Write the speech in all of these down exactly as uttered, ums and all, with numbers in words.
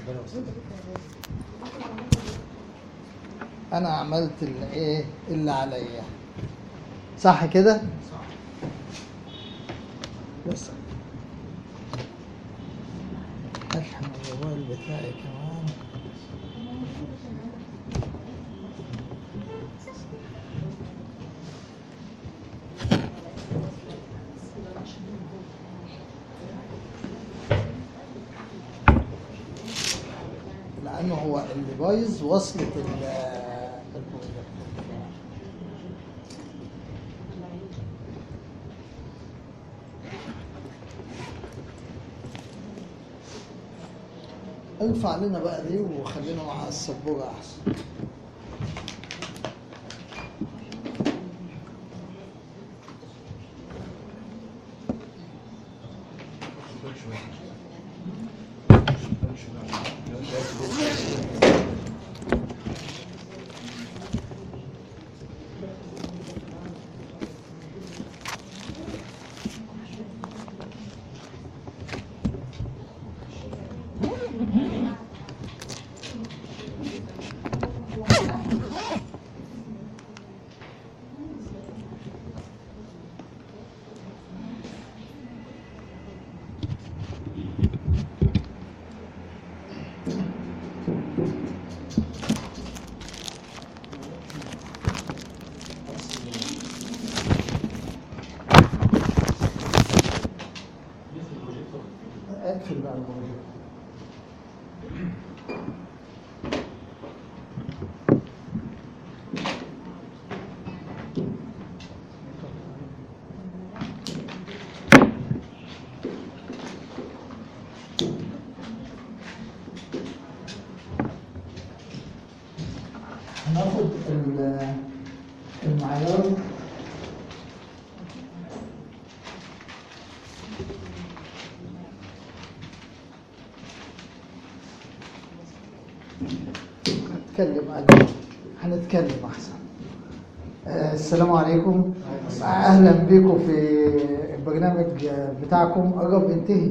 انا عملت اللي ايه اللي عليا، صح كده؟ صح. بس اشحن الموبايل بتاعي كمان. لانه هو اللي بايظ وصلة البروجيكتور. ارفع لنا بقى دي وخلينا مع السبورة احسن. اقفل بقى البروجيكتور. هناخد المعيار هنتكلم عليه هنتكلم احسن. آه السلام عليكم، اهلا بكم في البرنامج بتاعكم قرب ينتهي.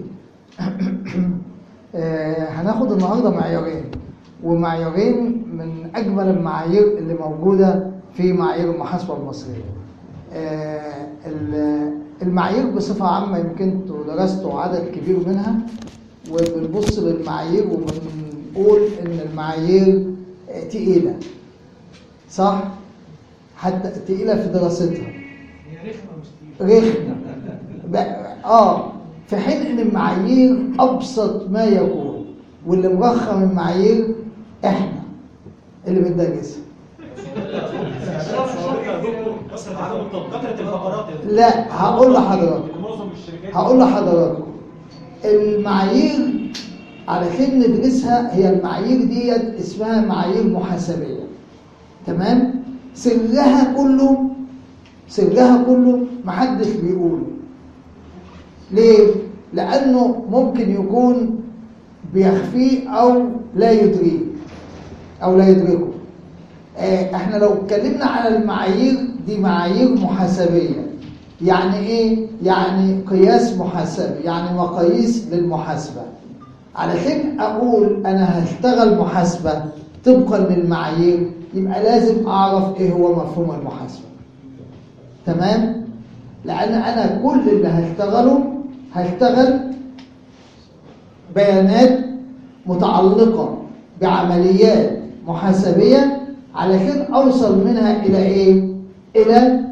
آه هناخد النهارده معيارين، ومعيارين من اجمل المعايير اللي موجوده في معايير المحاسبه المصريه. آه المعايير بصفه عامه يمكن انتوا درستوا عدد كبير منها، وبنبص للمعايير وبنقول ان المعايير تقيله، صح؟ حتى تقيله في دراستها. هي رخمه مش تقيله. رخمه. اه في حين ان المعايير ابسط ما يكون، واللي مرخم المعايير احنا اللي بندرسها. لا هقول لحضراتكم هقول لحضراتكم المعايير علشان ندرسها، هي المعايير ديت اسمها معايير محاسبيه، تمام؟ سرها كله سرها كله محدش بيقوله. ليه؟ لانه ممكن يكون بيخفيه او لا يدريه او لا يدركه. احنا لو اتكلمنا على المعايير دي، معايير محاسبيه يعني ايه؟ يعني قياس محاسبي، يعني مقاييس للمحاسبه. علشان اقول انا هشتغل محاسبه طبقا للمعايير، يبقى لازم اعرف ايه هو مفهوم المحاسبه، تمام؟ لان انا كل اللي هشتغله هشتغل بيانات متعلقه بعمليات محاسبيه علشان اوصل منها الى ايه؟ الى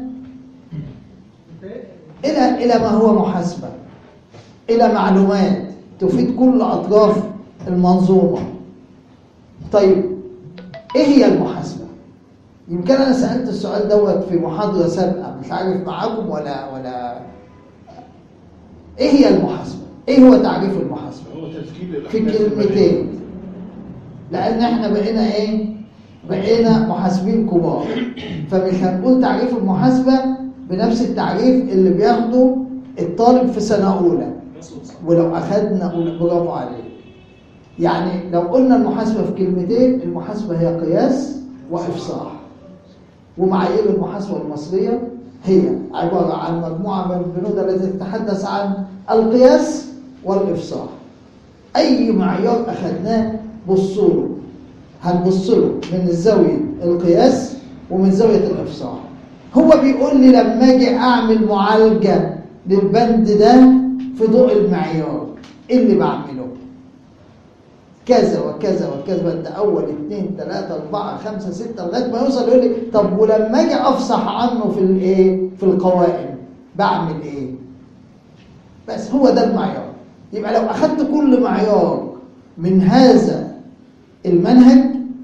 الى الى ما هو محاسبه، الى معلومات تفيد كل اطراف المنظومه. طيب ايه هي المحاسبه؟ يمكن انا سالت السؤال دوت في محاضره سابقه، مش عارف معاكم ولا ولا ايه هي المحاسبه؟ ايه هو تعريف المحاسبه؟ هو تسجيل في كلمتين، لان احنا بقينا ايه؟ بقينا محاسبين كبار، فمش هنقول تعريف المحاسبه بنفس التعريف اللي بياخده الطالب في سنه اولى. ولو اخذنا برافو عليك. يعني لو قلنا المحاسبه في كلمتين، المحاسبه هي قياس وافصاح. ومعايير المحاسبه المصريه هي عباره عن مجموعه من البنود التي تتحدث عن القياس والافصاح. اي معيار اخذناه بصوا له، هنبص له من الزاويه القياس ومن زاويه الافصاح. هو بيقول لي لما اجي اعمل معالجه للبند ده في ضوء المعيار، ايه اللي بعمله؟ كذا وكذا وكذا، بند اول اثنين ثلاثة أربعة خمسة ستة لغايه ما يوصل يقول لي طب ولما اجي افصح عنه في الايه؟ في القوائم بعمل ايه؟ بس هو ده المعيار. يبقى لو اخذت كل معيار من هذا المنهج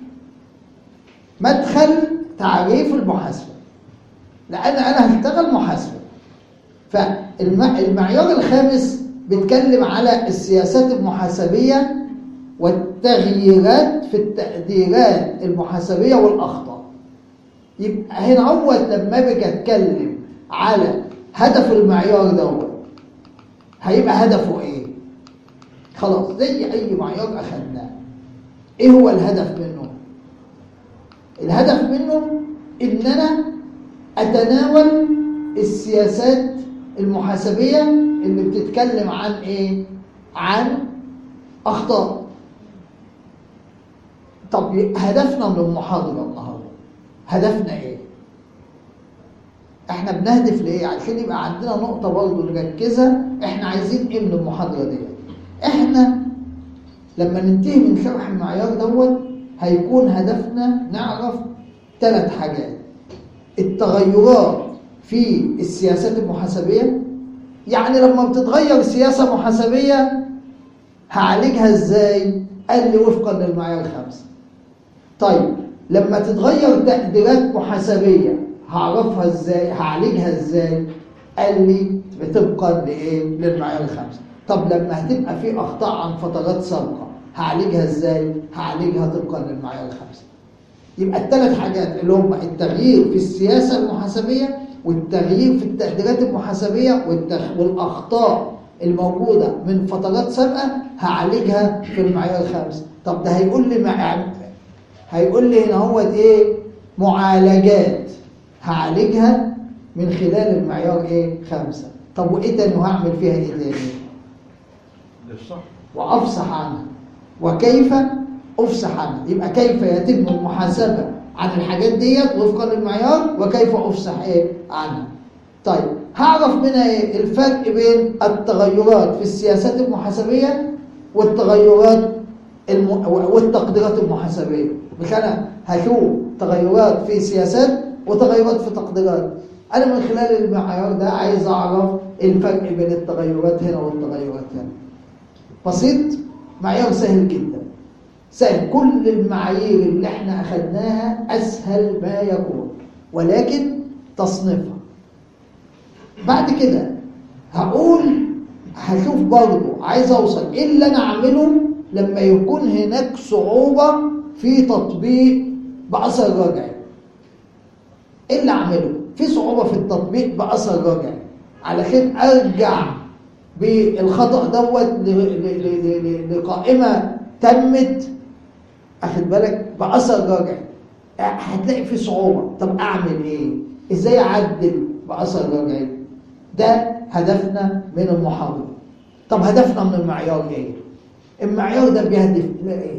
مدخل تعريف المحاسبه، لان انا هشتغل محاسبه. فالمعيار الخامس بيتكلم على السياسات المحاسبيه والتغييرات في التقديرات المحاسبيه والاخطاء. يبقى هنا هو لما باجي اتكلم على هدف المعيار دوت هيبقى هدفه ايه؟ خلاص زي اي معيار اخذناه. ايه هو الهدف منه؟ الهدف منه ان انا اتناول السياسات المحاسبيه اللي بتتكلم عن ايه؟ عن اخطاء. طب هدفنا من المحاضره النهارده هدفنا ايه؟ احنا بنهدف لايه؟ عشان يبقى عندنا نقطه برضه نركزها. احنا عايزين ايه من المحاضره دي؟ احنا لما ننتهي من شرح المعيار دوت هيكون هدفنا نعرف ثلاث حاجات: التغيرات في السياسات المحاسبيه، يعني لما بتتغير سياسه محاسبيه هعالجها ازاي؟ قال لي وفقا للمعيار الخامس. طيب لما تتغير تقديرات محاسبيه هعرفها ازاي؟ هعالجها ازاي؟ قال لي طبقا لايه؟ للمعيار الخامس. طب لما هتبقى في اخطاء عن فترات سابقه هعالجها ازاي؟ هعالجها طبقا للمعيار الخامس. يبقى الثلاث حاجات اللي هم التغيير في السياسه المحاسبيه والتغيير في التقديرات المحاسبيه والاخطاء الموجوده من فترات سابقه هعالجها في المعيار الخامس. طب ده هيقول لي مع... هيقول لي هنا هو ايه؟ معالجات هعالجها من خلال المعيار ايه؟ خمسة. طب وايه تاني وهعمل فيها ايه تاني؟ للصح وافصح عنها. وكيف افصح عنها؟ يبقى كيف يتم المحاسبه عن الحاجات ديت وفقا للمعيار، وكيف افصح ايه عنها. طيب هعرف منها ايه؟ الفرق بين التغيرات في السياسات المحاسبيه والتغيرات الم... والتقديرات المحاسبيه. مش انا هشوف تغيرات في سياسات وتغيرات في تقديرات، انا من خلال المعيار ده عايز اعرف الفرق بين التغيرات هنا والتغيرات هنا. بسيط، معيار سهل جدا، سهل. كل المعايير اللي احنا اخذناها اسهل ما يكون، ولكن تصنيفها. بعد كده هقول هشوف برضه عايز اوصل ايه اللي انا اعمله لما يكون هناك صعوبه في تطبيق باثر رجعي. ايه اللي اعمله؟ في صعوبه في التطبيق باثر رجعي، علشان ارجع بالخطا دوت لقائمه تمت، اخد بالك، باثر رجعي. هتلاقي في صعوبه. طب اعمل ايه؟ ازاي اعدل باثر رجعي؟ ده هدفنا من المحاضره. طب هدفنا من المعيار ايه؟ المعيار ده بيهدف الى ايه؟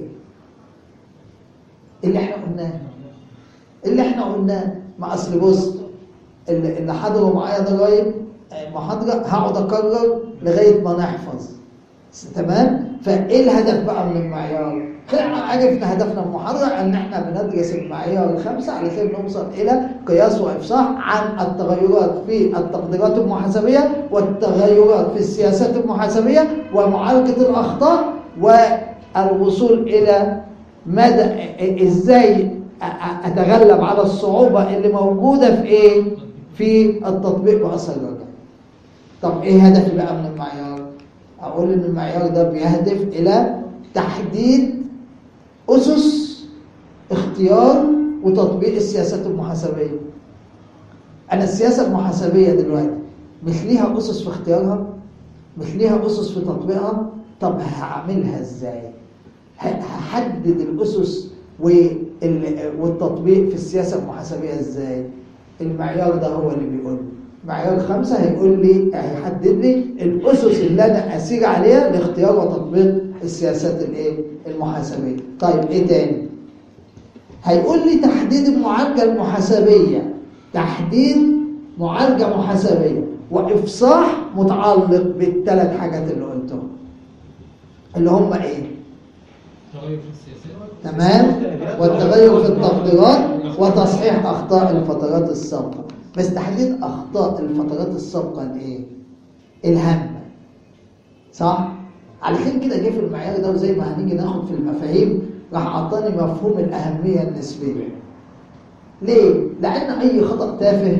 اللي احنا قلناه اللي احنا قلناه ما اصل بص، اللي, اللي حضروا معايا ضرايب محاضره هقعد اكرر لغايه ما نحفظ، تمام؟ فايه الهدف بقى من المعيار؟ عرفنا هدفنا من المحاضره ان احنا بندرس المعايير الخمسه علشان نوصل الى قياس وافصاح عن التغيرات في التقديرات المحاسبيه والتغيرات في السياسات المحاسبيه ومعالجه الاخطاء والوصول الى مدى ازاي اتغلب على الصعوبه اللي موجوده في ايه؟ في التطبيق باثر رجعي. طب ايه هدفي بقى من المعيار؟ اقول ان المعيار ده بيهدف الى تحديد اسس اختيار وتطبيق السياسات المحاسبيه. انا السياسه المحاسبيه دلوقتي مش ليها اسس في اختيارها، مش ليها اسس في تطبيقها. طب هعملها ازاي؟ هحدد الاسس والتطبيق في السياسه المحاسبيه ازاي؟ المعيار ده هو اللي بيقول لي. معيار خمسة هيقول لي، هيحدد لي الاسس اللي انا اسير عليها لاختيار وتطبيق السياسات الايه المحاسبيه. طيب ايه تاني؟ هيقول لي تحديد المعالجه المحاسبيه، تحديد معالجه محاسبيه وافصاح متعلق بالثلاث حاجات اللي قلتهم اللي هم ايه؟ تغير في السياسات، تمام، والتغير في التقديرات وتصحيح اخطاء الفترات السابقه. بس تحديد اخطاء الفترات السابقه الايه؟ الهامه، صح؟ علشان كده جه في المعيار ده، وزي ما هنيجي ناخد في المفاهيم راح اعطاني مفهوم الاهميه النسبيه. ليه؟ لان اي خطا تافه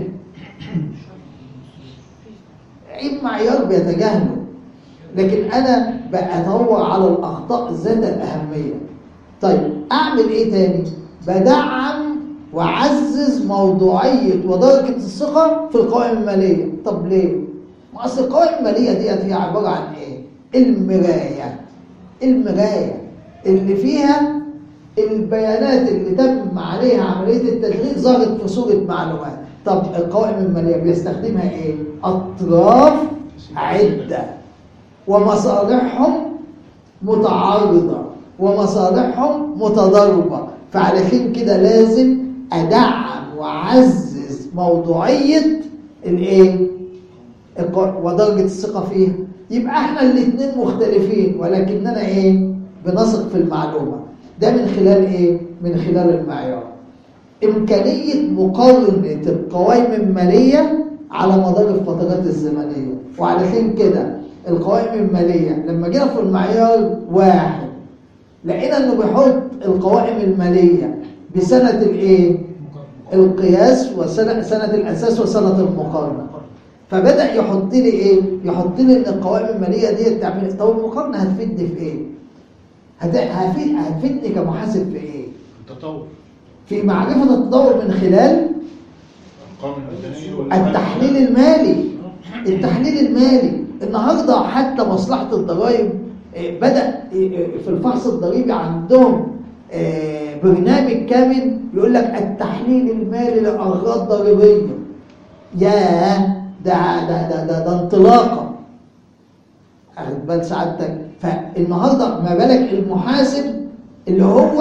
عيب معيار بيتجاهله، لكن انا بدور على الاخطاء ذات الاهميه. طيب اعمل ايه تاني؟ بدعم واعزز موضوعيه ودرجه الثقه في القوائم الماليه. طب ليه؟ ما اصل القوائم الماليه ديت هي عباره عن ايه؟ المرايه. المرايه اللي فيها البيانات اللي تم عليها عمليه التشغيل ظهرت في صوره معلومات. طب القوائم الماليه بيستخدمها ايه؟ اطراف عده ومصالحهم متعارضه ومصالحهم متضاربه، فعلشان كده لازم ادعم واعزز موضوعيه الايه؟ ودرجه الثقه فيها. يبقى احنا الاثنين مختلفين ولكننا ايه؟ بنثق في المعلومه. ده من خلال ايه؟ من خلال المعيار. امكانيه مقارنه القوائم الماليه على مدار الفترات الزمنيه، وعلشان كده القوائم الماليه لما جينا في المعيار واحد لقينا انه بيحط القوائم الماليه بسنه الايه؟ القياس وسنه سنه الاساس وسنه المقارنه. فبدا يحط لي ايه؟ يحط لي ان القوائم الماليه دي تعمل. طب المقارنه هتفيدني في ايه؟ هتفيد هتفيدني كمحاسب في ايه؟ التطور، في معرفه التطور من خلال الارقام الميزانيه، التحليل المالي. التحليل المالي النهارده حتى مصلحه الضرائب بدأ في الفحص الضريبي عندهم برنامج كامل يقول لك التحليل المالي لأغراض ضريبية. يا ده ده ده ده, ده انطلاقة. أخد بال سعادتك؟ فالنهارده ما بالك المحاسب اللي هو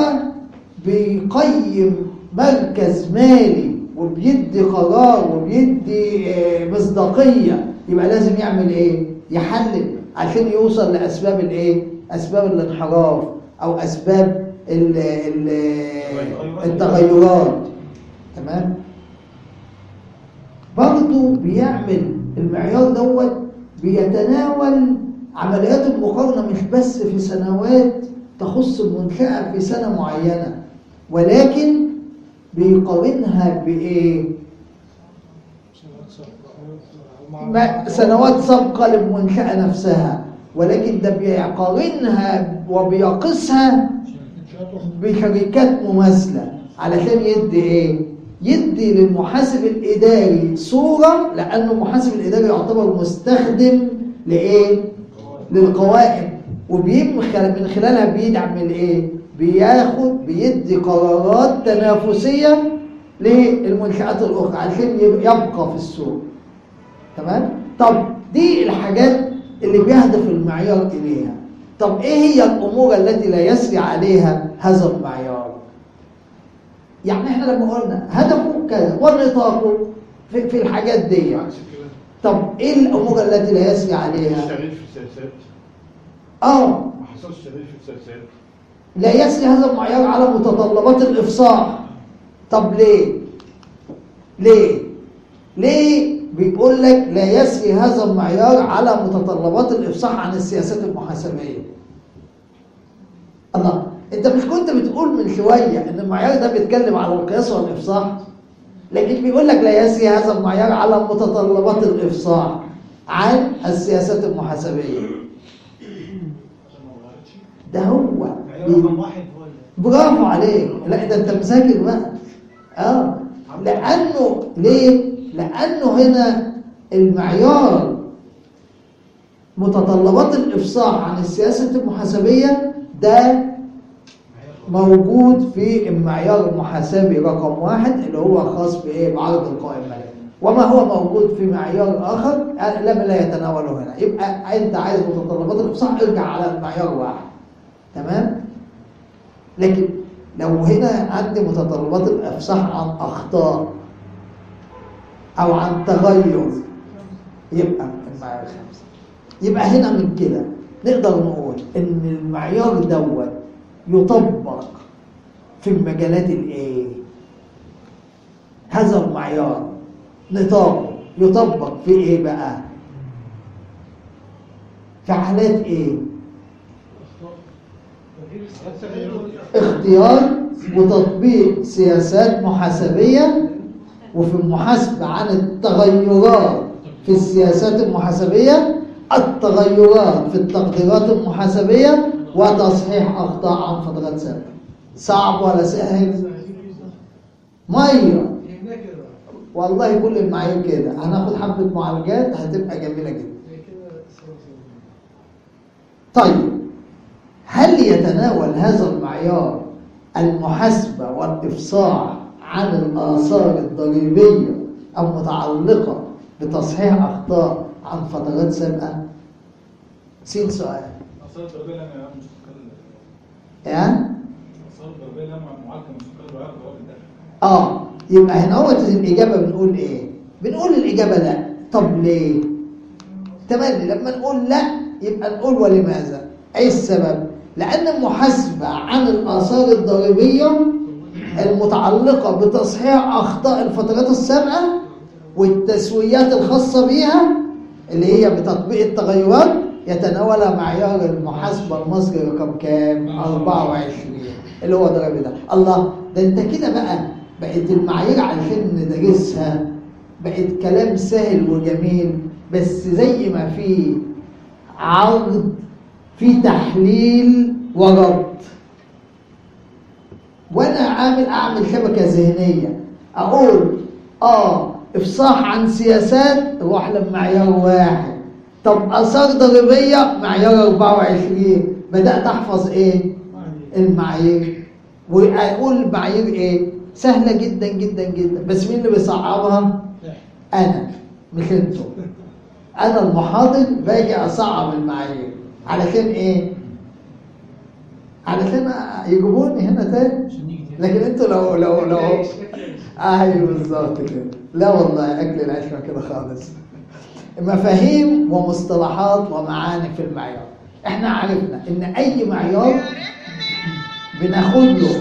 بيقيم مركز مالي وبيدي قرار وبيدي مصداقية، يبقى لازم يعمل ايه؟ يحلل عشان يوصل لأسباب الايه؟ أسباب الانحراف أو أسباب ال ال التغيرات. تمام؟ برضو بيعمل المعيار دوت بيتناول عمليات المقارنة مش بس في سنوات تخص المنشأة في سنة معينة، ولكن بيقارنها بإيه؟ سنوات سابقة للمنشأة نفسها، ولكن ده بيقارنها وبيقيسها بشركات مماثلة علشان يدي ايه؟ يدي للمحاسب الإداري صورة، لأنه المحاسب الإداري يعتبر مستخدم لإيه؟ للقوائم، ومن خلالها بيدعم الايه؟ بياخد بيدي قرارات تنافسية للمنشآت الأخرى علشان يبقى في السوق. تمام؟ طب دي الحاجات اللي بيهدف المعيار إليها. طب إيه هي الأمور التي لا يسري عليها هذا المعيار؟ يعني إحنا لما قلنا هدفه كذا ونطاقه في, في الحاجات دي، طب إيه الأمور التي لا يسري عليها؟ التغيير في السياسات. آه ما حصلش تغيير في السياسات. لا يسري هذا المعيار على متطلبات الإفصاح. طب ليه؟ ليه؟ ليه بيقول لك لا يسري هذا المعيار على متطلبات الإفصاح عن السياسات المحاسبية؟ الله، انت مش كنت بتقول من شوية ان المعيار ده بيتكلم على القياس والإفصاح؟ لكن بيقول لك لا يسري هذا المعيار على متطلبات الإفصاح عن السياسات المحاسبية. ده هو برافو عليك. لا ده انت مذاكر بقى. اه لانه ليه؟ لانه هنا المعيار متطلبات الافصاح عن السياسه المحاسبيه ده موجود في المعيار المحاسبي رقم واحد اللي هو خاص بايه؟ بعرض القوائم الماليه، وما هو موجود في معيار اخر لم لا يتناوله هنا. يبقى انت عايز متطلبات الافصاح ارجع على المعيار واحد. تمام؟ لكن لو هنا عندي متطلبات الافصاح عن اخطاء او عن تغير يبقى المعيار خمسة. يبقى هنا من كده نقدر نقول ان المعيار دوت يطبق في المجالات الايه؟ هذا المعيار نطاقه يطبق في ايه بقى؟ في حالات ايه؟ اختيار وتطبيق سياسات محاسبية، وفي المحاسبة عن التغيرات في السياسات المحاسبية، التغيرات في التقديرات المحاسبية، وتصحيح أخطاء عن فترات سابقة. صعب ولا سهل؟ مية والله كل المعايير كده. هناخد حبة معالجات هتبقى جميلة جدا. طيب هل يتناول هذا المعيار المحاسبة والإفصاح عن الآثار الضريبية المتعلقة بتصحيح أخطاء عن فترات سابقة؟ سين سؤال. آثار الضريبية لما مستقل. يعني؟ آثار الضريبية لما معالجة مستقل وياخد هو بالدخل. آه يبقى هنا هو الإجابة بنقول إيه؟ بنقول الإجابة لا. طب ليه؟ تمام. لما نقول لا يبقى نقول ولماذا؟ أي السبب؟ لأن المحاسبة عن الآثار الضريبية المتعلقة بتصحيح أخطاء الفترات السابقة والتسويات الخاصة بها اللي هي بتطبيق التغيرات يتناول معيار المحاسبة المصري رقم كام؟ أربعة وعشرين اللي هو ضريبي ده. الله، ده أنت كده بقى بقت المعايير عشان ندرسها بقت كلام سهل وجميل، بس زي ما في عرض في تحليل وربط. وانا عامل اعمل شبكه ذهنيه اقول اه افصاح عن سياسات اروح لمعيار واحد، طب اثار ضريبيه معيار أربعة وعشرين، بدات احفظ ايه؟ المعايير. واقول المعايير ايه؟ سهله جدا جدا جدا، بس مين اللي بيصعبها؟ انا مش انتوا. انا المحاضر باجي اصعب المعايير علشان ايه؟ علشان يجيبوني هنا تاني. لكن انتوا لو لو لو ايوه بالظبط كده. لا والله اكل العيش ما كده خالص. مفاهيم ومصطلحات ومعاني في المعيار. احنا عرفنا ان اي معيار بناخد له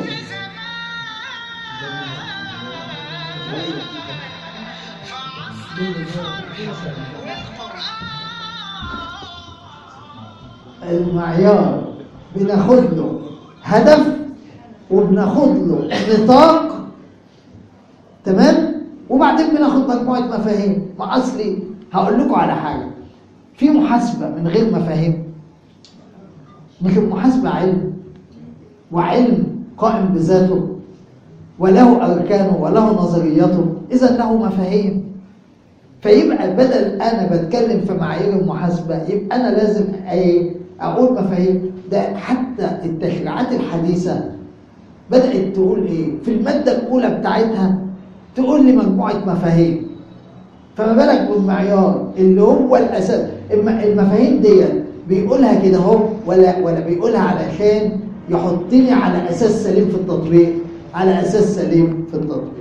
المعيار بناخد له هدف وبناخد له نطاق، تمام؟ وبعدين بناخد مجموعة مفاهيم. ما أصلي هقول لكم على حاجة، في محاسبة من غير مفاهيم؟ مش المحاسبة علم، وعلم قائم بذاته وله أركانه وله نظرياته، إذا له مفاهيم. فيبقى بدل أنا بتكلم في معايير المحاسبة يبقى أنا لازم أيه أقول مفاهيم. ده حتى التشريعات الحديثة بدأت تقول إيه؟ في المادة الأولى بتاعتها تقول لي مجموعة مفاهيم، فما بالك بالمعيار اللي هو الأساس. المفاهيم دي بيقولها كده اهو ولا ولا بيقولها علشان يحطني على أساس سليم في التطبيق؟ على أساس سليم في التطبيق.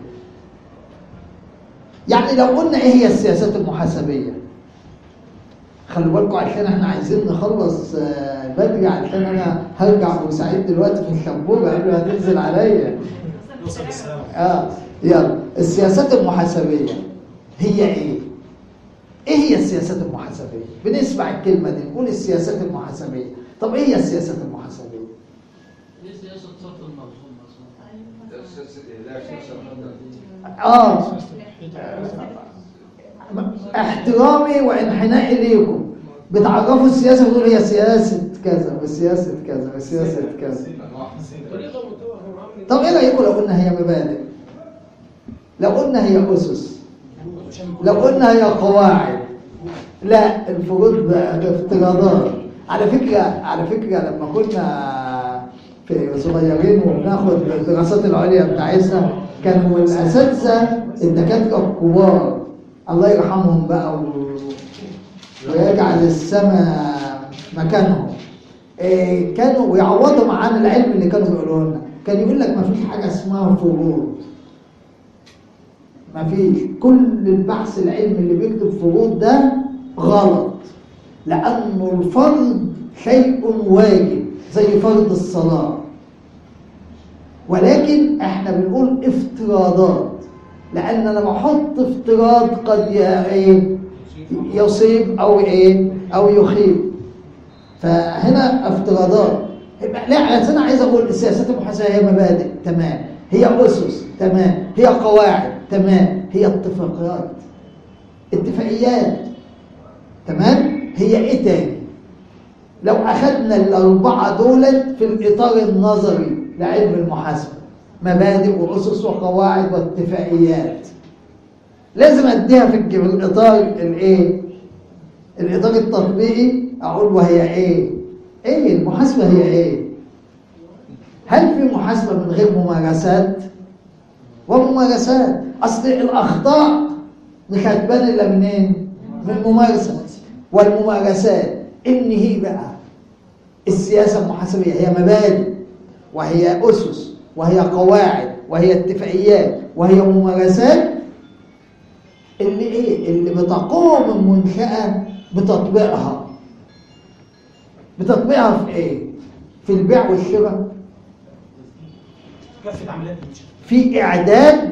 يعني لو قلنا إيه هي السياسات المحاسبية، خلوا بالكم عشان احنا عايزين نخلص بدري، عشان انا هرجع بورسعيد دلوقتي في الشبوره قبل ما تنزل عليا. اه يلا، السياسات المحاسبيه هي ايه؟ ايه هي السياسات المحاسبيه؟ بنسمع الكلمه دي نقول السياسات المحاسبيه. طب ايه هي السياسات المحاسبيه؟ دي سياسه صرف المرسوم مثلا. اه احترامي وانحنائي ليكم بتعرفوا السياسه بتقول هي سياسه كذا وسياسه كذا وسياسه كذا. طب ايه رايكم لو قلنا هي مبادئ؟ لو قلنا هي اسس؟ لو قلنا هي قواعد؟ لا، الفروض افتراضات. على فكره على فكره لما كنا في صغيرين وبناخد الدراسات العليا بتاعتنا كانوا الاساتذه الدكاتره الكبار الله يرحمهم بقى و... ويجعل السماء مكانهم، إيه كانوا يعوضوا عن العلم اللي كانوا بيقولوه لنا. كان يقول لك ما فيش حاجه اسمها فروض، ما فيش. كل البحث العلمي اللي بيكتب فروض ده غلط، لانه الفرض شيء واجب زي فرض الصلاه، ولكن احنا بنقول افتراضات، لان انا بحط افتراض قد ايه يصيب او ايه او يخيب. فهنا افتراضات. لا انا عايز اقول السياسات المحاسبيه هي مبادئ تمام، هي اسس تمام، هي قواعد تمام، هي اتفاقيات اتفاقيات تمام. هي ايه تاني؟ لو اخذنا الاربعه دولت في الاطار النظري لعلم المحاسبه، مبادئ واسس وقواعد واتفاقيات، لازم اديها في الاطار الايه الاطار التطبيقي. اقول وهي ايه ايه المحاسبه هي ايه؟ هل في محاسبه من غير ممارسات؟ وممارسات. اصل الاخطاء مش هتبان الا منين؟ من ممارسه. والممارسات ان هي بقى السياسه المحاسبيه هي مبادئ وهي اسس وهي قواعد وهي اتفاقيات وهي ممارسات، اللي ايه اللي بتقوم المنشاه بتطبيقها. بتطبيقها في ايه؟ في البيع والشراء، كافة عمليات في اعداد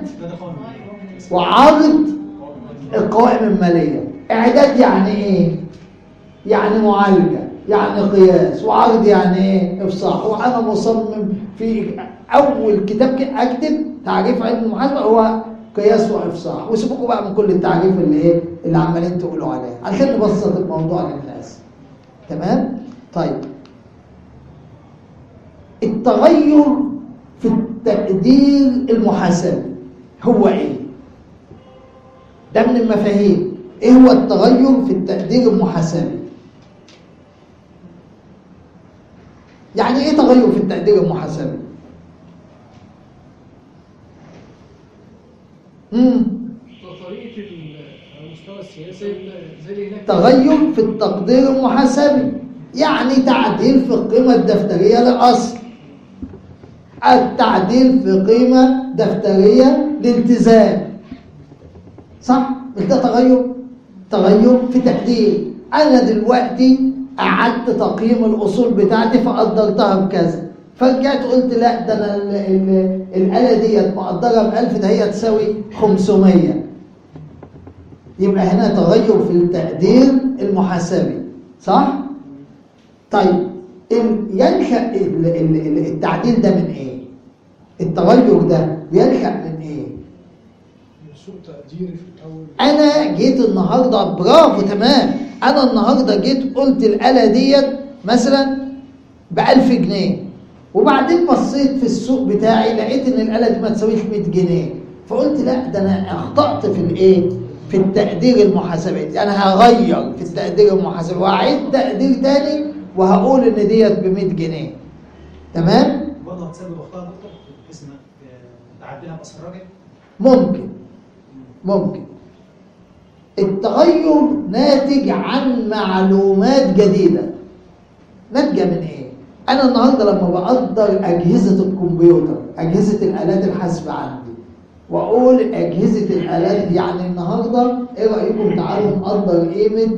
وعرض القوائم الماليه. اعداد يعني ايه؟ يعني معالجه، يعني قياس، وعرض يعني ايه؟ افصاح. وانا مصمم في اول كتاب اكتب تعريف علم المحاسبه هو قياس وافصاح، وسيبكم بقى من كل التعريف اللي ايه اللي عمالين تقولوا عليه عشان نبسط الموضوع للناس. تمام؟ طيب التغير في التقدير المحاسبي هو ايه؟ ده من المفاهيم. ايه هو التغير في التقدير المحاسبي؟ يعني ايه تغير في التقدير المحاسبي؟ امم طريقه المستوى السياسي زي هناك تغير في التقدير المحاسبي يعني تعديل في القيمة الدفترية للأصل، التعديل في قيمة دفترية للالتزام، صح؟ مش ده تغير؟ تغير في تقدير. أنا دلوقتي أعدت تقييم الأصول بتاعتي فقدرتها بكذا، فرجعت قلت لا ده أنا ال- ال- الآلة ديت مقدرها بألف، ده هي تساوي خمسمية. يبقى هنا تغير في التقدير المحاسبي، صح؟ طيب ينشأ التعديل ده من ايه؟ التغير ده بينشأ من ايه؟ سوء تقديري في الاول. انا جيت النهارده، برافو تمام، انا النهارده جيت قلت الآلة ديت مثلا بألف جنيه، وبعدين بصيت في السوق بتاعي لقيت ان الآلة دي ما تساويش مية جنيه، فقلت لا ده انا اخطأت في الايه؟ في التقدير المحاسبي. انا هغير في التقدير المحاسبي وهعيد تقدير تاني وهقول ان ديت ب مية جنيه. تمام؟ برضه هتسبب اخطاء دكتور بحيث انك تعدلها باثر راجع. ممكن ممكن التغير ناتج عن معلومات جديدة. ناتجة من ايه؟ انا النهارده لما بقدر اجهزة الكمبيوتر، اجهزة الالات الحاسبة عندي، واقول اجهزة الالات، يعني النهارده ايه رايكم تعالوا نقدر قيمة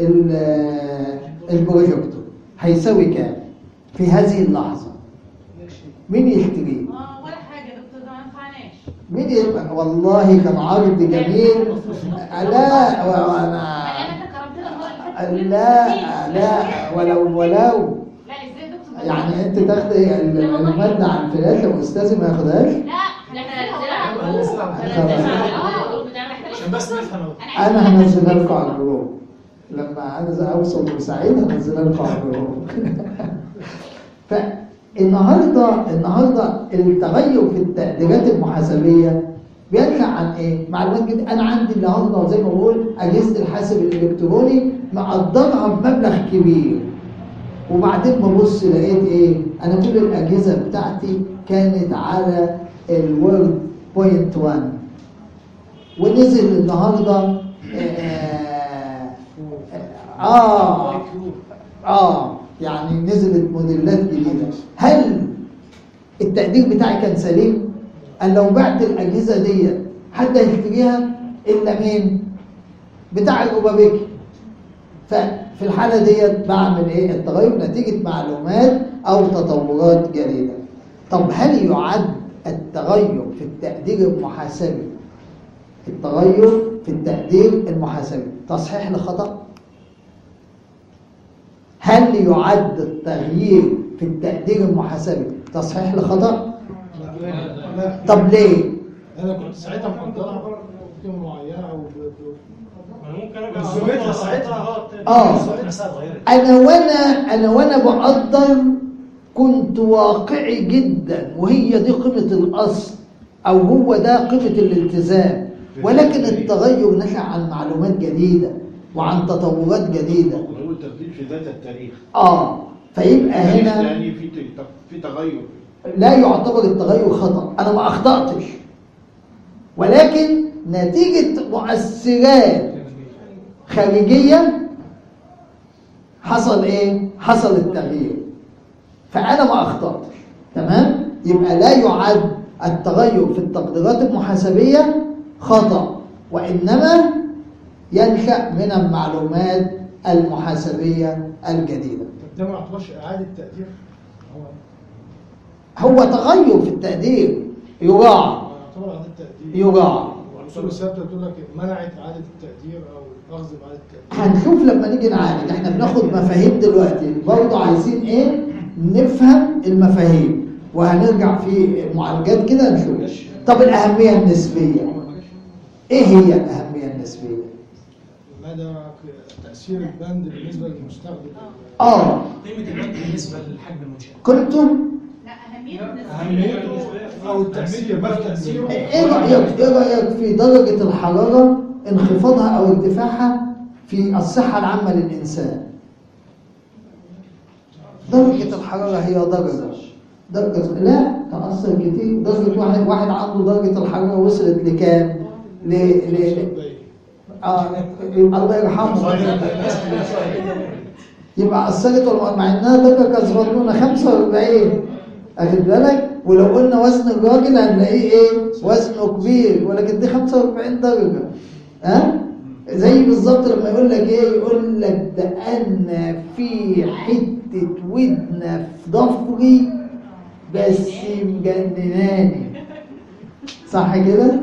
البروجيكتور هيساوي كام في هذه اللحظة؟ مين يشتريه؟ اه ولا حاجه يا دكتور، ده ما ينفعناش. مين يبقى؟ والله كان عرض جميل. لا وانا انا كرمت لك المره اللي فاتت. لا لا ولو ولو لا ازاي يا دكتور؟ يعني انت تاخدي المادة عن فلاشه واستاذي ما ياخدهاش؟ لا ده احنا هننزلها على الجروب. خلاص. هننزلها على الجروب بتاعنا احنا. عشان بس نفهم. انا هنزلها لكم على الجروب لما انا اوصل بورسعيد، هنزلها لكم على الجروب. فالنهارده النهارده التغير في التقديرات المحاسبيه بيرجع عن ايه؟ معلومات جديده. انا عندي النهارده زي ما بقول اجهزه الحاسب الالكتروني مقدرها بمبلغ كبير، وبعدين ببص لقيت ايه؟ انا كل الاجهزه بتاعتي كانت على الوورد بوينت واحد، ونزل النهارده اه اه, آه يعني نزلت موديلات جديدة، هل التقدير بتاعي كان سليم؟ أنا لو بعت الأجهزة دي حد هيشتريها إلا مين؟ بتاع الروبابيكي. ففي الحالة دي بعمل إيه؟ التغير نتيجة معلومات أو تطورات جديدة. طب هل يعد التغير في التقدير المحاسبي التغير في التقدير المحاسبي تصحيح لخطأ؟ هل يعد التغيير في التقدير المحاسبي تصحيح لخطأ؟ لا لا. طب ليه؟ انا كنت ساعتها مقدرها قيمه معينه او ممكن ارجع الزميلة ساعتها اه انا وانا انا وانا بقدر كنت واقعي جدا، وهي دي قيمه الاصل او هو ده قيمه الالتزام، ولكن التغير نشأ عن معلومات جديده وعن تطورات جديده. هو التبديل في ذات التاريخ. اه فيبقى هنا يعني في في تغير. لا يعتبر التغير خطأ، انا ما اخطأتش، ولكن نتيجه مؤثرات خارجيه حصل ايه؟ حصل التغيير، فانا ما اخطأتش. تمام؟ يبقى لا يعد التغير في التقديرات المحاسبيه خطأ، وانما ينشأ من المعلومات المحاسبيه الجديده. ده ما يعتبرش اعاده تقدير؟ هو هو تغير في التقدير يراعى، يعتبر اعاده تقدير يراعى. الاصول الثابته بتقول لك منعت اعاده التقدير او الاخذ باعاده التقدير. هنشوف لما نيجي نعالج، احنا بناخد مفاهيم دلوقتي، برضه عايزين ايه؟ نفهم المفاهيم، وهنرجع في معالجات كده نشوف. طب الاهميه النسبيه ايه هي الاهميه النسبيه؟ مدى تاثير البند بالنسبه للمستخدم. اه قيمه البند بالنسبه للحجم المنشاه. قيمته لا اهميته اهميته او التاثير بقى تاثيره. ايه رايك ايه رايك في درجه الحراره انخفاضها او ارتفاعها في الصحه العامه للانسان؟ درجه الحراره هي درجه درجه لا تاثر كتير. درجه واحد واحد عنده درجه الحراره وصلت لكام؟ ل ل اه الله يرحمه يبقى اثرت، مع انها درجه كانت صغنونه خمسة وأربعين، اخد بالك؟ ولو قلنا وزن الراجل هنلاقيه ايه؟ وزنه كبير، ولكن دي خمسة وأربعين درجه. ها؟ أه؟ زي بالظبط لما يقول لك ايه؟ يقول لك ده انا في حته ودنه في ضفري بس مجنناني. صح كده؟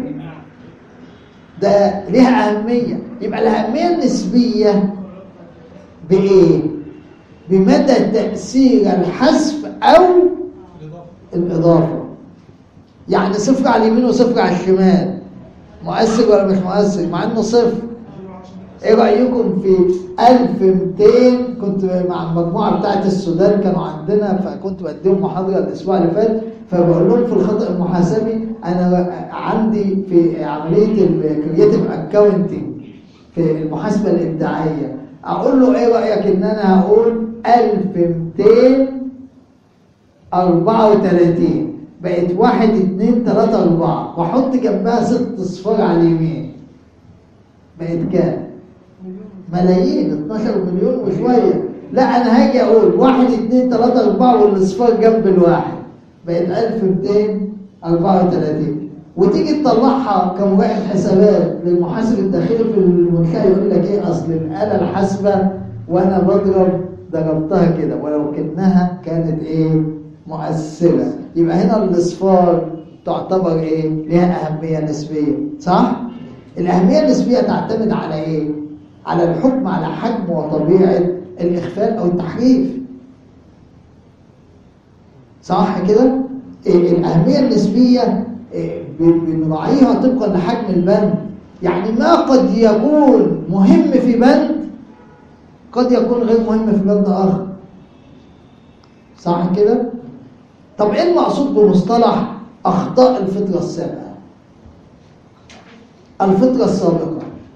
ده ليها اهميه. يبقى الاهميه النسبيه بايه؟ بمدى تاثير الحذف او الاضافه. يعني صفر على اليمين وصفر على الشمال مؤثر ولا مش مؤثر؟ مع انه صفر. ايه رايكم في ألف ومئتين؟ كنت مع المجموعه بتاعه السودان كانوا عندنا، فكنت بديهم محاضره الاسبوع اللي فات، فبقول لهم في الخطا المحاسبي انا عندي في عمليه الكرييتيف اكاونتنج في المحاسبه الابداعيه، اقول له ايه رايك ان انا هقول ألف ومئتين وأربعة وثلاثين بقت واحد اتنين تلاتة أربعة، واحط جنبها ست اصفار على اليمين، بقت كام؟ ملايين، اتناشر مليون وشويه. لا انا هاجي اقول واحد اتنين تلاتة أربعة والاصفار جنب الواحد، بقت ألف ومئتين وأربعة وثلاثين. وتيجي تطلعها كمراقب حسابات للمحاسب الداخلي في المنشاه يقول لك ايه؟ اصل الاله الحاسبه وانا بضرب ضربتها كده، ولو كانها كانت ايه؟ مؤثره. يبقى هنا الاصفار تعتبر ايه؟ ليها اهميه نسبيه، صح؟ الاهميه النسبيه تعتمد على ايه؟ على الحكم على حجم وطبيعه الاخفاء او التحريف، صح كده؟ إيه الاهميه النسبيه إيه بنراعيها طبقا لحجم البند. يعني ما قد يكون مهم في بند قد يكون غير مهم في بند اخر، صح كده؟ طب ايه المقصود بمصطلح اخطاء الفتره السابقه؟ الفتره السابقه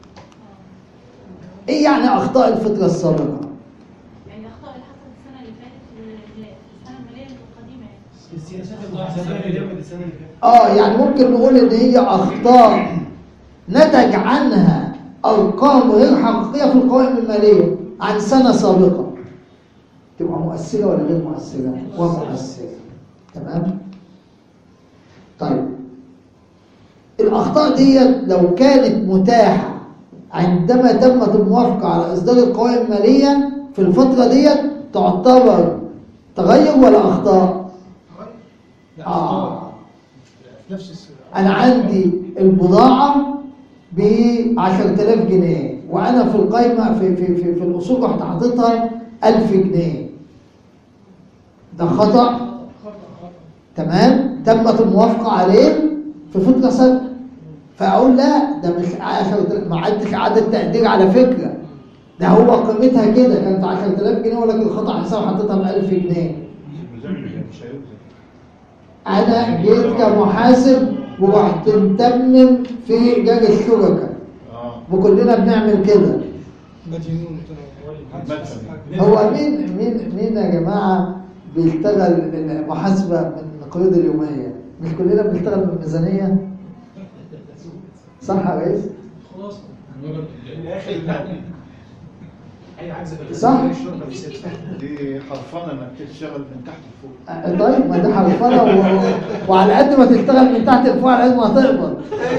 ايه يعني اخطاء الفتره السابقه؟ يعني الاخطاء اللي حصلت السنه اللي فاتت السنه الماليه القديمه يعني السياسات المحاسبيه اللي جابت السنه اللي فاتت. اه يعني ممكن نقول ان هي اخطاء نتج عنها ارقام غير حقيقيه في القوائم الماليه عن سنه سابقه، تبقى مؤثرة ولا غير مؤثرة؟ ومؤثرة. تمام؟ طيب الأخطاء دي لو كانت متاحة عندما تمت الموافقة على إصدار القوائم المالية في الفترة دي تعتبر تغير ولا أخطاء؟ آه. نفس السنة. أنا عندي البضاعة ب عشرة آلاف جنيه وأنا في القائمة في في في, في الأصول رحت حاططها ألف جنيه. ده خطأ؟ تمام؟ تمت الموافقة عليه في فترة سابقة. فأقول لا ده مش عشرة، ما عدتش إعادة تقدير على فكرة. ده هو قيمتها كده كانت عشرة آلاف جنيه ولكن الخطأ حساب حطيتها ب ألف جنيه. أنا جيت كمحاسب ورحت متمم في جاج الشركاء. وكلنا بنعمل كده. مدينون. هو مين مين مين يا جماعة بيشتغل المحاسبة من القيود اليومية؟ مش كلنا بنشتغل بالميزانية؟ صح يا ريس؟ خلاص صح؟ دي حرفانه انك تشتغل من تحت لفوق. طيب ما ده حرفنة و... وعلى قد ما تشتغل من تحت لفوق على قد ما هتقبض.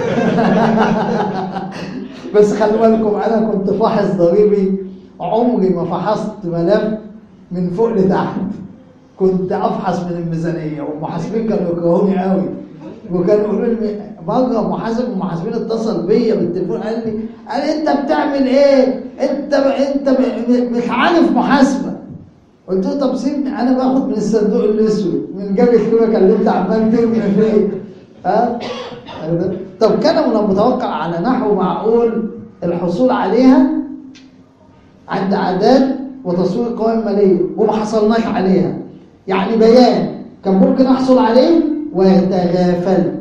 بس خلي بالكم انا كنت فاحص ضريبي عمري ما فحصت ملف من فوق لتحت. كنت افحص من الميزانيه والمحاسبين كانوا يكرهوني قوي وكانوا يقولوا لي بره محاسب المحاسبين اتصل بيا بالتليفون قال لي قال انت بتعمل ايه؟ انت انت مش عارف محاسبه. قلت له طب سيبني انا باخد من الصندوق الاسود من جاب الشبكه اللي انت عمال ترمي فيه. ها؟ طب كان من المتوقع على نحو معقول الحصول عليها عند اعداد وتصوير القوائم الماليه وما حصلناش عليها. يعني بيان كان ممكن احصل عليه وتغافلت.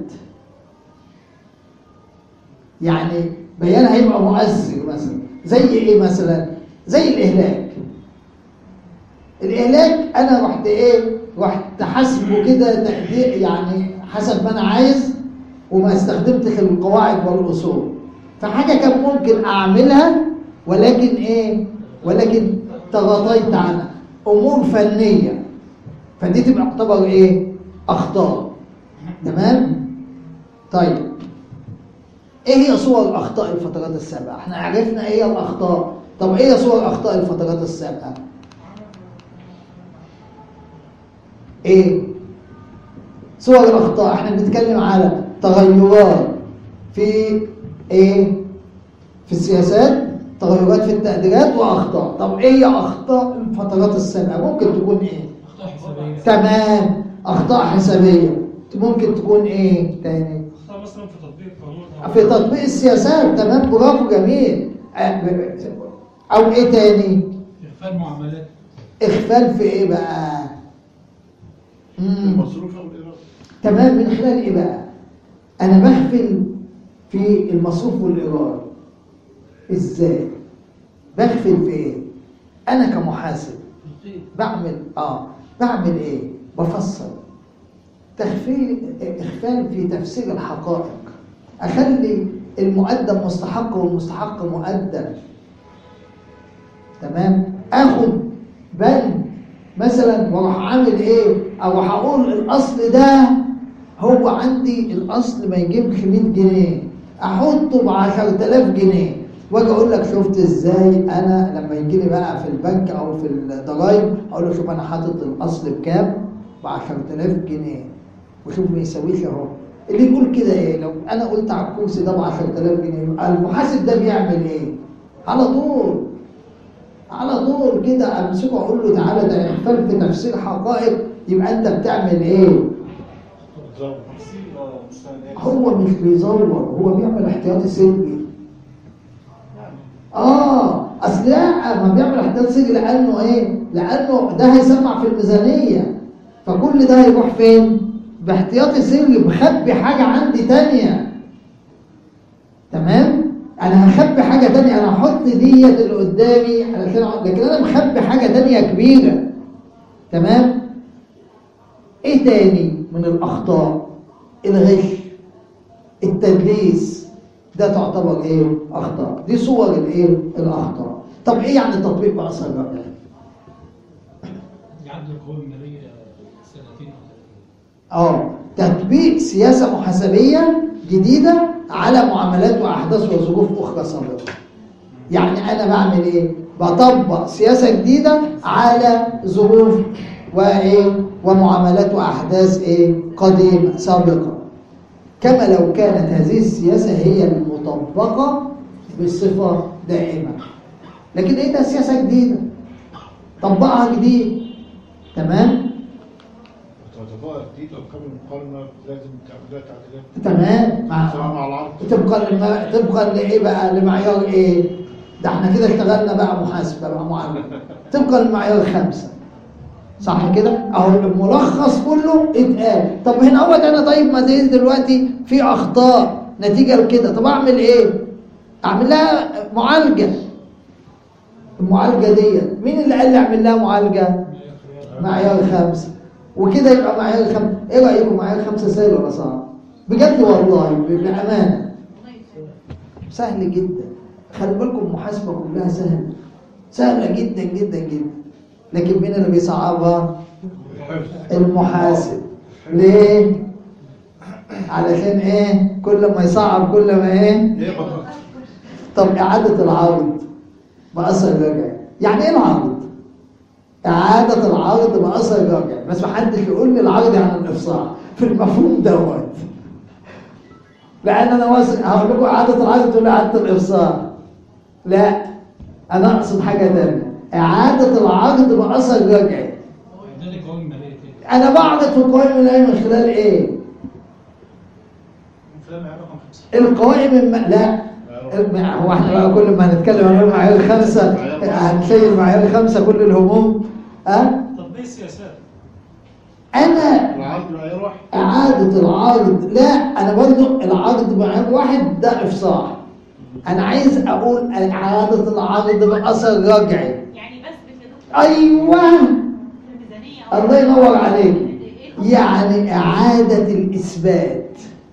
يعني بيان هيبقى مؤثر مثلا زي ايه مثلا؟ زي الاهلاك. الاهلاك انا رحت ايه؟ رحت حاسبه كده تقدير يعني حسب ما انا عايز وما استخدمتش القواعد والاصول. فحاجه كان ممكن اعملها ولكن ايه؟ ولكن تغاضيت عنها. امور فنيه فدي تبقى تعتبر ايه؟ اخطاء. تمام؟ طيب ايه هي صور اخطاء الفترات السابقه؟ احنا عرفنا ايه هي الاخطاء. طب ايه هي صور اخطاء الفترات السابقه؟ ايه صور الاخطاء؟ احنا بنتكلم على تغيرات في ايه؟ في السياسات، تغيرات في التقديرات واخطاء. طب ايه هي اخطاء الفترات السابقه؟ ممكن تكون ايه؟ اخطاء حسابيه. تمام، اخطاء حسابيه. ممكن تكون ايه تاني؟ اخطاء مثلا في تطبيق القانون في تطبيق السياسات. تمام، برافو، جميل. او ايه تاني؟ اغفال معاملات. اغفال في ايه بقى؟ مم. المصروف او الايراد. تمام، من خلال ايه بقى؟ انا بغفل في المصروف والايراد. ازاي بغفل في ايه؟ انا كمحاسب بعمل اه بعمل ايه؟ بفصل تغفيل اغفال في تفسير الحقائق. اخلي المقدم مستحق والمستحق مقدم. تمام، اخد بند مثلا واروح عامل ايه؟ او هقول الاصل ده هو عندي الاصل ما يجيبش مية جنيه احطه ب عشرة آلاف جنيه واجي اقول لك شفت ازاي انا لما يجي لي بقى في البنك او في الضرايب اقول له شوف انا حاطط الاصل بكام؟ ب عشرة آلاف جنيه وشوف ما يساويش اهو. اللي يقول كده ايه؟ لو انا قلت على الكرسي ده ب عشرة آلاف جنيه المحاسب ده بيعمل ايه؟ على طول على طول كده امسكه اقول له تعالى ده اغفال في تفسير حقائق. يبقى انت بتعمل ايه؟ هو مش بيزور، هو بيعمل احتياطي سلبي. اه اصل لا ما بيعمل احتياطي سلبي لانه ايه؟ لانه ده هيسمع في الميزانيه فكل ده هيروح فين؟ باحتياطي سلبي مخبي حاجه عندي تانية. تمام؟ انا هخبي حاجه تانية، انا هحط ديت اللي قدامي علشان لكن انا مخبي حاجه تانية كبيره. تمام؟ ايه تاني من الاخطاء؟ الغش، التدليس، ده تعتبر ايه؟ اخطاء. دي صور الايه؟ الاخطاء. طب ايه يعني تطبيق باثر الرأي؟ عدل القوائم الماليه سنتين او ثلاثه. اه تطبيق سياسه محاسبيه جديده على معاملات واحداث وظروف اخرى سابقه. يعني انا بعمل ايه؟ بطبق سياسه جديده على ظروف وايه ومعاملات واحداث ايه قديمه سابقه، كما لو كانت هذه السياسه هي المطبقه بصفه دائمه. لكن ايه ده سياسه جديده طبقها جديد. تمام تعتبر جديد ارقام المقارنه لازم تعمل لها تعديلات تمام مع سواء مع العرض. طبقا لما طبقا لايه بقى لمعيار ايه؟ ده احنا كده اشتغلنا بقى محاسبه بقى معامله طبقا لمعيار خمسه صح كده؟ اهو الملخص كله اتقال. طب هنا هو انا طيب ما زي دلوقتي في اخطاء نتيجه لكده، طب اعمل ايه؟ اعمل لها معالجه. المعالجه ديت مين اللي قال لي اعمل لها معالجه؟ معيار خمسه. وكده يبقى معيار خمسه. ايه رايكم معيار خمسه سهل ولا صعب؟ بجد والله بامانه سهل جدا. خلي بالكم المحاسبه كلها سهله سهله جدا جدا جدا. لكن مين اللي بيصعبها؟ المحاسب. ليه؟ علشان ايه؟ كل ما يصعب كل ما ايه؟ طب اعاده العرض باثر رجعي. يعني ايه العرض؟ اعاده العرض باثر رجعي. بس محدش يقول لي العرض يعني الافصاح في المفهوم دوت، لان انا واثق هقول لكم اعاده العرض تقول لي اعاده الافصاح. لا انا اقصد حاجه ثانيه. اعاده العرض باثر رجعي. ده القوائم الماليه كده. انا بعرض في القوائم الماليه من خلال ايه؟ من خلال معيار رقم خمسة. القوائم الم... لا الم... هو احنا بقى كل ما هنتكلم عن المعايير الخمسه هنشيل المعايير الخمسه كل الهموم. أه؟ تطبيق السياسات. انا العرض معيار واحد. اعاده العرض لا انا برضو العرض معيار واحد ده افصاح. انا عايز اقول اعاده العرض باثر رجعي. يعني بثبت يا دكتور ايوه الميزانيه أو- الله ينور عليك. يعني اعاده الاثبات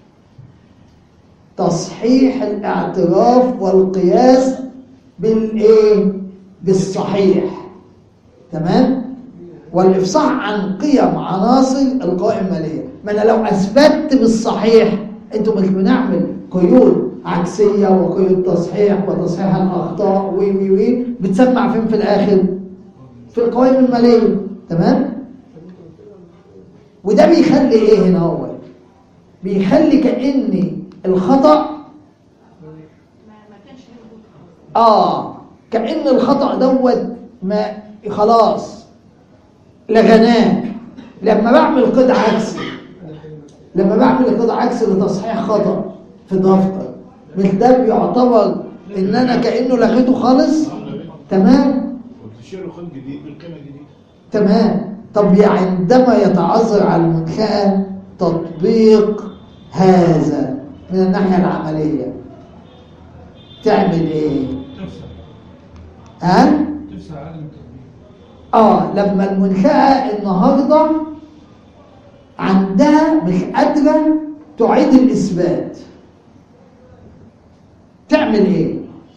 تصحيح الاعتراف والقياس بالايه بالصحيح. تمام. والافصاح عن قيم عناصر القوائم الماليه. ما انا لو اثبتت بالصحيح انتوا مش بنعمل قيود عكسيه وقيود تصحيح وتصحيح الاخطاء وي وي وي بتسمع فين في الاخر؟ في القوائم الماليه. تمام. وده بيخلي ايه هنا هو؟ بيخلي كأن الخطأ ما ما كانش موجود خالص. اه كأن الخطأ دوت ما خلاص لغناه. لما بعمل قيد عكسي لما بعمل قيد عكسي لتصحيح خطأ في دفتر مش ده بيعتبر ان انا كأنه لغيته خالص. تمام وتشيله خط جديد بالقيمه الجديده. تمام. طب عندما يتعذر على المنشأة تطبيق هذا من الناحية العملية تعمل ايه؟ تفسح ها؟ تفسح عدم التطبيق. اه لما المنشأة النهاردة عندها مش قادرة تعيد الإثبات تعمل ايه؟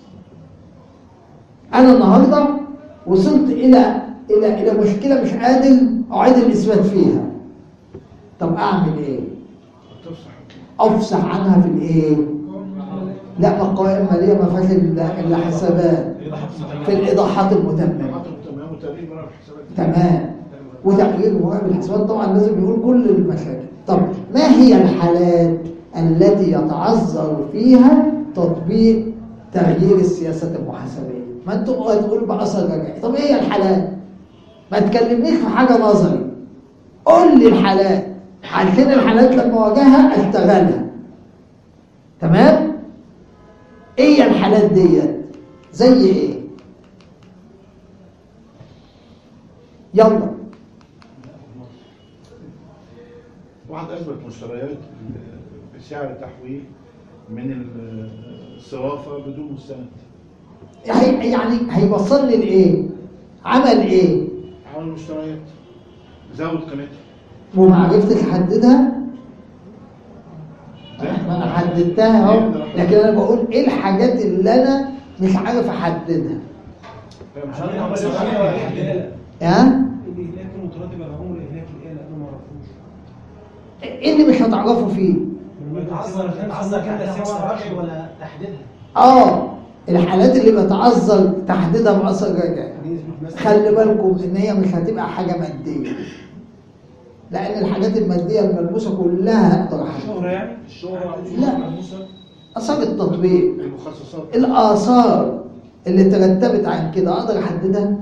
أنا النهاردة وصلت إلى إلى إلى مشكلة مش قادر أعيد الإثبات فيها. طب أعمل إيه؟ تفصح أفصح عنها في الإيه؟ لا ما القوائم المالية ما فيهاش إلا إلا حسابات في الإيضاحات المتممة. تمام وتقريب مرة في حسابات. تمام. وتقرير مراقب الحسابات طبعا لازم يقول كل المشاكل. طب ما هي الحالات التي يتعذر فيها تطبيق تغيير السياسة المحاسبية؟ ما انتوا هتقول بأثر رجعي. طب ايه هي الحالات؟ ما تكلمنيش في حاجة نظري. قول لي الحالات عشان الحالات لما واجهها اشتغلها. تمام؟ ايه هي الحالات ديت؟ زي ايه؟ يلا. واحد اثبت مشتريات بسعر تحويل من الصرافه بدون مستند. هي يعني هيوصلني لايه؟ عمل ايه؟ عمل مشتريات زود قيمتها وما عرفتش احددها. ما انا حددتها اهو، لكن انا بقول ايه الحاجات اللي انا مش عارف احددها. مش هل عارف العملية ولا الحلال؟ ها؟ اللي هناك دلوقتي بقى عمر هناك الايه لانه ما عرفوش. ايه اللي مش هتعرفوا فيه؟ بيتعذر بيتعذر كده سواء رشد ولا تحديدها. اه الحالات اللي بتعذر تحديدها باثر رجعي، خلي بالكم ان هي مش هتبقى حاجه ماديه، لان الحاجات الماديه الملموسه كلها اقدر احددها. الشهره يعني الشهره لا، اثار التطبيق، المخصصات الاثار اللي ترتبت عن كده اقدر احددها؟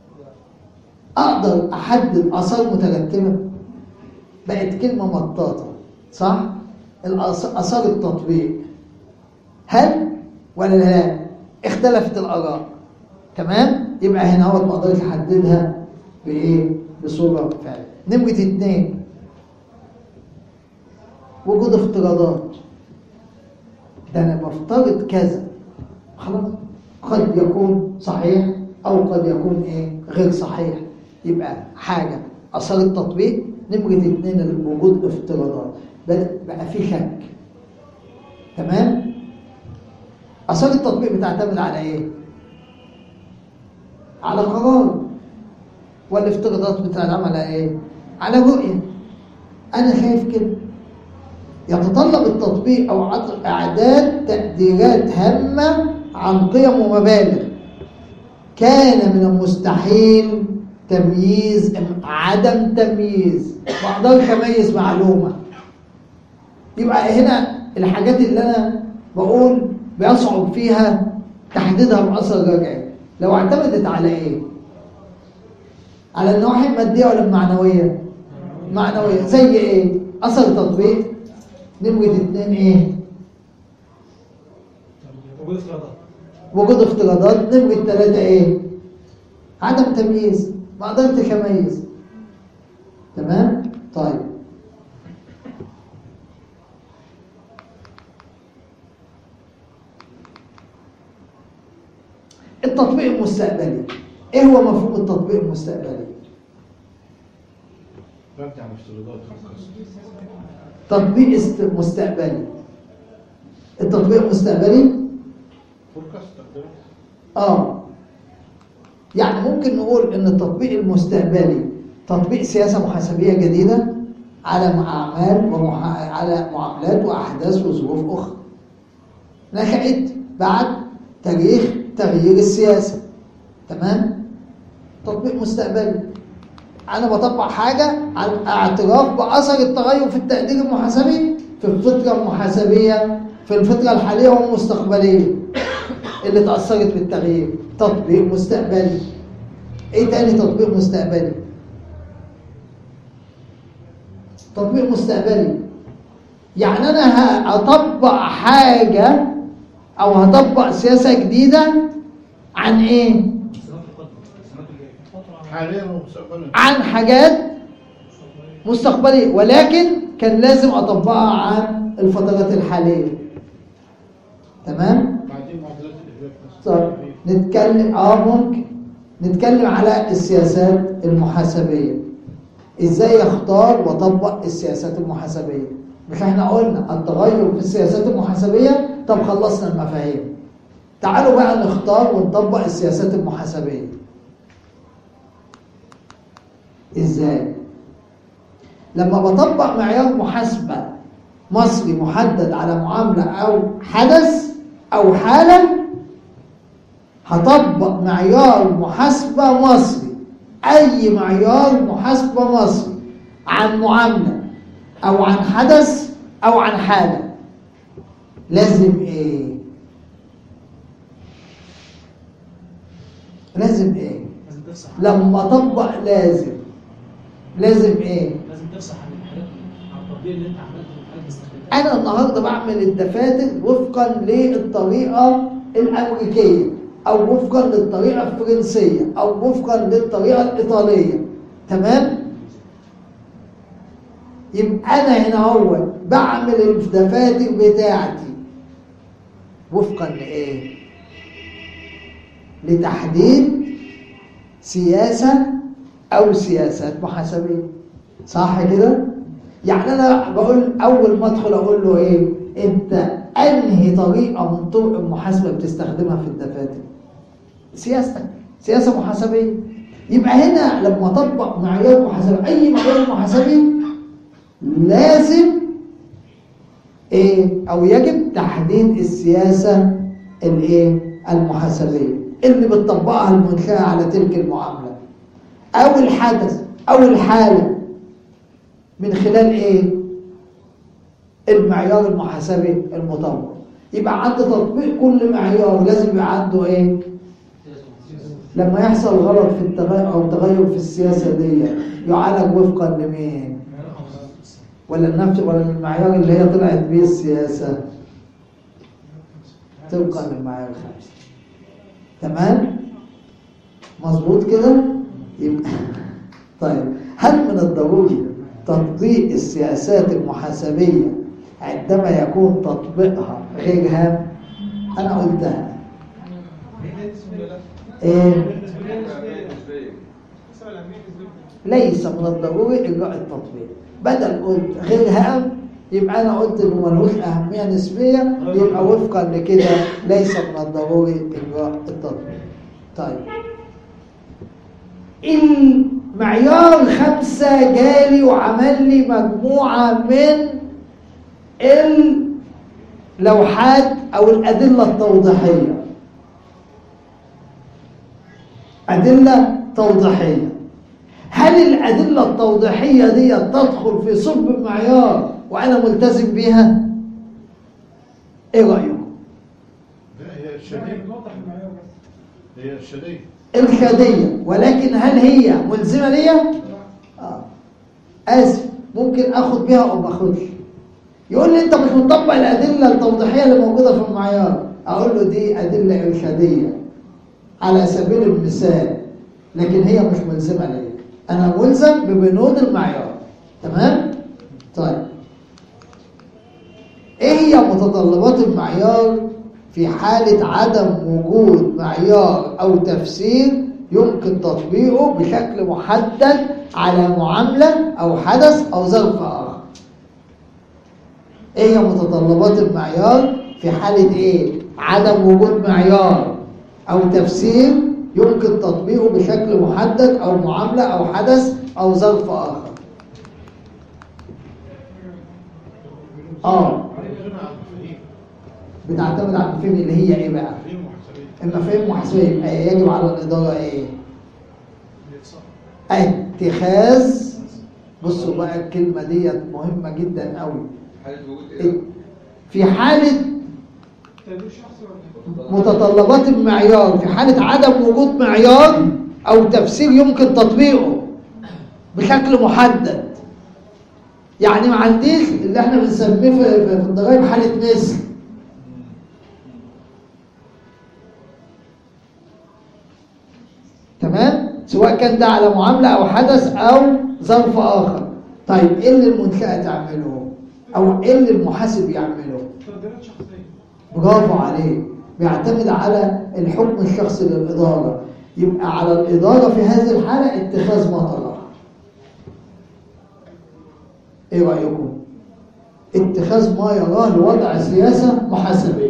اقدر احدد اثار مترتبه؟ بقت كلمه مطاطه صح؟ الآث- اثار التطبيق هل ولا لا؟ اختلفت الاراء. تمام؟ يبقى هنا هو ما اقدرش احددها بايه؟ بصوره فعلا. نمره اتنين، وجود افتراضات. ده انا بفترض كذا، خلاص قد يكون صحيح او قد يكون ايه غير صحيح. يبقى حاجه اثار التطبيق. نمره اتنين وجود افتراضات، بقى في شك. تمام؟ اثار التطبيق بتعتمد على ايه؟ على قرار. والافتراضات بتعتمد على ايه؟ على رؤيه. انا شايف كده. يتطلب التطبيق او اعداد تقديرات هامه عن قيم ومبالغ كان من المستحيل تمييز عدم تمييز. ما اقدرش اميز معلومه. يبقى هنا الحاجات اللي انا بقول بيصعب فيها تحديدها باثر رجعي لو اعتمدت على ايه؟ على النواحي الماديه ولا المعنويه؟ معنويه. زي ايه؟ اثر تطبيق. نمرة اتنين ايه؟ وجود افتراضات. وجود افتراضات. نمرة تلاتة ايه؟ عدم تمييز. ما قدرتش اميز. تمام؟ طيب التطبيق المستقبلي. ايه هو مفهوم التطبيق المستقبلي؟ رد على افتراضات تطبيق است... مستقبلي. التطبيق المستقبلي فوركاست اه يعني ممكن نقول ان التطبيق المستقبلي تطبيق سياسة محاسبية جديدة على أعمال ومح... على معاملات وأحداث وظروف أخرى نشأت بعد تاريخ تغيير السياسة. تمام؟ تطبيق مستقبلي. أنا بطبق حاجة عن اعتراف بأثر التغير في التقدير المحاسبي في الفترة المحاسبية في الفترة الحالية والمستقبلية اللي تأثرت بالتغيير. تطبيق مستقبلي. إيه تاني تطبيق مستقبلي؟ تطبيق مستقبلي يعني أنا هطبق حاجة أو هطبق سياسة جديدة عن إيه؟ حاليا ومستقبلا. عن حاجات مستقبلية ولكن كان لازم أطبقها عن الفترات الحالية. تمام؟ بعدين معادلات الإهلاك. طيب نتكلم اه ممكن نتكلم على السياسات المحاسبية. ازاي اختار واطبق السياسات المحاسبية؟ مش احنا قلنا التغير في السياسات المحاسبية؟ طب خلصنا المفاهيم. تعالوا بقى نختار ونطبق السياسات المحاسبية. ازاي؟ لما بطبق معيار محاسبة مصري محدد على معاملة او حدث او حالة هطبق معيار محاسبة مصري. اي معيار محاسبة مصري عن معاملة او عن حدث او عن حالة لازم ايه؟ لازم ايه؟ لازم تفصح. لما اطبق لازم لازم ايه؟ لازم تفصح عن الحاجات عن التطبيق اللي انت عملته والحاجات استخدمتها. انا النهارده بعمل الدفاتر وفقا للطريقه الامريكيه او وفقا للطريقه الفرنسيه او وفقا للطريقه الايطاليه. تمام؟ يبقى انا هنا هو بعمل الدفاتر بتاعتي وفقا لايه؟ لتحديد سياسه او سياسات محاسبيه. صح كده؟ يعني انا بقول اول ما ادخل اقول له ايه؟ انت انهي طريقه من طرق المحاسبه بتستخدمها في الدفاتر؟ سياستك سياسه محاسبيه. يبقى هنا لما اطبق معيار محاسبي، اي معيار محاسبي لازم ايه او يجب تحديد السياسه الايه المحاسبيه اللي بتطبقها المنشاه على تلك المعامله او الحدث او الحاله من خلال ايه المعيار المحاسبي المطبق. يبقى عند تطبيق كل معيار لازم يبقى عنده ايه لما يحصل غلط في التغير او تغير في السياسه دي يعالج وفقا لمين؟ ولا النفس ولا المعيار اللي هي طلعت بيه السياسه طبقا للمعيار الخامس. تمام؟ مظبوط كده؟ يبقى طيب هل من الضروري تطبيق السياسات المحاسبيه عندما يكون تطبيقها غير هام؟ انا قلتها ايه ليس من الضروري اجراء التطبيق. بدل قلت غير هام يبقى انا قلت انه ملوش اهميه نسبيه، يبقى وفقا لكده ليس من الضروري اجراء التطبيق. طيب المعيار خمسة جالي وعمل لي مجموعه من اللوحات او الادله التوضيحيه، أدلة توضيحية. هل الأدلة التوضيحية دي تدخل في صلب المعيار وأنا ملتزم بيها؟ إيه رأيكم؟ هي الشديد هي الشديد الشدية، ولكن هل هي ملزمة ليا؟ آه. آسف، ممكن أخد بيها أو ما أخدش. يقول لي أنت مش مطبق الأدلة التوضيحية اللي موجودة في المعيار. أقول له دي أدلة إرشادية على سبيل المثال، لكن هي مش ملزمة لي، أنا ملزم ببنود المعيار. تمام؟ طيب إيه هي متطلبات المعيار في حالة عدم وجود معيار أو تفسير يمكن تطبيقه بشكل محدد على معاملة أو حدث أو ظرف آخر؟ إيه هي متطلبات المعيار في حالة إيه؟ عدم وجود معيار أو تفسير يمكن تطبيقه بشكل محدد أو معاملة أو حدث أو ظرف آخر. آه بتعتمد على المفاهيم اللي هي إيه بقى؟ المفاهيم المحاسبية. يبقى يجب على الإدارة إيه؟ اتخاذ. بصوا بقى الكلمة دي مهمة جدا قوي. في حالة متطلبات المعيار في حالة عدم وجود معيار أو تفسير يمكن تطبيقه بشكل محدد. يعني ما عنديش اللي احنا بنسميه في الضرائب حالة مثل. تمام؟ سواء كان ده على معاملة أو حدث أو ظرف آخر. طيب إيه اللي المنشأة تعمله؟ أو إيه اللي المحاسب يعمله؟ برافو عليه، بيعتمد على الحكم الشخصي للإدارة. يبقى على الإدارة في هذه الحالة اتخاذ ما تراه. إيه رأيكم؟ اتخاذ ما يراه لوضع سياسة محاسبية.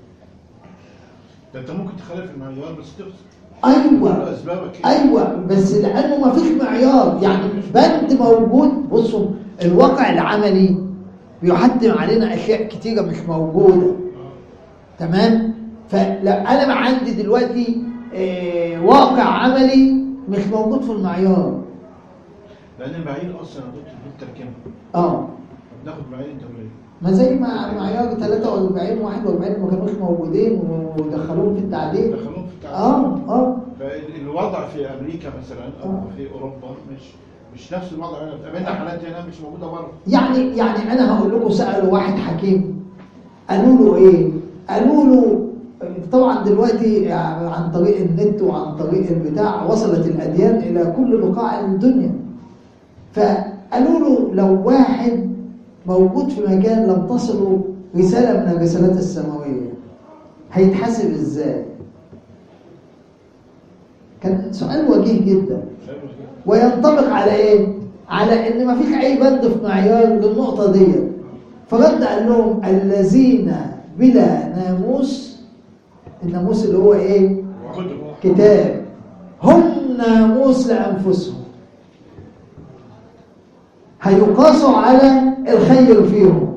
ده أنت ممكن تخالف المعيار بس تخسر. أيوة أيوة بس لأنه ما فيش معيار، يعني بند موجود. بصوا الواقع العملي بيحتم علينا أشياء كتيرة مش موجودة. تمام؟ فلا أنا ما عندي دلوقتي آه واقع عملي مش موجود في المعيار. لأن المعايير أصلا يا دكتور بالتركيبة. اه بناخد معايير دولية. ما زي ما معيار ثلاثة وأربعين وواحد وأربعين ما كانوش موجودين ودخلوهم في التعديل. دخلوهم في التعديل. اه اه فالوضع في أمريكا مثلا أو آه. في أوروبا مش مش نفس الوضع هنا. بتقابلنا حالات هنا مش موجودة بره. يعني يعني أنا هقول لكم سألوا واحد حكيم قالوا له إيه؟ قالوا له طبعا دلوقتي عن طريق النت وعن طريق البتاع وصلت الأديان إلى كل بقاع الدنيا. فقالوا له لو واحد موجود في مكان لم تصله رسالة من الرسالات السماوية هيتحاسب إزاي؟ كان سؤال وجيه جدا وينطبق على إيه؟ على إن ما فيش أي بند في معيار للنقطة دي. فرد قال لهم الذين بلا ناموس، الناموس اللي هو إيه؟ كتاب، هم ناموس لأنفسهم، هيقاسوا على الخير فيهم.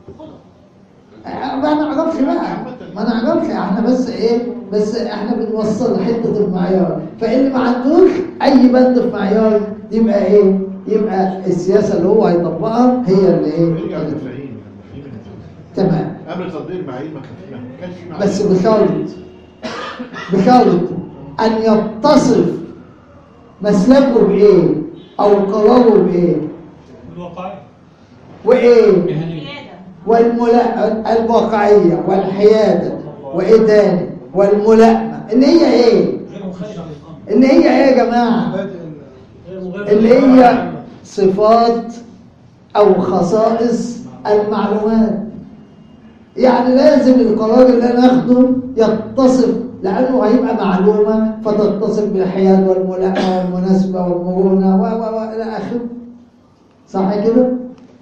ما نعرفش بقى، ما نعرفش احنا، بس ايه، بس احنا بنوصل حته المعيار. فاللي ما عندوش اي بند في معيار يبقى ايه؟ يبقى السياسه اللي هو هيطبقها هي اللي ايه؟ بيرجع للمفاهيم. تمام. قبل تطبيق المعايير ما كانش في معايير، بس بشرط بشرط ان يتصف مسلكه بايه او قراره بايه الواقعية وايه القيادة والملا الواقعيه والحياده وايه تاني والملائمه اللي هي ايه غير مخالفه للامر، اللي هي ايه يا جماعه مبادئ غير مغير اللي هي صفات او خصائص المعلومات. يعني لازم القرار اللي انا اخده يتصف، لانه هيبقى معلومه فتتصف بالحياد والملائمه والمناسبه والمرونه و و الى اخره. صح كده؟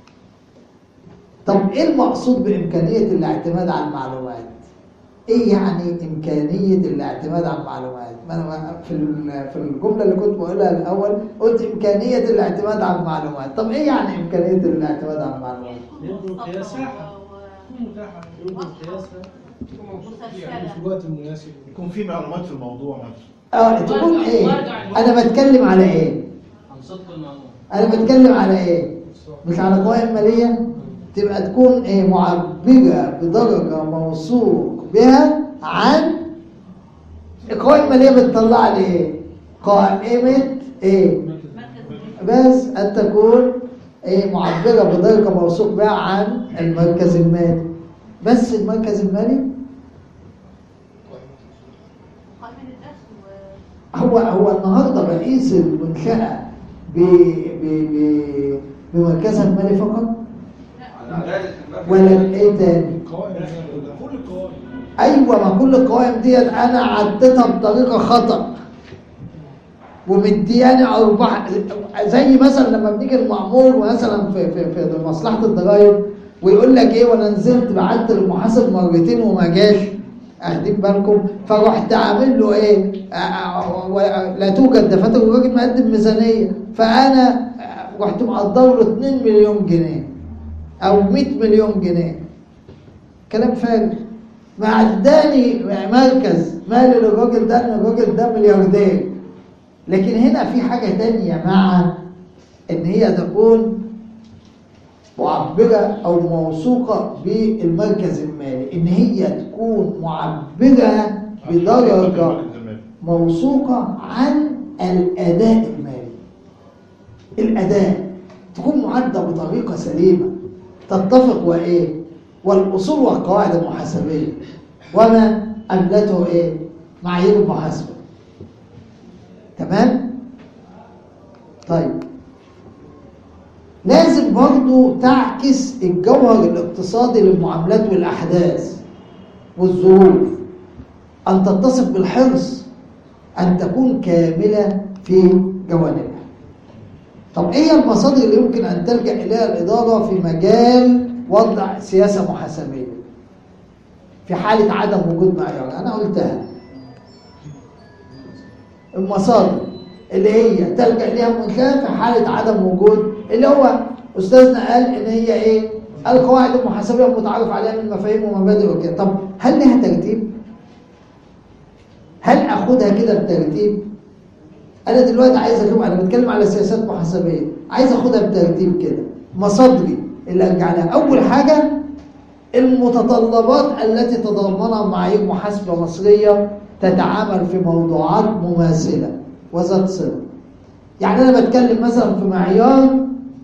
طب ايه المقصود بامكانيه الاعتماد على المعلومات؟ ايه يعني امكانيه الاعتماد على المعلومات؟ ما انا في في الجمله اللي كنت بقولها الاول قلت امكانيه الاعتماد على المعلومات. طب ايه يعني امكانيه الاعتماد على المعلومات؟ يمكن قياسها و- متاحه، يمكن قياسها في الوقت المناسب. يكون في معلومات في الموضوع نفسه. اه تكون ايه؟ انا بتكلم على ايه؟ عن صدق المعلومه. انا بتكلم على ايه؟ مش على قوائم ماليه؟ تبقى تكون ايه؟ معبره بدرجه موثوق بها عن القوائم الماليه. بتطلع لي ايه؟ قائمه ايه؟ بس ان تكون ايه؟ معبره بدرجه موثوق بها عن المركز المالي. بس المركز المالي قائمة الدخل و- هو هو النهارده بقيس المنشأة ب ب ب بمركزها المالي فقط ولا ايه تاني؟ القوائم كل القوائم. ايوه، ما كل القوائم ديت انا عديتها بطريقه خطأ ومدياني ارباح. زي مثلا لما بنيجي المأمور مثلا في في في مصلحه الضرايب ويقول لك ايه، وانا نزلت بعت المحاسب مرتين وما جاش، اخدين بالكم؟ فرحت عامل له ايه؟ آه، آه، لا توجد دفاتر والراجل مقدم ميزانيه، فانا رحت مقدر له اتنين مليون جنيه او مية مليون جنيه. كلام فارغ. ما اداني مركز مالي للراجل ده ان الراجل ده ملياردير. لكن هنا في حاجه تانية مع ان هي تكون معبرة أو موثوقة بالمركز المالي، إن هي تكون معبرة بدرجة موثوقة عن الأداء المالي. الأداء تكون معدة بطريقة سليمة تتفق وإيه؟ والأصول والقواعد المحاسبية وما أملته إيه؟ معايير المحاسبة. تمام؟ طيب، لازم برضو تعكس الجوهر الاقتصادي للمعاملات والأحداث والظروف، أن تتصف بالحرص، أن تكون كاملة في جوانبها. طب إيه المصادر اللي يمكن أن تلجأ إليها الإدارة في مجال وضع سياسة محاسبية في حالة عدم وجود معيار؟ أنا قلتها. المصادر اللي هي تلجأ ليها المنشأة في حالة عدم وجود، اللي هو أستاذنا قال إن هي إيه؟ القواعد المحاسبية المتعارف عليها من مفاهيم ومبادئ وكده. طب هل لها ترتيب؟ هل أخدها كده بترتيب؟ أنا دلوقتي عايز أشوف، أنا بتكلم على سياسات محاسبية، عايز أخدها بترتيب كده. مصادري اللي أرجع لها، أول حاجة المتطلبات التي تتضمنها معايير محاسبة مصرية تتعامل في موضوعات مماثلة وذات صلة. يعني أنا بتكلم مثلا في معيار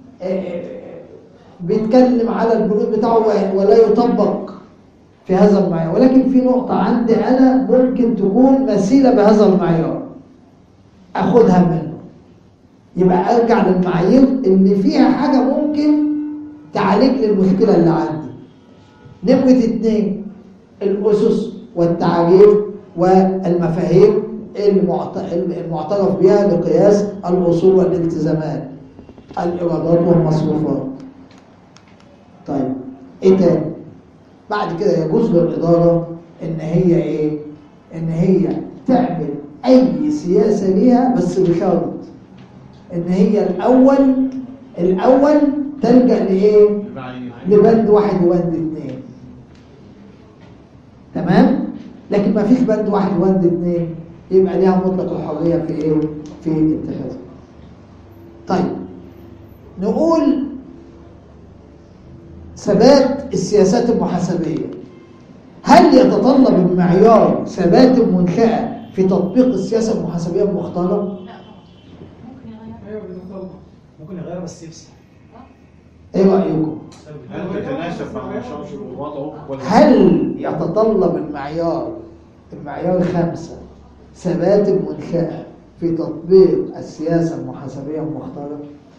بيتكلم على البنود بتاعه ولا يطبق في هذا المعيار، ولكن في نقطة عندي أنا ممكن تكون مثيلة بهذا المعيار أخدها منه. يبقى أرجع للمعايير اللي فيها حاجة ممكن تعالج لي المشكلة اللي عندي. نمرة اتنين، الأسس والتعريف والمفاهيم المعترف بها لقياس الأصول والالتزامات، الإيرادات والمصروفات. طيب إيه تاني؟ بعد كده يجوز للإدارة إن هي إيه؟ إن هي تعمل اي سياسه ليها، بس بشرط ان هي الاول الاول تلجا لايه؟ لبند واحد وبند اثنين. تمام؟ لكن ما فيش بند واحد وبند اثنين، يبقى ليها مطلق الحريه في ايه؟ في اتخاذها. طيب نقول ثبات السياسات المحاسبيه، هل يتطلب المعيار ثبات المنشأة في تطبيق السياسة المحاسبية المختارة؟ لا طبعا ممكن يغير. ايوه بتطلع. ممكن يغير بس يفصل. ايه رأيكم؟ هل تتناسب مع نشاط وضعه ولا هل يتطلب المعيار المعيار خمسة ثبات المنشأة في تطبيق السياسة المحاسبية المختارة؟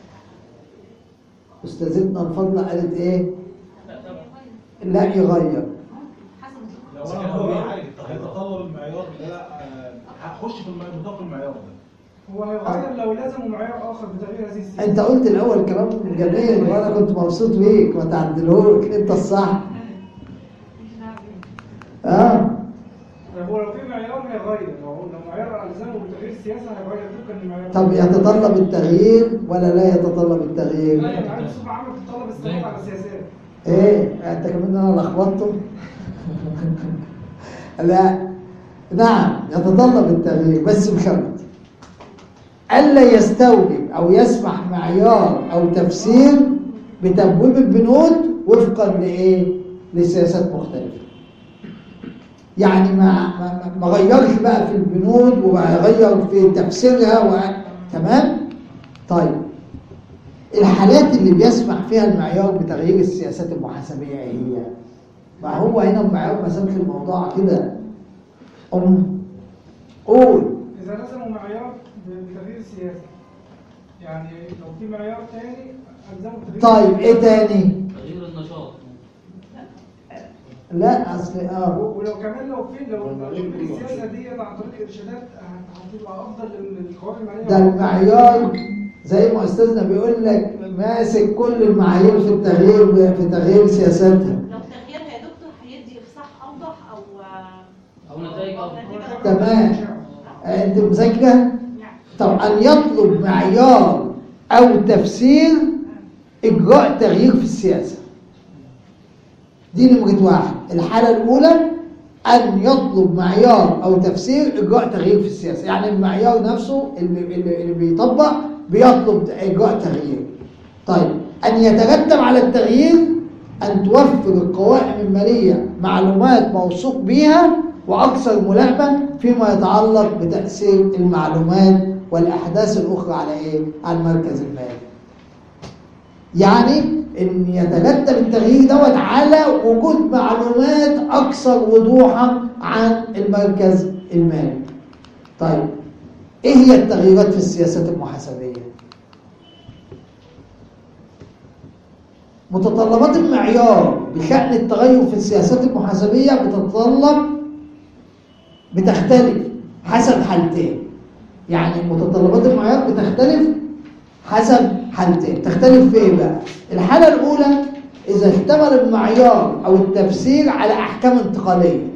أستاذتنا الفضلة قالت ايه؟ لا يغير. حسب لو انا هو هيتطلب المعيار لا آه، هخش في الم- نطاق المعيار ده. هو هيغير لو لازموا معيار اخر بتغيير هذه السياسه. انت قلت الاول كلام جميل وانا كنت مبسوط بيك، ما تعدلهوش، انت الصح. مش دعوه بيه. اه هو لو في معيار هيغير، لو لو معيار الزمه بتغيير السياسه هيغير ممكن المعيار. طب يتطلب التغيير ولا لا يتطلب التغيير؟ لا يعني بصفه عامه بتطلب الثبات على السياسات. ايه انت كمان انا لخبطته. لا نعم يتطلب التغيير بس بشرط الا يستوجب او يسمح معيار او تفسير بتبويب البنود وفقا لايه؟ لسياسات مختلفه. يعني ما ما, ما غيرش بقى في البنود وغير في تفسيرها و... تمام؟ طيب الحالات اللي بيسمح فيها المعيار بتغيير السياسات المحاسبيه ايه هي؟ ما هو هنا المعيار مسامح الموضوع كده. أم قول. اذا لزموا معيار بتغيير السياسه، يعني لو في معيار ثاني الزموا بتغيير. طيب ايه تاني؟ تغيير النشاط. لا اصل اه ولو كمان لو في لو لو السياسه دي عن طريق ارشادات هتبقى افضل للقوائم الماليه. ده المعيار زي ما استاذنا بيقول لك ماسك كل المعايير في التغيير في تغيير سياساتها. لو تغييرها يا دكتور هيدي افصاح اوضح او أو نتائج أفضل. نتيجة تمام. انت مذاكره؟ يعني طب ان يطلب معيار او تفسير اجراء تغيير في السياسه. دي نمرة واحد. الحالة الأولى أن يطلب معيار أو تفسير إجراء تغيير في السياسة، يعني المعيار نفسه اللي, اللي, اللي بيطبق بيطلب إجراء تغيير. طيب أن يترتب على التغيير أن توفر القوائم المالية معلومات موثوق بها وأكثر ملائمة فيما يتعلق بتأثير المعلومات والأحداث الأخرى على إيه؟ على المركز المالي. يعني ان يترتب التغيير دوت على وجود معلومات اكثر وضوحا عن المركز المالي. طيب ايه هي التغييرات في السياسات المحاسبيه؟ متطلبات المعيار بشأن التغير في السياسات المحاسبيه بتتطلب بتختلف حسب حالتين. يعني متطلبات المعيار بتختلف حسب حالتين. تختلف في ايه بقى؟ الحالة الأولى إذا اشتمل المعيار أو التفسير على أحكام انتقالية.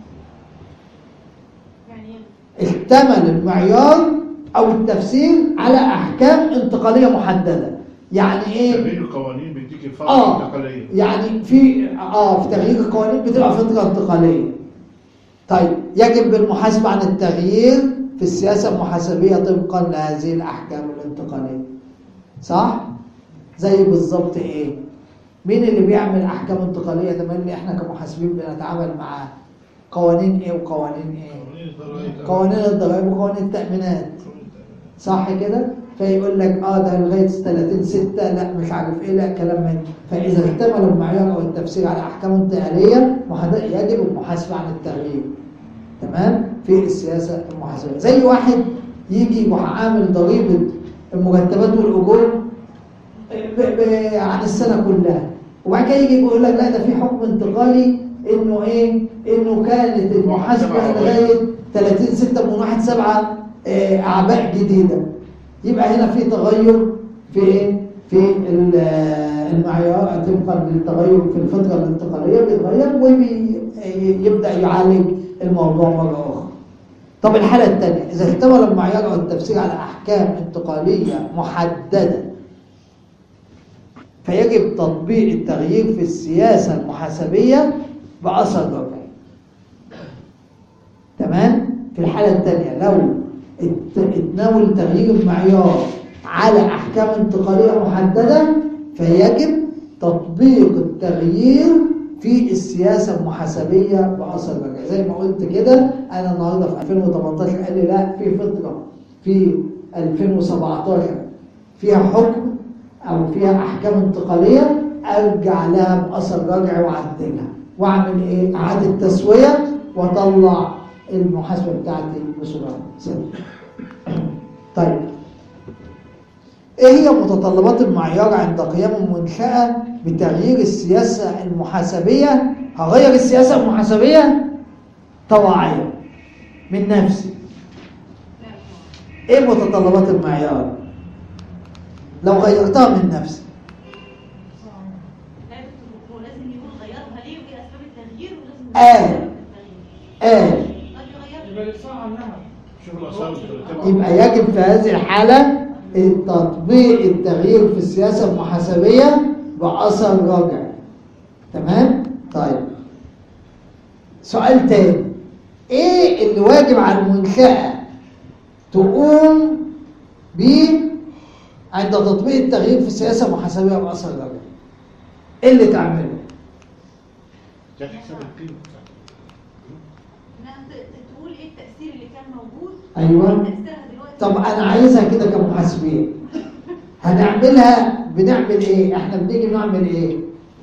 يعني اشتمل المعيار أو التفسير على أحكام انتقالية محددة. يعني إيه؟ تغيير القوانين بيديك فترة آه انتقالية. يعني في آه في تغيير القوانين بتبقى فترة انتقالية. طيب يجب بالمحاسبة عن التغيير في السياسة المحاسبية طبقا لهذه الأحكام الانتقالية. صح؟ زي بالظبط ايه؟ مين اللي بيعمل احكام انتقاليه؟ ده اللي احنا كمحاسبين بنتعامل مع قوانين ايه وقوانين ايه؟ قوانين الضرائب وقوانين التامينات. صح كده؟ فيقول لك اه ده لغايه ثلاثين ستة لا مش عارف ايه لا كلام من. فاذا اشتمل المعيار او التفسير على احكام انتقاليه يجب المحاسبه عن التغيير. تمام؟ في السياسه المحاسبيه. زي واحد يجي وعامل ضريبه المرتبات والاجور عن السنه كلها، وبعد كده يجي يقول لك لا ده في حكم انتقالي انه ايه؟ انه كانت المحاسبه لغايه ثلاثين ستة من واحد سبعة اعباء جديده. يبقى هنا في تغير في ايه؟ في المعيار طبقا للتغير في الفتره الانتقاليه بيتغير ويبدا يعالج الموضوع مره اخرى. طب الحالة الثانية، إذا احتمل المعيار أو التفسير على أحكام انتقالية محددة فيجب تطبيق التغيير في السياسة المحاسبية بأثر رجعي. تمام؟ في الحالة الثانية لو اتناول تغيير المعيار على أحكام انتقالية محددة فيجب تطبيق التغيير في السياسة المحاسبية بأثر رجعي. زي ما قلت كده، أنا النهاردة في ألفين وتمنتاشر قال لي لا، في فترة في ألفين وسبعتاشر فيها حكم أو فيها أحكام انتقالية، أرجع لها بأثر رجعي وأعدلها وأعمل إيه؟ إعادة تسوية وأطلع المحاسبة بتاعتي بصورة سليمة. طيب، إيه هي متطلبات المعيار عند قيام المنشأة بتغيير السياسة المحاسبية؟ هغير السياسة المحاسبية طواعية من نفسي. إيه متطلبات المعيار؟ لو غيرتها من نفسي هو لازم يقول غيرها ليه وايه اسباب التغيير ولازم آه آه يبقى يدفع عنها. شوف الأسباب اللي يبقى يجب في هذه الحالة تطبيق التغيير في السياسة المحاسبية بأثر رجعي. تمام؟ طيب، سؤال تاني، ايه اللي واجب على المنشأة تقوم بيه عند تطبيق التغيير في السياسة المحاسبية بأثر رجعي؟ ايه اللي تعمله؟ جاب حساب القيمة. انها تقول ايه التأثير اللي كان موجود. أيوة. تأثيرها دلوقتي. طب أنا عايزها كده كمحاسبين، هنعملها بنعمل إيه؟ إحنا بنيجي نعمل إيه؟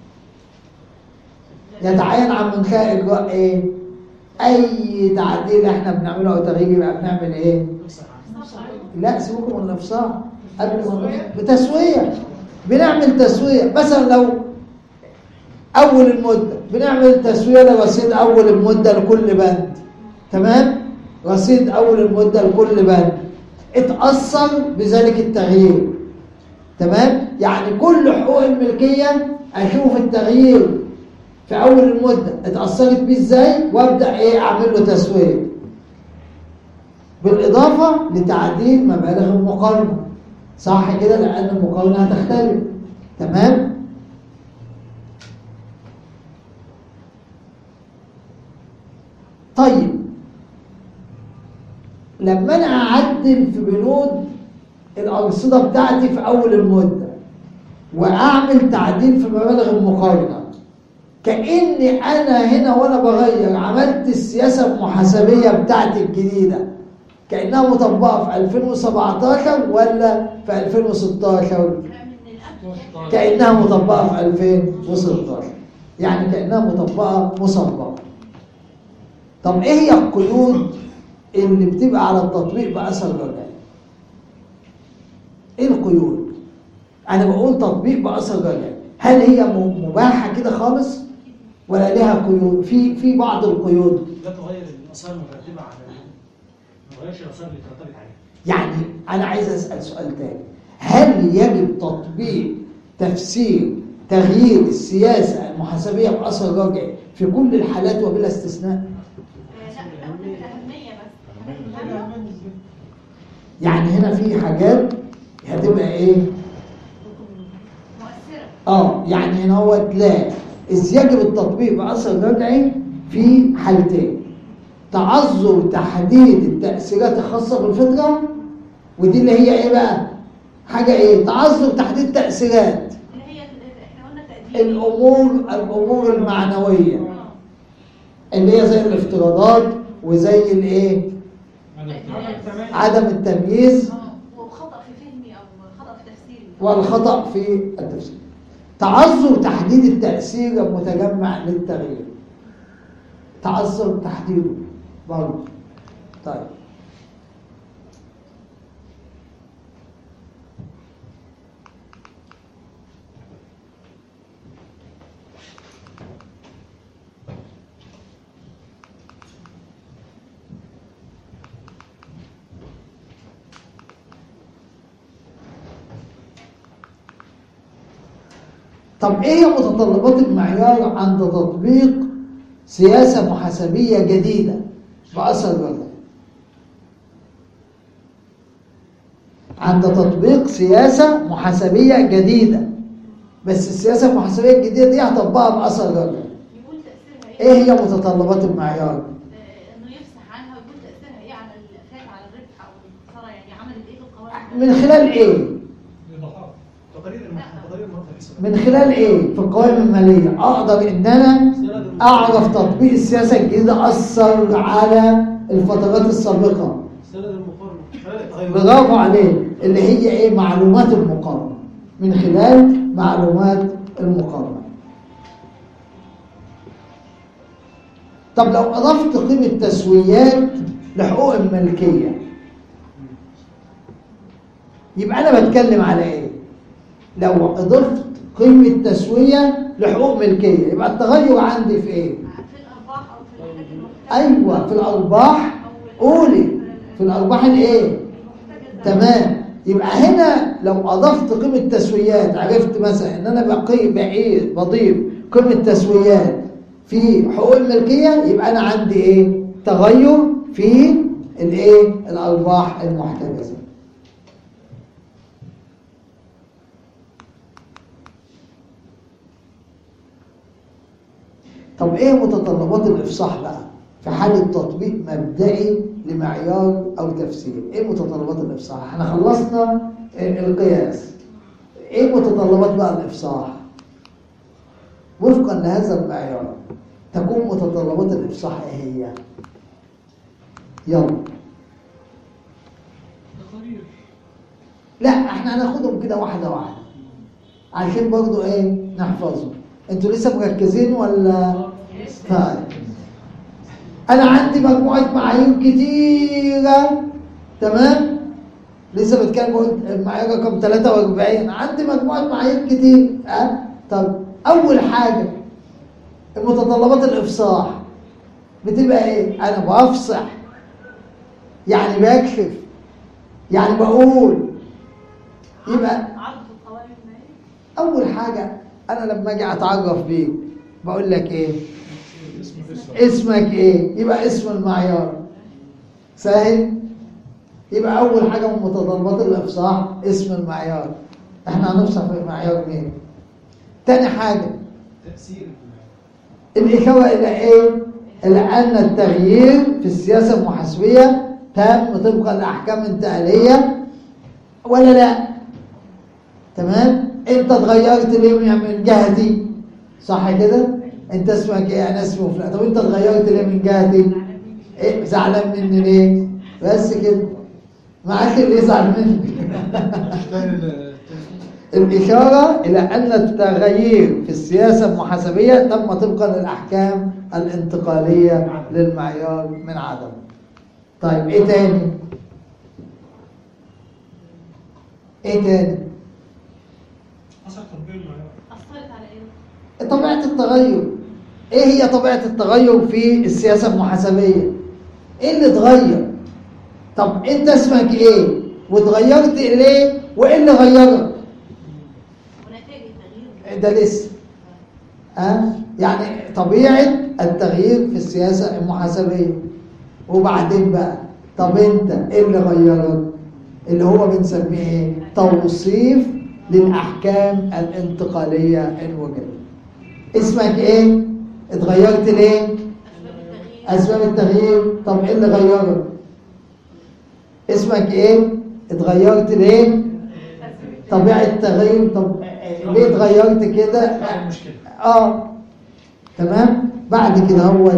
يتعين عن منشأ إجراء إيه؟ أي تعديل إحنا بنعمله أو تغيير يبقى بنعمل إيه؟ لا، سيبكم من الإفصاح، قبل ما بتسوية. بنعمل تسوية، مثلا لو أول المدة بنعمل تسوية لرصيد أول المدة لكل بند. تمام؟ رصيد أول المدة لكل بند اتأثر بذلك التغيير. تمام؟ يعني كل حقوق الملكية أشوف التغيير في أول المدة اتأثرت بيه إزاي وأبدأ إيه أعمل له تسوية، بالإضافة لتعديل مبالغ المقارنة. صح كده؟ لأن المقارنة هتختلف. تمام؟ طيب، لما أنا أعدل في بنود الأرصدة بتاعتي في أول المدة وأعمل تعديل في مبالغ المقارنة، كأني أنا هنا وأنا بغير عملت السياسة المحاسبية بتاعتي الجديدة كأنها مطبقة في ألفين وسبعتاشر ولا في ألفين وستاشر؟ كأنها مطبقة في ألفين وستاشر، يعني كأنها مطبقة مسبقة. طب إيه هي القيود اللي بتبقى على التطبيق بأثر رجعي؟ إيه القيود؟ أنا بقول تطبيق بأثر رجعي، هل هي مباحة كده خالص ولا لها قيود؟ في في بعض القيود. لا تغير الآثار المترتبة على ما تغيرش الآثار اللي ترتبط عليها. يعني أنا عايز أسأل سؤال تاني، هل يجب تطبيق تفسير تغيير السياسة المحاسبية بأثر رجعي في كل الحالات وبلا استثناء؟ لا، الأهمية بس. يعني هنا في حاجات هتبقى إيه؟ مؤثرة. آه يعني هنا هو لا، إذ يجب التطبيق بأثر رجعي في حالتين: تعذر تحديد التأثيرات الخاصة بالفطرة، ودي اللي هي إيه بقى؟ حاجة إيه؟ تعذر تحديد تأثيرات اللي هي احنا قلنا تقدير الأمور الأمور المعنوية اللي هي زي الافتراضات وزي الإيه؟ عدم التمييز وخطأ في فهمي أو خطأ في تفسيري والخطأ في التفسير. تعذر تحديد التأثير المتجمع للتغيير، تعذر تحديده برضه. طيب، طب ايه متطلبات المعيار عند تطبيق سياسة محاسبية جديدة بأثر رجعي؟ عند تطبيق سياسة محاسبية جديدة، بس السياسة المحاسبية الجديدة دي هطبقها بأثر رجعي. يقول تأثيرها ايه هي متطلبات المعيار؟ آه، انه يفصح عنها ويقول تأثيرها ايه على الافات على الربح او الخسارة، يعني عملت ايه في القوائم؟ من خلال ايه؟ الايضاحات. تقارير المح- تقارير المنطقة السنة. من خلال ايه؟ في القوائم المالية اقدر ان انا اعرف تطبيق السياسة الجديدة اثر على الفترات السابقة. سند المقارنه. برافو عليه، اللي هي ايه؟ معلومات المقارنة. من خلال معلومات المقارنة. طب لو اضفت قيمة تسويات لحقوق الملكية يبقى انا بتكلم على ايه؟ لو اضفت قيمة تسوية لحقوق ملكية يبقى التغير عندي في ايه؟ في الارباح او في الحاجات المختلفة. ايوه في الارباح. قولي في الارباح الايه؟ تمام. يبقى هنا لو اضفت قيمة تسويات، عرفت مثلا ان انا بقي بعيد بضيف قيمة تسويات في حقوق الملكية يبقى انا عندي ايه؟ تغير في الايه؟ الارباح المحتجزة. طب ايه متطلبات الافصاح بقى في حالة تطبيق مبدئي لمعيار او تفسير؟ ايه متطلبات الافصاح؟ احنا خلصنا القياس. ايه متطلبات بقى الافصاح؟ وفقا لهذا المعيار تكون متطلبات الافصاح ايه هي؟ يلا. تقارير. لا احنا هناخدهم كده واحدة واحدة عشان برضو ايه نحفظهم. انتوا لسه مركزين ولا؟ طيب انا عندي مجموعة معايير كتيرة، تمام؟ لسه بتكلم معايير رقم ثلاثة وأربعين. عندي مجموعة معايير كتير. أه؟ طب اول حاجة المتطلبات الافصاح بتبقى ايه؟ انا بفصح يعني بكشف يعني بقول. يبقى عرض القوائم المالية. اول حاجة انا لما اجي اتعرف بيك بقول لك ايه؟ اسمك ايه؟ يبقى اسم المعيار. سهل؟ يبقى اول حاجة من متطلبات الافصاح اسم المعيار. احنا هنفصح في معيار مين؟ تاني حاجة تأثير الإشارة إلى إيه؟ إلى أن التغيير في السياسة المحاسبية تم طبقا لأحكام انتقالية ولا لا؟ تمام؟ أنت اتغيرت ليه من جهتي؟ صح كده؟ أنت اسمك إيه؟ أنا اسمي فلان. طب أنت اتغيرت ليه من جهتي؟ إيه زعلان مني ليه؟ بس كده. معاك اللي يزعل مني. الإشارة إلى أن التغيير في السياسة المحاسبية تم طبقا للأحكام الانتقالية للمعيار من عدم. طيب إيه تاني؟ إيه تاني؟ حصل تطبيق المعيار. أثرت على إيه؟ طبيعة التغير. إيه هي طبيعة التغير في السياسة المحاسبية؟ إيه اللي اتغير؟ طب أنت اسمك إيه؟ واتغيرت ليه؟ وإيه اللي غيرك؟ ونتائج التغيير. ده لسه. أه؟ يعني طبيعة التغيير في السياسة المحاسبية. وبعدين بقى طب انت ايه اللي غيرك؟ اللي هو بنسميه ايه؟ توصيف للأحكام الانتقالية إن وجدت. اسمك ايه؟ اتغيرت ليه؟ أسباب التغيير. طب ايه اللي غيرك؟ اسمك ايه؟ اتغيرت ليه؟ طبيعة التغير. طب ليه اتغيرت كده؟ اه تمام. بعد كده هو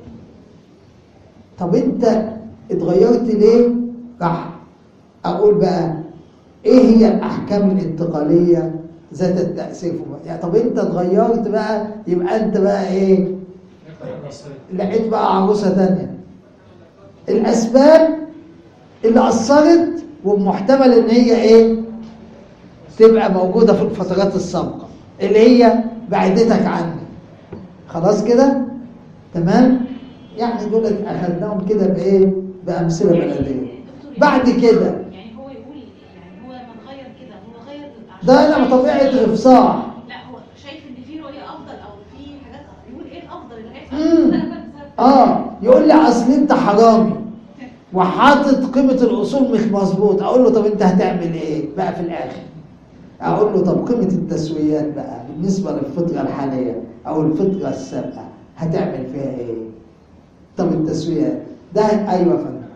طب انت اتغيرت ليه؟ راح اقول بقى ايه هي الاحكام الانتقاليه ذات التاثير في الوقت. يعني طب انت اتغيرت بقى يبقى انت بقى ايه؟ لقيت بقى عروسه ثانيه. الاسباب اللي اثرت ومحتمل ان هي ايه؟ تبقى موجوده في الفترات السابقه اللي هي بعدتك عني. خلاص كده؟ تمام؟ يعني دول اخذناهم كده بايه؟ بامثله بلديه. بعد كده يعني هو يقول يعني هو لما غير كده هو غير ده انا طبيعه الافصاح. لا هو شايف ان في رؤيه افضل او في حاجات يقول ايه الافضل اللي هيحصل امم في المستقبل بسبب اه يقول لي اصل انت حرامي وحاطط قيمه الاصول مش مظبوط، اقول له طب انت هتعمل ايه بقى في الاخر؟ اقول له طب قيمه التسويات بقى بالنسبه للفتره الحاليه او الفتره السابقه هتعمل فيها ايه؟ طب التسويات ده ايوه يا فندم.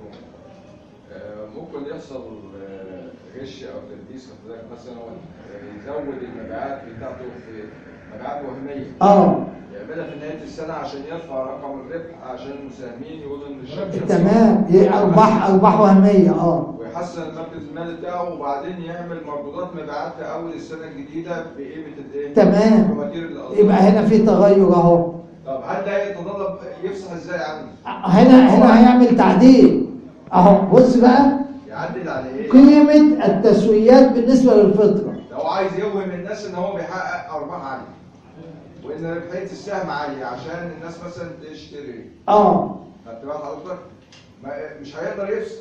ممكن يحصل آه، غش او تلبيس حضرتك مثلا آه، يزود المبيعات بتاعته في مبيعات وهميه. اه يعملها في نهايه السنه عشان يرفع رقم الربح عشان المساهمين يقولوا ان الشركه تمام، ارباح ارباح وهميه اه ويحسن المركز المالي بتاعه وبعدين يعمل مردودات مبيعات في اول السنه الجديده بقيمه الايه؟ تمام. الفواتير اللي قصدها. يبقى هنا في تغير اهو. طب هل ده يتطلب يفصح ازاي عنه؟ هنا هنا هيعمل تعديل اهو. بص بقى يعدل على ايه؟ قيمه التسويات بالنسبه للفطره. لو عايز يوهم الناس ان هو بيحقق ارباح عاليه وان ربحيه السهم عاليه عشان الناس مثلا تشتري. اه خدت بال حضرتك؟ ما- مش هيقدر يفصل.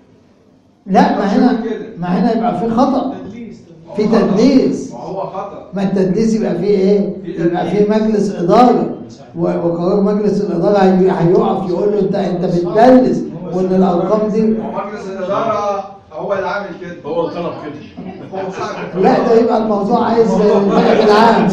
لا، ما هنا ما هنا يبقى في خطأ، في تدليس. ما هو خطأ. ما التدليس يبقى فيه ايه؟ يبقى فيه مجلس اداره، و- وقرار مجلس الاداره هي- هيقف يقول له انت انت بتدلس وان الارقام دي. هو مجلس الاداره هو اللي عامل كده. هو طلب كده. لا ده يبقى الموضوع عايز النائب العام.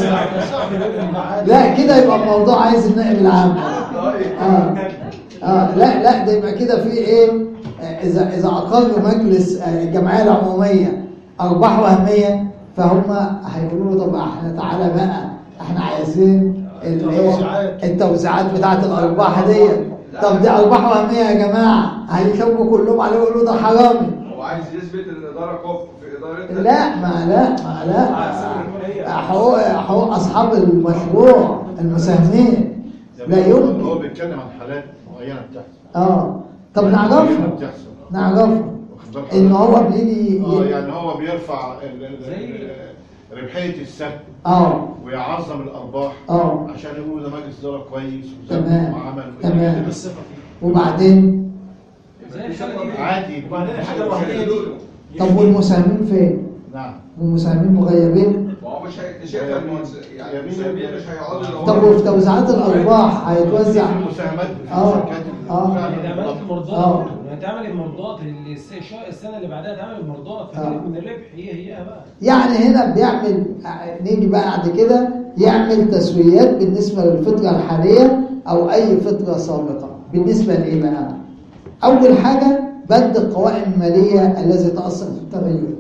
لا كده يبقى الموضوع عايز النائب العام. اه اه لا لا ده يبقى كده في ايه؟ آه، اذا اذا اقر مجلس آه، الجمعيه العموميه ارباح وهميه فهم هيقولوا له طب احنا تعالى بقى احنا عايزين الايه؟ التوزيعات بتاعت الارباح دي. طب دي ارباح وهميه يا جماعه، هيكونوا كلهم عليه يقولوا ده حرامي. هو عايز يثبت ان الاداره كفء في ادارتها. لا ما لا ما لا حقوق حقوق اصحاب المشروع المساهمين لا يمكن. هو بيتكلم عن حالات معينه بتحصل. اه طب نعرفها بتحصل. نعرفها ان هو بيجي اه يعني هو بيرفع ال- ال- ال- ربحيه السهم اه ويعظم الارباح اه عشان يقولوا ده مجلس اداره كويس تمام وعمل تمام. وبعدين زي الحاله دي عادي. وبعدين الحاجه الوحيده دي طب والمساهمين فين؟ نعم. والمساهمين مغيبين. ما هو مش هيكتشفها المهندس يعني المساهمين مش هيقعدوا يدوروا. طب وفي توزيعات الارباح هيتوزع في المساهمات في اه الشركات اه يعني عملت اه المرضات تعمل المرضات الس- السنه اللي بعدها تعمل المرضات فكانت من الربح هي هي بقى. يعني هنا بيعمل نيجي بقى بعد كده يعمل تسويات بالنسبه للفتره الحاليه او اي فتره سابقه. بالنسبه لايه بقى؟ اول حاجه بند القوائم الماليه الذي تاثر في التغير.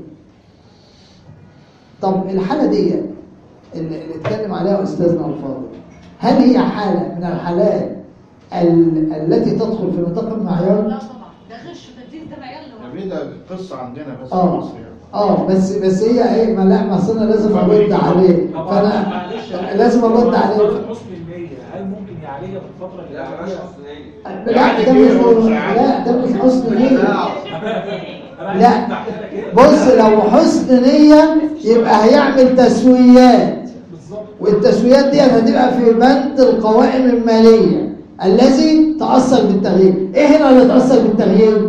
طب الحاله دي اللي اللي اتكلم عليها استاذنا الفاضل، هل هي حاله من الحالات ال- التي تدخل في نطاق المعيار؟ لا طبعا ده غش وتدليس، ده معيار لوحده. ده قصه عندنا بس في اه مصر يعني. اه بس بس هي ايه؟ ما لا ما أصل انا لازم ارد عليه، فانا لازم ارد عليه. حسن النية هل ممكن يعالجها في الفترة اللي لا مش بعدها؟ حسن نية. لا ده مش لا ده مش حسن نية. لا بص لو حسن نية يبقى هيعمل تسويات، والتسويات دي هتبقى في بند القوائم المالية الذي تأثر بالتغيير. ايه هنا اللي تأثر بالتغيير؟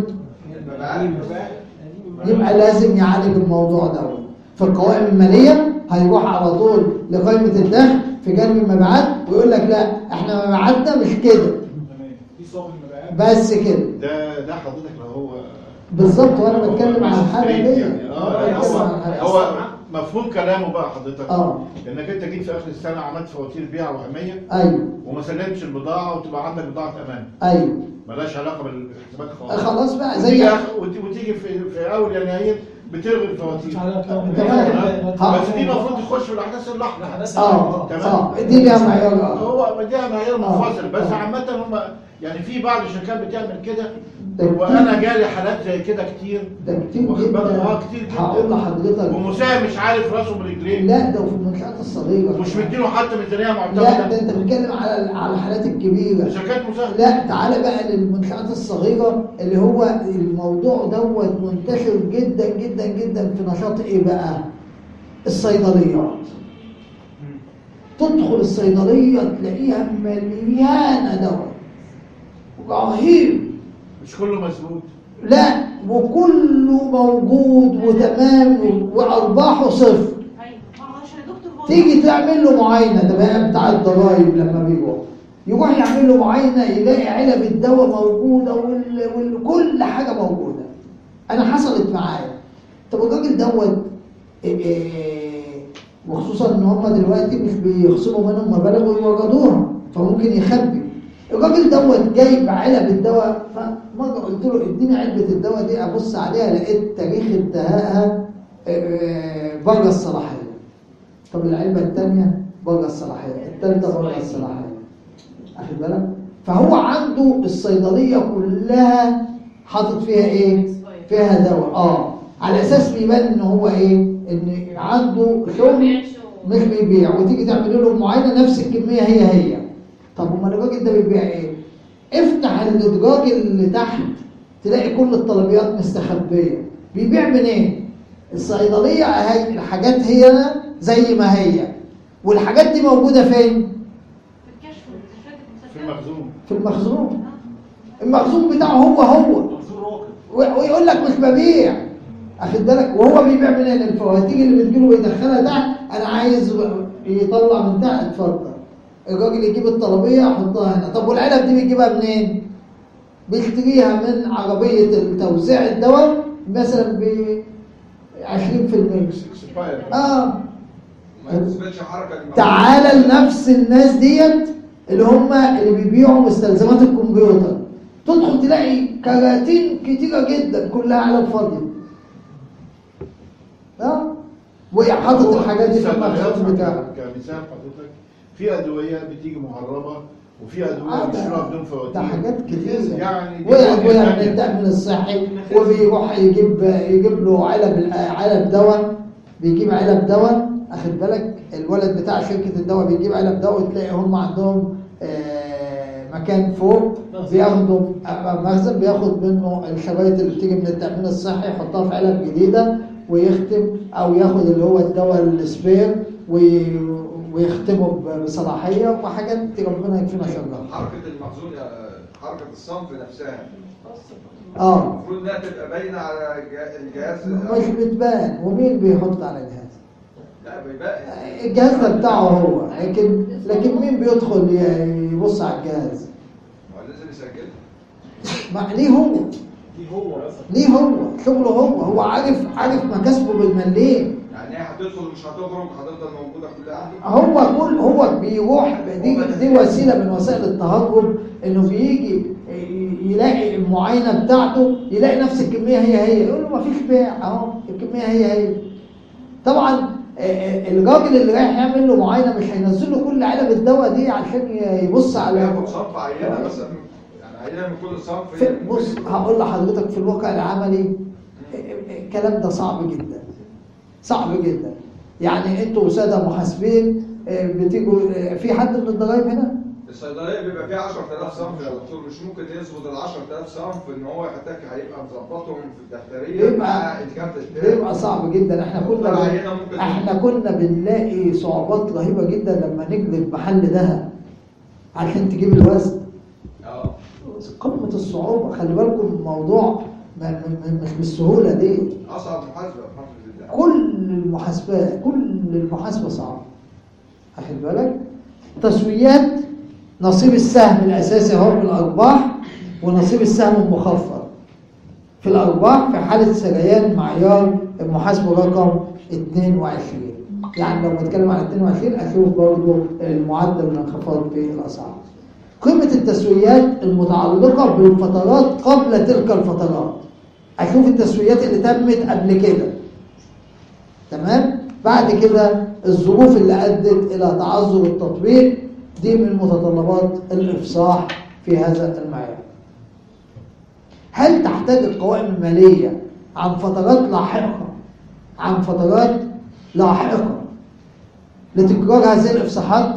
يبقى لازم يعالج الموضوع ده. في القوائم المالية هيروح على طول لقائمة الدخل في جانب المبيعات ويقول لك لا احنا مبيعاتنا مش كده في صافي المبيعات بس كده. ده ده حضرتك لو هو بالظبط، وانا بتكلم عن الحالة دي. يعني اه أنا بتكلم عن الحالة. هو مفهوم كلامه بقى حضرتك اه انك انت جيت في اخر السنه عملت فواتير بيع وهميه ايوه وما سلمتش البضاعه وتبقى عندك بضاعه امان ايوه ملهاش علاقه بالحسابات خالص. خلاص بقى وتيجي زي آخر- وت- وتيجي في في اول يناير بتلغي الفواتير. تمام. بس دي المفروض تخش في الاحداث اللحظه. اه تمام. اه دي ليها معيار. اه هو دي معيار منفصل بس آه. عامه هم يعني في بعض الشركات بتعمل كده ده كتير. وانا جالي حالات زي كده كتير. ده كتير واخد بالك؟ جدا. اه كتير جدا. هقول لحضرتك ومساهم مش عارف راسه برجليه لا ده في المنشآت الصغيرة مش مديله حتى ميزانيه لا معتمده. ده انت بتتكلم على على الحالات الكبيرة. شركات مساهمه. لا تعالى بقى للمنشآت الصغيرة اللي هو الموضوع دوت منتشر جدا جدا جدا في نشاط ايه بقى؟ الصيدليات. تدخل الصيدلية تلاقيها مليانة دواء رهيب. مش كله مسدود. لا وكله موجود وتمام وارباحه صفر. ايوه ما هو عشان يا دكتور هو تيجي تعمل له معاينه، ده بقى بتاع الضرايب لما بيروح يروح يعمل يعمل له معاينه يلاقي علب الدواء موجوده وال... وكل حاجه موجوده. انا حصلت معايا. طب الراجل دوت إيه إيه وخصوصا ان هم دلوقتي مش بيخصموا منهم مبالغ ويوردوها فممكن يخبي. الراجل دوت جايب علب الدواء، فمره قلت له اديني علبه الدواء دي ابص عليها لقيت تاريخ انتهائها بره الصلاحيه. طب العلبه الثانيه بره الصلاحيه، الثالثه بره الصلاحيه. اخد بالك؟ فهو عنده الصيدليه كلها حاطط فيها ايه؟ فيها دواء اه على اساس بيبان ان هو ايه؟ ان عنده شغل مش بيبيع، وتيجي تعمل له معاينه نفس الكميه هي هي. طب امال الراجل ده بيبيع ايه؟ افتح الادراج اللي تحت تلاقي كل الطلبيات مستخبيه. بيبيع منين؟ الصيدليه هي الحاجات هي زي ما هي، والحاجات دي موجوده فين؟ في المخزون. في المخزون. المخزون بتاعه هو هو ويقول لك مش ببيع. اخد بالك؟ وهو بيبيع منين؟ الفواتير اللي بتجيله بيدخلها تحت. انا عايز يطلع من تحت، اتفضل. الراجل يجيب الطلبيه يحطها هنا. طب والعلب دي بيجيبها منين؟ بيشتريها من عربيه توزيع الدواء مثلا ب عشرين في المية. اه تعالى لنفس الناس ديت اللي هم اللي بيبيعوا مستلزمات الكمبيوتر، تدخل تلاقي كراتين كتيره جدا كلها علب فاضيه. اه وحاطط الحاجات دي في المخزون بتاعه. كمثال حضرتك في ادويه بتيجي مهربه وفي ادويه بيشتروها بدون فواتير. ده حاجات كتير يعني وادويه من التامين الصحي، وبيروح يجيب يجيب له علب علب دواء، بيجيب علب دواء. اخد بالك؟ الولد بتاع شركه الدواء بيجيب علب دواء وتلاقي هم عندهم آه مكان فوق بياخدوا مخزن بياخد منه الشرايط اللي بتيجي من التامين الصحي يحطها في علب جديده ويختم، او ياخد اللي هو الدواء السبير ويختمه بصلاحيه وحاجات ربنا يكفينا شرها. حركه المخزون، حركه الصنف نفسها اه المفروض انها تبقى باينه على الجهاز. مش بتبان. ومين بيحط على الجهاز؟ لا بيبقى الجهاز ده بتاعه هو، لكن لكن مين بيدخل يبص على الجهاز؟ هو لازم يسجل. ما ليه هو؟ ليه هو بس؟ ليه هو؟ شغله هو، هو عارف عارف مكاسبه بالمليم. يعني هي هتدخل مش هتخرج، هتفضل موجوده كلها عنده. هو كل هو بيروح دي دي وسيله من وسائل التهرب، انه بيجي يلاقي المعاينه بتاعته يلاقي نفس الكميه هي هي، يقول له ما فيش بيع اهو الكميه هي هي. طبعا الراجل اللي رايح يعمل له معاينه مش هينزل له كل علب الدواء دي عشان يبص على ياخد صنف عينه مثلا، يعني عينه من كل صنف. بص هقول لحضرتك في الواقع العملي الكلام ده صعب جدا، صعب جدا. يعني انتوا ساده محاسبين بتيجوا في حد من الضرايب هنا؟ الصيدليه بيبقى فيها عشرة آلاف صنف يا دكتور، مش ممكن يظبط ال عشرة آلاف صنف ان هو يحتاج هيبقى مظبطهم في الدفتريه بيبقى بيبقى صعب جدا. احنا كنا ب... احنا كنا بنلاقي صعوبات رهيبه جدا لما نجلب محل ذهب عشان تجيب الوزن. اه قمه الصعوبه. خلي بالكم الموضوع مش بالسهوله دي. اصعب محاسبه محاسبه الدهب. كل المحاسبات كل المحاسبه صعبه. اخد بالك؟ تسويات نصيب السهم الاساسي هو في الارباح، ونصيب السهم المخفض في الارباح في حاله سريان معيار المحاسبه رقم اثنين وعشرين. يعني لو بتكلم عن اثنين وعشرين اشوف برضه المعدل الانخفاض في الاسعار. قيمه التسويات المتعلقه بالفترات قبل تلك الفترات، اشوف التسويات اللي تمت قبل كده. تمام؟ بعد كده الظروف اللي ادت الى تعذر التطبيق، دي من متطلبات الافصاح في هذا المعيار. هل تحتاج القوائم الماليه عن فترات لاحقه عن فترات لاحقه لتكرار هذه الافصاحات؟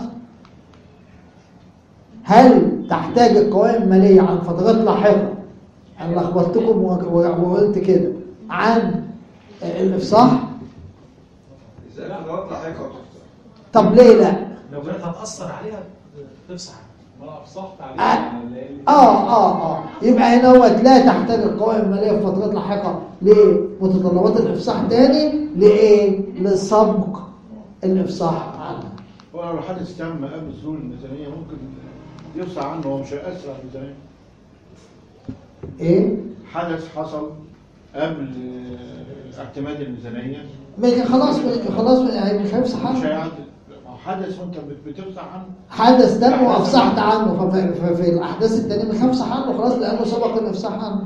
هل تحتاج القوائم الماليه عن فترات لاحقه؟ انا لخبطتكم وقلت كده عن الافصاح. ازاي فترات لاحقه؟ طب ليه لا؟ لو كانت هتأثر عليها تفصح. ما افصحت عليه. آه آه آه, آه. يبقى هنا هو لا تحتاج القوائم المالية في فترات لاحقة لمتطلبات الإفصاح تاني لإيه؟ لسبق الإفصاح عنها. هو لو حدث تم قبل ظهور الميزانية ممكن يفصح عنه، هو مش هيأثر على الميزانية. ايه؟ حدث حصل قبل آه، اعتماد الميزانية ما- خلاص خلاص يعني مش هيفصح مش عنه. هيعدل. ما هو حدث وانت بت- بتفصح عنه. حدث تم وافصحت عنه، ففي في- في الاحداث التانية مش هفصح عنه خلاص لانه سبق الافصاح عنه.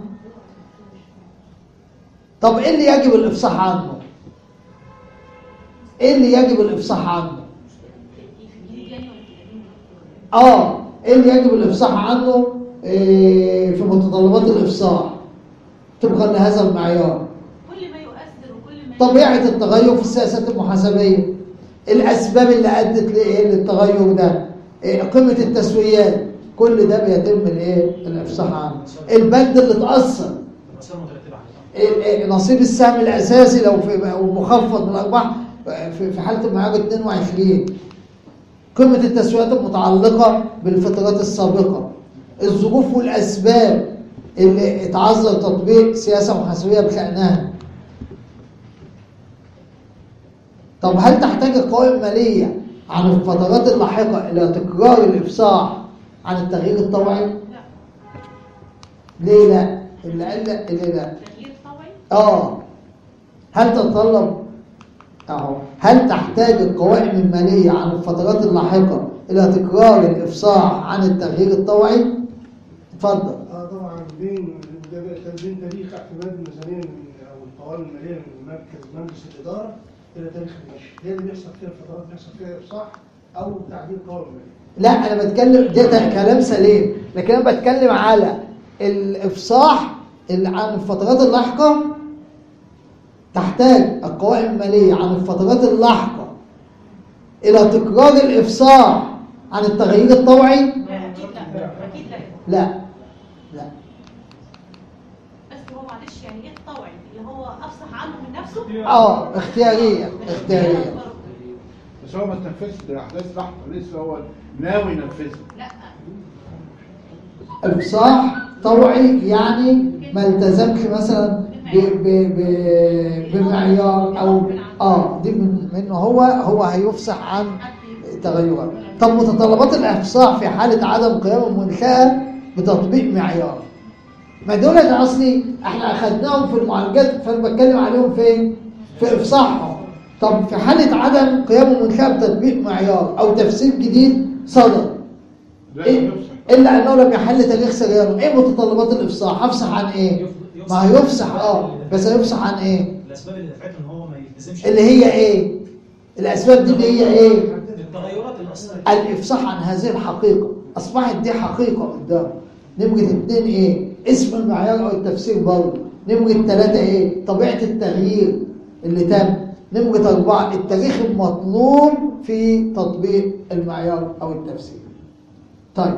طب ايه اللي يجب الافصاح عنه؟ ايه اللي يجب الافصاح عنه؟ اه ايه اللي يجب الافصاح عنه إيه في متطلبات الافصاح طبقا لهذا المعيار؟ كل ما يؤثر وكل ما طبيعة التغير في السياسات المحاسبية، الأسباب اللي أدت لإيه للتغير ده، إيه قيمة التسويات، كل ده بيتم الإيه الإفصاح عنه. البند اللي اتأثر، إيه إيه نصيب السهم الأساسي لو في مخفض من الأرباح في في حالة المعيار اثنين وعشرين، قيمة التسويات المتعلقة بالفترات السابقة، الظروف والأسباب اللي اتعذر تطبيق سياسة محاسبية بشأنها. طب هل تحتاج القوائم المالية عن الفترات اللاحقة إلى تكرار الإفصاح عن التغيير الطوعي؟ لا. ليه لا؟ اللي قال لا اللي لا تغيير طوعي؟ آه هل تتطلب أهو هل تحتاج القوائم المالية عن الفترات اللاحقة إلى تكرار الإفصاح عن التغيير الطوعي؟ اتفضل. اه طبعا بين بين تاريخ اعتماد الميزانيه او القوائم الماليه من مركز مجلس الاداره الى تاريخ النشر، هي اللي بيحصل فيها الفترات بيحصل فيها افصاح او تعديل قوائم ماليه. لا أنا بتكلم ده, ده كلام سليم، لكن أنا بتكلم على الإفصاح اللي عن الفترات اللاحقة. تحتاج القوائم المالية عن الفترات اللاحقة إلى تكرار الإفصاح عن التغيير الطوعي؟ لا اكيد لا اكيد لا. لا لا بس هو معلش يعني ايه الطوعي اللي هو افصح عنه من نفسه؟ اه اختيارية اختيارية. بس هو ما تنفذش الأحداث لاحقة، لسه هو ناوي ينفذها. لا إفصاح طوعي يعني ما التزمش مثلا ب ب ب بمعيار او اه دي من منه هو هو هيفصح عن تغيرات. طب متطلبات الإفصاح في حالة عدم قيام المنشأة بتطبيق معيار، ما دول اصلي احنا اخذناهم في المعالجات فانا بتكلم عليهم فين؟ في افصاحهم. طب في حاله عدم قيام المنشاه بتطبيق معيار او تفسير جديد صدر إيه؟ الا انه لم يحل تاريخ سريانه، ايه متطلبات الافصاح؟ هفصح عن ايه؟ ما هيفصح اه بس هيفصح عن ايه؟ الاسباب اللي دفعته ان هو ما يلتزمش اللي هي ايه؟ الاسباب دي اللي هي ايه؟ التغيرات اللي اثرت الافصاح عن هذه الحقيقه، اصبحت دي حقيقه قدامه. نمرة اتنين ايه؟ اسم المعيار او التفسير برضه. نمرة ثلاثة ايه؟ طبيعة التغيير اللي تم. نمرة أربعة التاريخ المطلوب في تطبيق المعيار او التفسير. طيب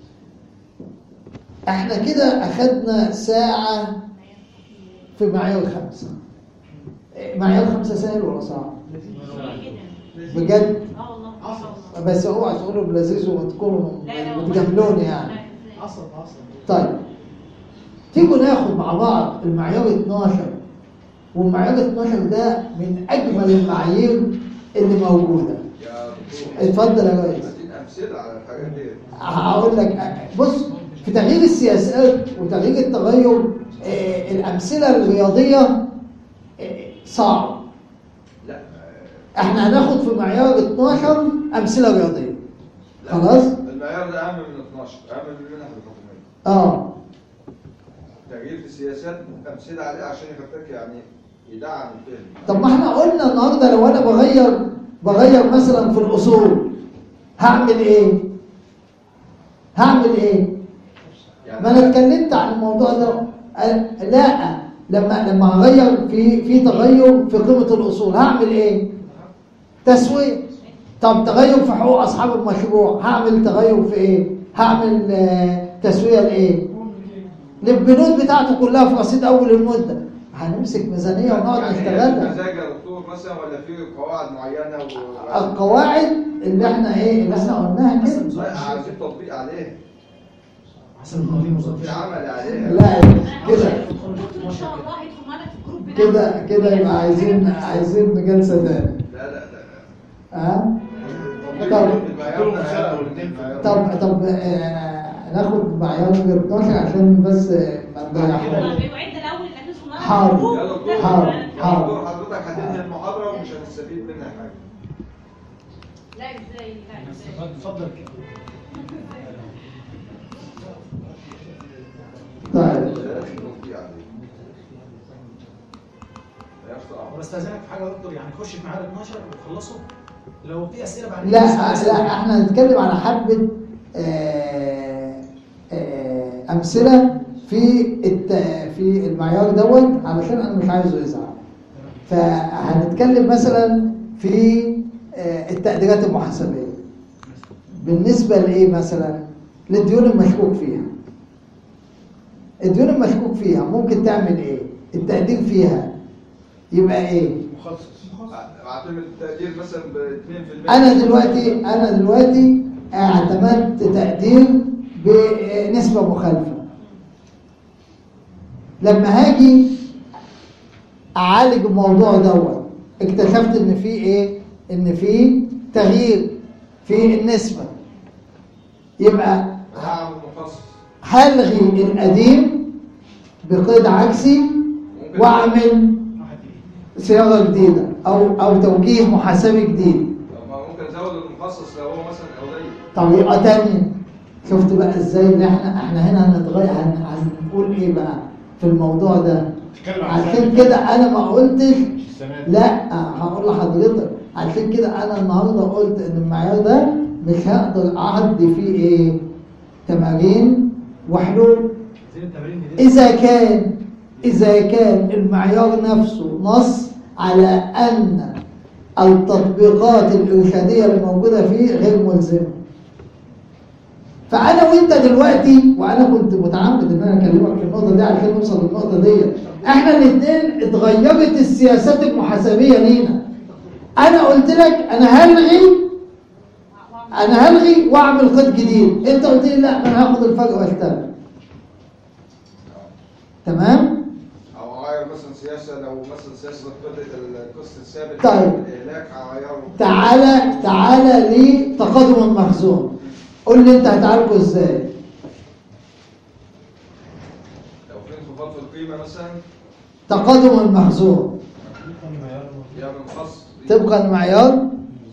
احنا كده اخدنا ساعة في معيار خمسة. معيار خمسة سهل ولا صعب؟ بجد؟ اه والله بس اوعى تقولوا بلذيذ وتكونوا لا، لا، بتجاملوني يعني. عصب عصب طيب تيجوا ناخد مع بعض المعيار اتناشر، والمعيار اتناشر ده من اجمل المعايير اللي موجوده. يا دكتور اتفضل يا ريس. عايزين امثله على الحاجات دي. هقول لك بص، في تغيير السياسات وتغيير التغير آه الامثله الرياضيه آه صعب. لا احنا هناخد في معيار اتناشر امثله رياضيه. لا. خلاص المعيار ده اهم من اتناشر، اهم من المنح الحكوميه. اه تغيير في السياسات امثله عليه عشان يخليك يعني يدعم الفهم. طب ما احنا قلنا النهارده لو انا بغير بغير مثلا في الاصول هعمل ايه؟ هعمل ايه؟ ما انا اتكلمت عن الموضوع ده. أه لا لما لما هغير في في تغير في قيمه الاصول هعمل ايه؟ تسويه. طب تغير في حقوق اصحاب المشروع هعمل تغير في ايه؟ هعمل آه تسويه لايه؟ للبنود بتاعته كلها في رصيد اول المده. هنمسك ميزانيه ونقعد نشتغلها. مزاج يا دكتور مثلا ولا في قواعد معينه و... القواعد اللي احنا ايه اللي احنا قلناها كده. لا عايزين تطبيق عليه، حسب القوانين في عمل عليها. لا كده ان شاء الله هيدخل معانا في الجروب بتاعنا. كده كده يبقى عايزين عايزين جلسه تاني. لا لا لا ها؟ طب المعيار ده او الاثنين طب طب آه هناخد معيار نمرة اتناشر عشان بس ما نضيعش. بيوعد الاول اجازه النهارده. حاضر. يا دكتور حاضر. يا حاضر. دكتور حضرتك هتنهي المحاضرة ومش هنستفيد منها حاجة. لا ازاي لا ازاي. اتفضل كده. طيب بستاذنك في حاجه يا دكتور، يعني خش في معاد اتناشر وخلصوا لو في اسئله بعد لا لا احنا هنتكلم على حبة آه، آه، أمثلة في الت... في المعيار دوت علشان أنا مش عايزه يزعل. فهنتكلم مثلا في آه، التقديرات المحاسبية بالنسبة لإيه مثلا؟ للديون المشكوك فيها. الديون المشكوك فيها ممكن تعمل إيه؟ التقدير فيها يبقى إيه؟ مخصص. اعتمد التقدير مثلا ب اتنين في المية. أنا دلوقتي أنا دلوقتي اعتمدت تقدير بنسبة مخالفة. لما هاجي أعالج الموضوع دوت اكتشفت إن في إيه؟ إن في تغيير في النسبة. يبقى هعمل مخصص. هلغي القديم بقيد عكسي وأعمل صياغة جديدة أو أو توجيه محاسبي جديد. طب ما ممكن ازود المخصص لو هو مثلا قليل. طريقة تانية. شفت بقى ازاي ان احنا احنا هنا هنتغير هن- هنقول ايه بقى في الموضوع ده. تتكلم عن عشان السنة كده انا ما قلتش السنة دي. لا هقول لحضرتك عشان كده انا النهارده قلت ان المعيار ده مش هقدر اعدي فيه ايه تمارين وحلول. زي التمارين دي. إذا كان إذا كان المعيار نفسه نص على أن التطبيقات الإرشادية اللي موجودة فيه غير ملزمة. فأنا وأنت دلوقتي وأنا كنت متعمد إن أنا أكلمك في النقطة دي عشان نوصل للنقطة دي. إحنا الاثنين اتغيرت السياسات المحاسبية لينا. أنا قلت لك أنا هلغي أنا هلغي وأعمل قيد جديد. أنت قلت لي لا أنا هاخد الفرق وأشتغل. تمام؟ او اغير مثلا سياسه لو مثلا سياسه قيد القسط الثابت. طيب. الاهلاك هغيره. تعالى تعالى لتقادم المخزون. قول لي انت هتعالجه ازاي؟ لو في انخفاض في القيمه مثلا تقادم المخزون يعمل مخصص. طبقا لمعيار.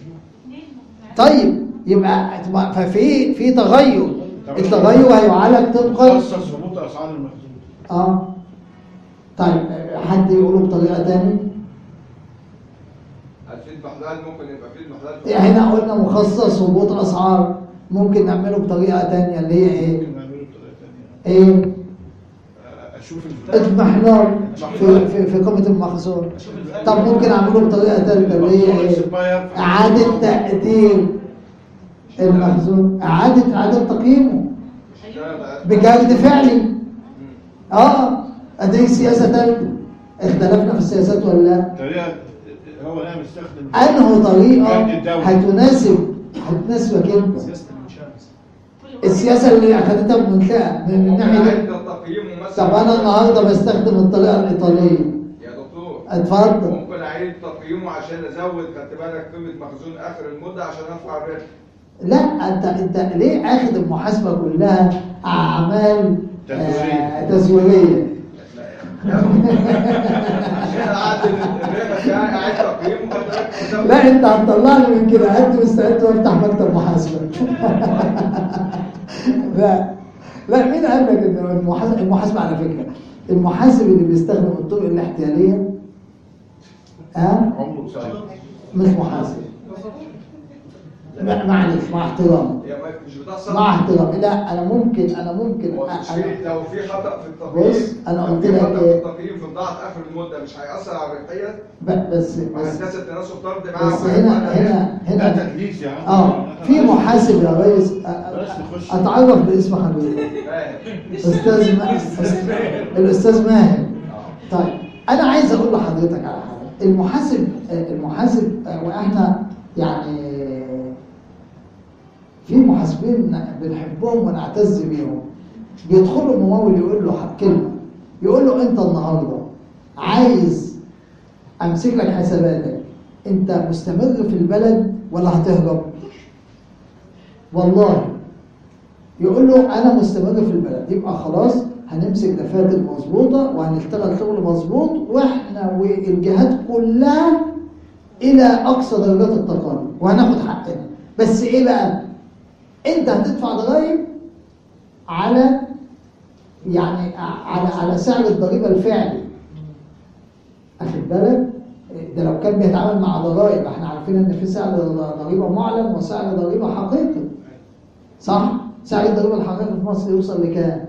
طيب يبقى ففي في تغير. التغير هيعالج طبقا مخصص هبوط اسعار المخزون. اه طيب حد يقوله بطريقه ثانيه. الفيد محلال ممكن يبقى فيد محلال. هنا قلنا مخصص هبوط اسعار ممكن نعمله بطريقه ثانيه اللي هي ايه؟ ممكن نعمله بطريقة تانية. ايه؟ اشوف اضمحلال في في في قيمه المخزون. طب ممكن اعمله بطريقه ثالثه اللي هي ايه؟ اعاده تقدير المخزون. اعاده اعاده تقييمه بجهد فعلي. اه ادي سياسه ثالثه. اختلفنا في السياسات ولا لا؟ طريقة هو انا مستخدم انه طريقه جهد الدولة. هتناسب هتناسبك انت. سياسه المنشاه مثلا. السياسه اللي اخذتها المنشاه من الناحيه دي. عند تقييمه مثلا. طب انا النهارده بستخدم الطريقه الايطاليه. يا دكتور اتفضل. ممكن اعيد تقييمه عشان ازود خدت بالك قيمه مخزون اخر المده عشان ارفع الربح. لا انت انت ليه اخد المحاسبه كلها اعمال آه تزويريه؟ عشان اعدل الربح بتاعي اعيد تقييمه خدت بالك وأزود. لا انت هتطلعني من كده. انت مستعد وافتح مكتب محاسبه. لا لا مين قال لك ان المحاسبه المحاسبه على فكره المحاسب اللي بيستخدم الطرق الاحتياليه ها عمره قصير. مش محاسب. لا، معلش مع احترامي هي ما- مش بتحصل. مع احترامي. لا انا ممكن انا ممكن هو مش أنا- في- لو في خطا في التقييم. بص، أنا لو قلت في لك خطا في إيه؟ التقييم في بضاعه اخر المده مش هياثر على الربحيه. ب- بس مع بس هندسه تناسب طرد معاها. بس هنا هنا ده هنا تدليس يا عم. اه في محاسب يا ريس. أ- بلاش نخش. اتعرف باسم حضرتك. فاهم. استاذ ما... الاستاذ ماهر. طيب انا عايز اقول لحضرتك على حاجه. المحاسب المحاسب واحنا يعني في محاسبين بنحبهم ونعتز بيهم. بيدخلوا الممول يقول له كلمه يقول له انت النهارده عايز امسك لك حساباتك. انت مستمر في البلد ولا هتهرب؟ والله يقول له انا مستمر في البلد، يبقى خلاص هنمسك دفاتر مظبوطه وهنشتغل شغل مظبوط، واحنا والجهات كلها الى اقصى درجات التقارب وهناخد حقنا. بس ايه بقى؟ انت هتدفع ضرائب على يعني على على سعر الضريبه الفعلي. اخد بالك؟ ده لو كان بيتعامل مع ضرائب، احنا عارفين ان في سعر ضريبه معلن وسعر ضريبه حقيقي. صح؟ سعر الضريبه الحقيقي في مصر يوصل لكام؟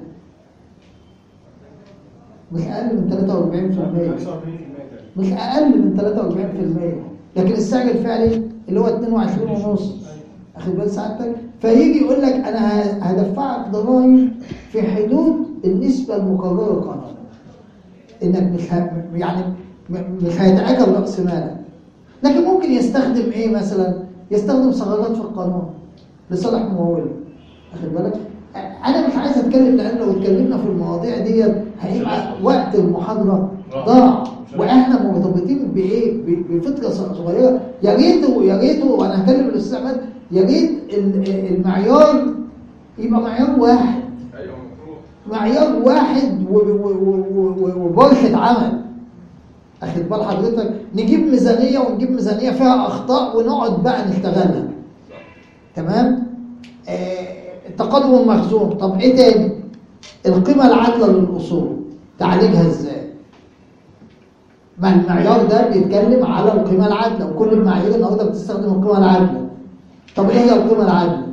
مش اقل من ثلاثة وأربعين بالمئة. مش اقل من ثلاثة وأربعين بالمئة، لكن السعر الفعلي اللي هو اثنين وعشرين ونص. اخد بال سعادتك؟ فيجي يقول لك انا هدفعك ضرائب في حدود النسبه المقرره قانونا، انك مش ه... يعني مش هيتعجل راس مالك. لكن ممكن يستخدم ايه مثلا؟ يستخدم ثغرات في القانون لصالح مموله. اخد بالك؟ انا مش عايز اتكلم، لان لو اتكلمنا في المواضيع دي هيبقى وقت المحاضره ضاع، واحنا مرتبطين بايه؟ بفتره صغيره. يا ريت يا ريت وانا هكلم الاستاذ عماد، يا ريت المعيار يبقى معيار واحد. ايوه المفروض معيار واحد وبرشة عمل. اخد بال حضرتك؟ نجيب ميزانيه ونجيب ميزانيه فيها اخطاء ونقعد بقى نشتغلها. تمام؟ آه التقدم المخزون. طب ايه تاني؟ القيمه العادله للاصول تعالجها ازاي؟ ما المعيار ده بيتكلم على القيمه العادله، وكل المعايير النهارده بتستخدم القيمه العادله. طب ايه هي القيمه العادله؟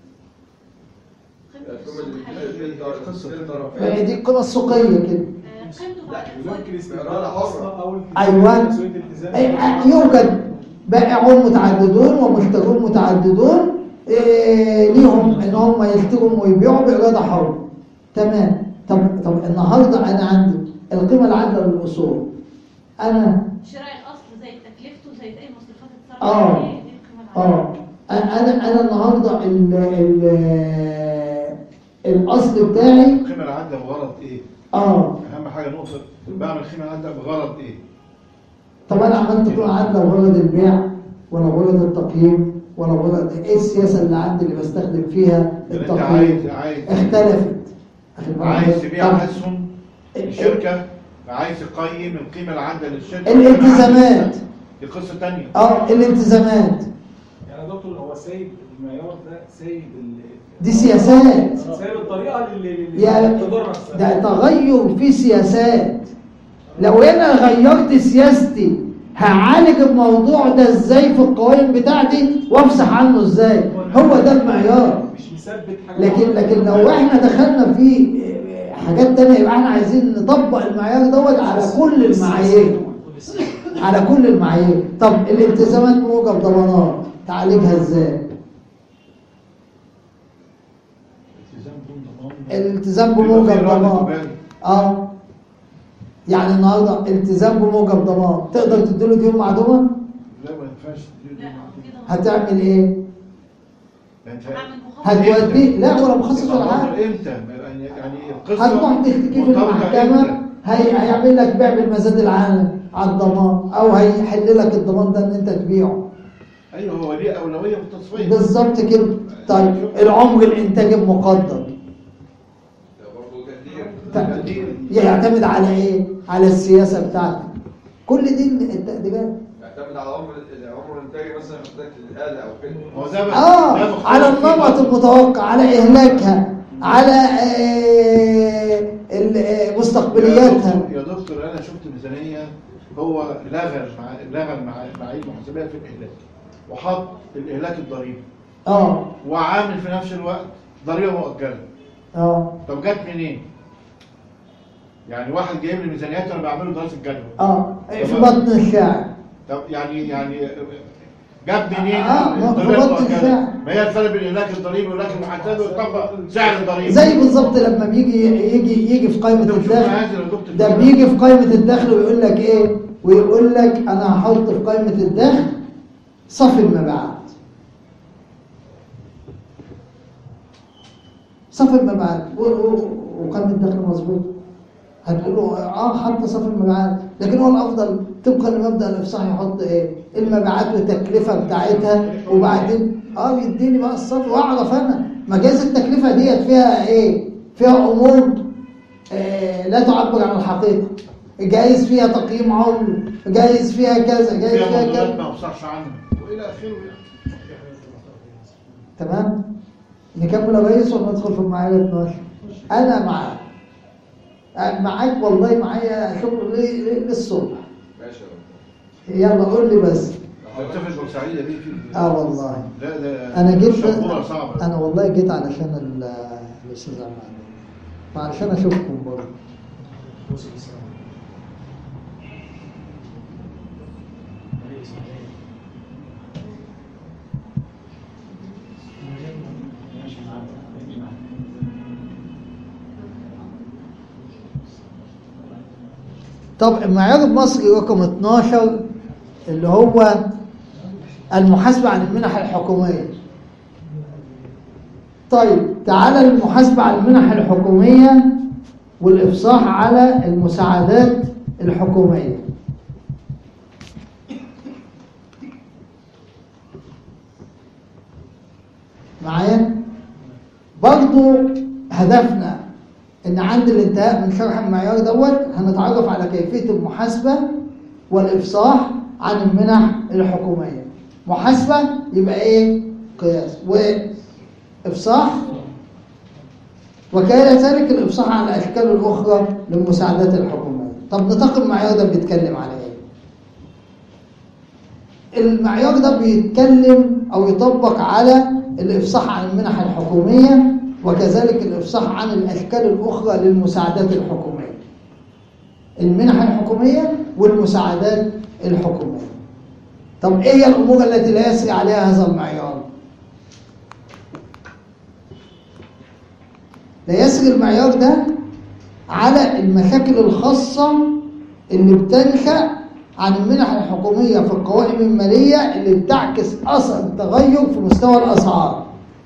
فهي دي القيمه السوقيه كده. ممكن استغلال حصة او ايوه يوجد بائعون متعددون ومشترون متعددون إيه ليهم ان هم يشتروا ويبيعوا باراده حره. تمام. طب طب النهارده انا عندي القيمه العادله للاصول. انا شراء الاصل زي تكلفته زي اي مصروفات الصرف. اه اه انا انا النهارده ال ال الاصل بتاعي القيمه العادله بغرض ايه؟ اه اهم حاجه نقطه بعمل القيمه العادله بغرض ايه؟ طب انا عملت قيمه عادله بغرض البيع ولا بغرض التقييم ولا بغرض ايه؟ السياسه اللي عندي اللي بستخدم فيها التقييم عايز عايز اختلفت. عايز تبيع اسهم الشركه، عايز تقيم القيمه العادله للشركه. الالتزامات دي قصه ثانيه. اه الالتزامات. يعني يا دكتور هو سايب المعيار ده، سايب دي سياسات، سايب الطريقه اللي يعني تضر ده تغير في سياسات. لو انا غيرت سياستي هعالج الموضوع ده ازاي في القوائم بتاعتي وامسح عنه ازاي؟ هو ده المعيار. مش مثبت حاجه. لكن لكن لو احنا دخلنا في حاجات تانية يبقى احنا عايزين نطبق المعيار دوت على كل المعايير، على كل المعايير. طب الالتزامات موجب ضمانات تعالجها ازاي؟ الالتزام بموجب ضمان. اه يعني النهارده التزام بموجب ضمان، تقدر تديله ديون معدومه؟ لا ما ينفعش تديله. هتعمل ايه؟ هعمل هتوديه لا ولا مخصص ولا حاجه. امتى؟ يعني يعني القصه هتروح تشتكي في المحكمه، هي هيعمل لك بيع بالمزاد العام على الضمان، او هيحل لك الضمان ده ان انت تبيعه. ايوه هو ليه اولويه في التصفيه بالظبط كده. طيب العمر الانتاج المقدر يعتمد على ايه؟ على السياسه بتاعتك. كل دي التقديرات يعتمد على عمر العمر الانتاجي مثلا محتاج الاله او كده. هو ده بقى اه على النمط المتوقع، على اهلاكها، على آه مستقبلياتها. يا دكتور انا شفت ميزانيه هو لغى لغى المعايير المحاسبيه في الاهلاك وحط الاهلاك الضريبي. اه وعامل في نفس الوقت ضريبه مؤجله. اه طب جت منين؟ يعني واحد جايب لي ميزانيات وانا بعمله دراسه جدوى. اه في بطن الشعر. طب يعني يعني جاب منين؟ اه في بطن الشعر. ما هي الفرق بين الاهلاك الضريبي والاهلاك المحاسبي ويطبق سعر الضريبه. زي بالظبط لما بيجي يجي يجي في قائمه الدخل، ده بيجي في قائمه الدخل ويقول لك ايه؟ ويقول لك انا هحط في قائمه الدخل صافي المبيعات. صافي المبيعات وقائمه الدخل مظبوط. هتقولوا اه حط صافي المبيعات، لكن هو الافضل طبقا لمبدا الافصاح يحط ايه؟ المبيعات والتكلفه بتاعتها، وبعدين اه يديني بقى الصافي واعرف انا مجاز التكلفة ديت فيها ايه؟ فيها امور آه لا تعبر عن الحقيقة. جايز فيها تقييم عمر، جايز فيها كذا، جايز فيها فيها مدلولات كذا. ما افصحش عنها والى اخره يعني. تمام؟ نكمل يا ريس ولا ندخل في المعايير اتناشر؟ انا معاك. أنا معاك والله، معايا شغل ليه- للصبح. ماشي يا دكتور. يلا قول لي بس. تتفق بورسعيدة دي في اه والله لا ده انا جيت شبورة صعبة. انا والله جيت علشان ال- الاستاذ عماد، وعلشان اشوفكم برضه. طب المعيار المصري رقم اتناشر اللي هو المحاسبة عن المنح الحكومية. طيب تعالى المحاسبة عن المنح الحكومية والإفصاح على المساعدات الحكومية. معايا؟ برضو هدفنا ان عند الانتهاء من شرح المعيار دوت هنتعرف على كيفية المحاسبة والإفصاح عن المنح الحكومية. محاسبة يبقى ايه؟ قياس. وإفصاح وكذلك الإفصاح عن الأشكال الأخرى للمساعدات الحكومية. طب نطاق المعيار ده بيتكلم على ايه؟ المعيار ده بيتكلم أو يطبق على الإفصاح عن المنح الحكومية وكذلك الإفصاح عن الأشكال الأخرى للمساعدات الحكومية. المنح الحكومية والمساعدات الحكومية. طب إيه هي الأمور التي لا يسري عليها هذا المعيار؟ لا يسري المعيار ده على المشاكل الخاصة اللي بتنشأ عن المنح الحكومية في القوائم المالية اللي بتعكس أثر تغير في مستوى الأسعار.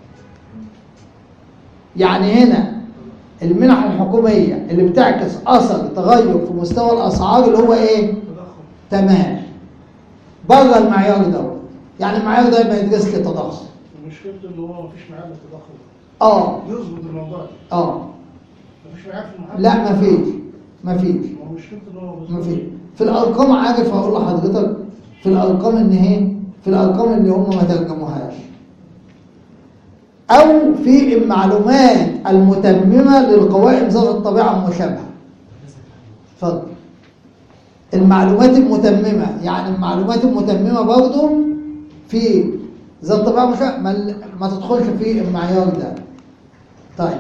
يعني هنا المنح الحكومية اللي بتعكس أثر تغير في مستوى الأسعار اللي هو إيه؟ تمام. بره المعيار ده، يعني المعيار ده ما يدرس للتضخم. مشكلته ان هو مفيش معاه التضخم. اه يظبط الموضوع ده. اه مفيش معاه في المحاسبه. لا مفيش مفيش هو مشكلته ان هو مفيش في الأرقام. عارف هقول لحضرتك في الأرقام إن هي في الأرقام اللي هم ما ترجموهاش، أو في المعلومات المتممة للقوائم ذات الطبيعة المشابهة. اتفضل. المعلومات المتممة، يعني المعلومات المتممة برضو في ذات الطبيعة مشابهة ما, ما تدخلش في المعيار ده. طيب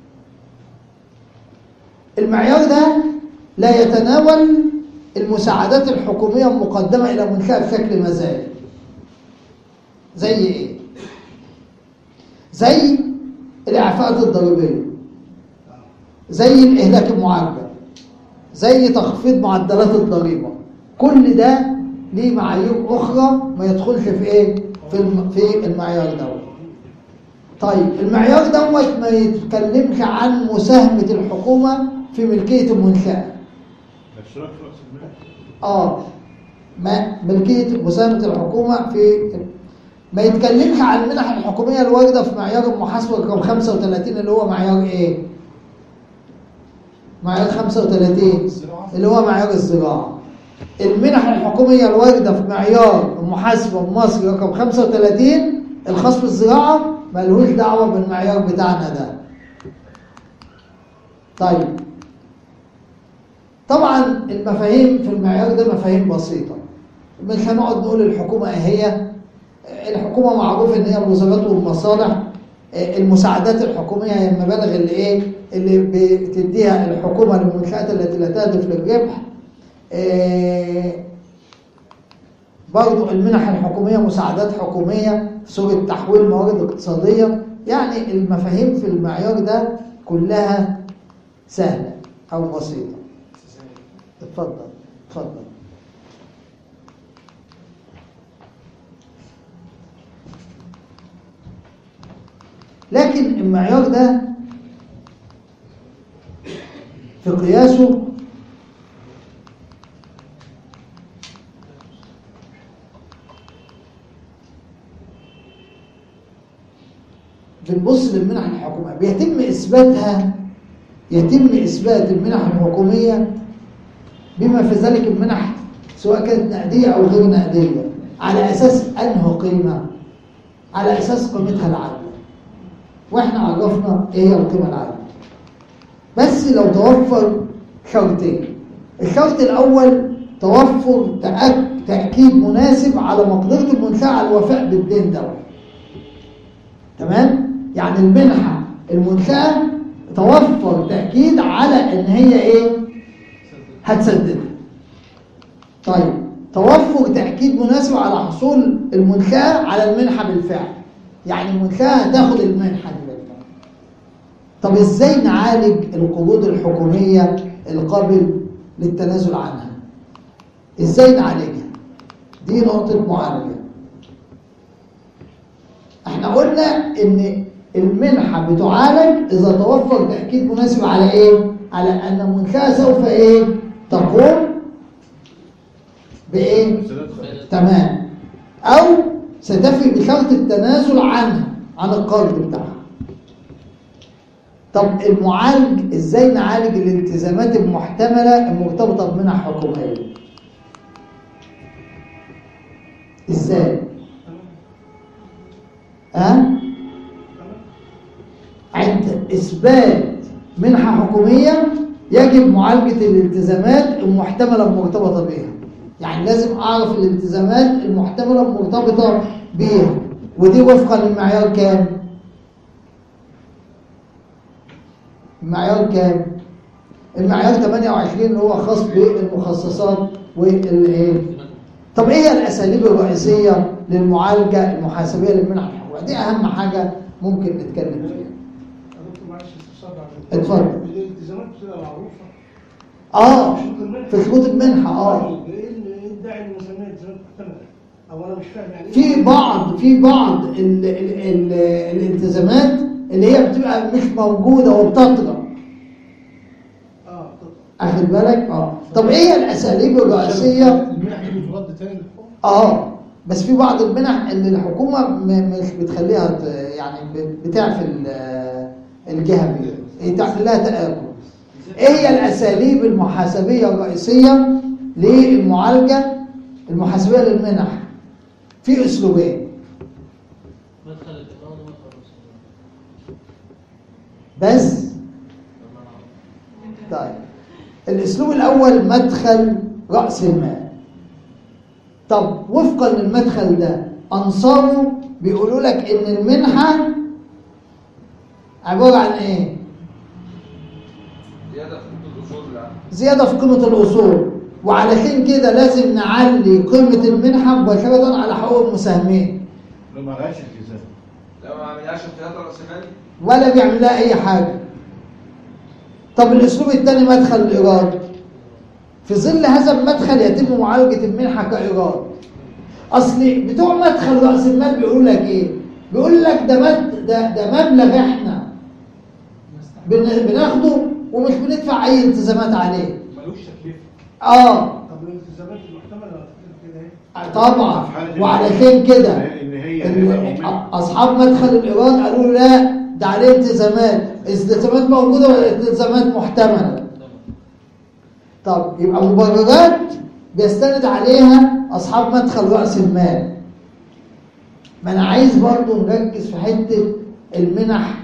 المعيار ده لا يتناول المساعدات الحكومية المقدمة إلى منشأة بشكل مزاجي. زي إيه؟ زي الإعفاءات الضريبية، زي الإهلاك المعجل، زي تخفيض معدلات الضريبة. كل ده ليه معايير أخرى ما يدخلش في إيه؟ في الم... في المعيار دوت. طيب المعيار دوت ما يتكلمش عن مساهمة الحكومة في ملكية المنشأة. الاشتراك في رأس المال. آه ما ملكية مساهمة الحكومة في ما يتكلمش عن المنح الحكومية الواردة في معيار المحاسبة رقم خمسة وثلاثين اللي هو معيار ايه؟ معيار خمسة وثلاثين اللي هو معيار الزراعة. المنح الحكومية الواردة في معيار المحاسبة المصري رقم خمسة وثلاثين الخاص بالزراعة ملهوش دعوة بالمعيار بتاعنا ده. طيب طبعا المفاهيم في المعيار ده مفاهيم بسيطة، مش هنقعد نقول الحكومة هي الحكومة معروف ان هي الوزارات والمصالح. المساعدات الحكومية هي المبالغ اللي ايه اللي بتديها الحكومة للمنشآت التي لا تهدف للربح. إيه برضو المنح الحكومية مساعدات حكومية في صورة تحويل موارد اقتصادية. يعني المفاهيم في المعيار ده كلها سهلة أو بسيطة. اتفضل اتفضل. لكن المعيار ده في قياسه بنبص للمنح الحكوميه بيتم اثباتها، يتم اثبات المنح الحكوميه بما في ذلك المنح سواء كانت نقديه او غير نقديه على اساس انه قيمه، على اساس قيمتها العادله. واحنا عرفنا ايه هي القيمه العادله. بس لو توفر شرطين، الشرط الاول توفر تأك- تاكيد مناسب على مقدره المنشاه على الوفاء بالدين ده. تمام؟ يعني المنحه المنشاه توفر تاكيد على ان هي ايه؟ هتسددها. طيب توفر تاكيد مناسب على حصول المنشاه على المنحه بالفعل، يعني المنشاه هتاخد المنحه دي بالفعل. طب ازاي نعالج القروض الحكوميه القابل للتنازل عنها؟ ازاي نعالجها؟ دي نقطه معالجه. احنا قلنا ان المنحه بتعالج اذا توفر تاكيد مناسب على ايه؟ على ان المنشاه سوف ايه؟ تقوم بايه؟ تمام. او ستفي بشرط التنازل عنها، عن القرض بتاعها. طب المعالج ازاي نعالج الالتزامات المحتمله المرتبطه بمنح حكوميه؟ ازاي؟ ها؟ عند اثبات منحه حكوميه يجب معالجه الالتزامات المحتمله المرتبطه بها. يعني لازم اعرف الالتزامات المحتمله المرتبطه بيها، ودي وفقا للمعيار كام؟ المعيار كام؟ المعيار ثمانية وعشرين اللي هو خاص بالمخصصات والايه؟ طب ايه هي الاساليب الرئيسيه للمعالجه المحاسبيه للمنح الحكوميه؟ دي اهم حاجه ممكن نتكلم فيها. دكتور معلش استفسار بعد اتفضل. الالتزامات بتبقى معروفه. اه شروط المنحة. في شروط المنحه اه طيب ايه اللي يدعي ان نسميها التزامات محتمله؟ او انا مش فاهم يعني في إيه؟ بعض في بعض ال ال ال الالتزامات اللي هي بتبقى مش موجوده وبتطغى. اه طب اخد بالك؟ اه طب ايه هي الاساليب الرئيسيه؟ المنح دي بترد تاني للحكومه. اه بس في بعض المنح اللي الحكومه م- مش بتخليها ت- يعني ب- بتعفي ال- الجهه دي، تعمل لها تآكل. ايه هي الاساليب المحاسبيه الرئيسيه للمعالجه المحاسبيه للمنح؟ في اسلوبين مدخل الإقامة ومدخل الرسوم. بس. طيب الاسلوب الاول مدخل راس المال. طب وفقا للمدخل ده انصاره بيقولوا لك ان المنحه عباره عن ايه؟ زيادة في قيمة الأصول لا. زياده في قيمه الاصول، وعلشان كده لازم نعلي قيمه المنحه مباشره على حقوق المساهمين. لو ما لهاش التزام. لو ما عملهاش افتيات رأس مالي ولا بيعمل لها اي حاجه. طب الاسلوب الثاني مدخل الايراد. في ظل هذا المدخل يتم معالجه المنحه كايراد. اصل بتوع مدخل راس المال بيقولوا لك ايه؟ بيقول لك ده مد ده ده مبلغ احنا بن- بناخده ومش بندفع اي التزامات عليه. ملوش تكلفه. اه طب الالتزامات المحتمله كده ايه؟ طبعا. في حالة وعلشان كده ان هي ال- هيبقى مؤمنة. اصحاب مدخل الايراد قالوا لا ده عليه التزامات، التزامات موجوده ولا التزامات محتمله. طب يبقى مبررات بيستند عليها اصحاب مدخل راس المال. ما انا عايز برضو نركز في حته المنح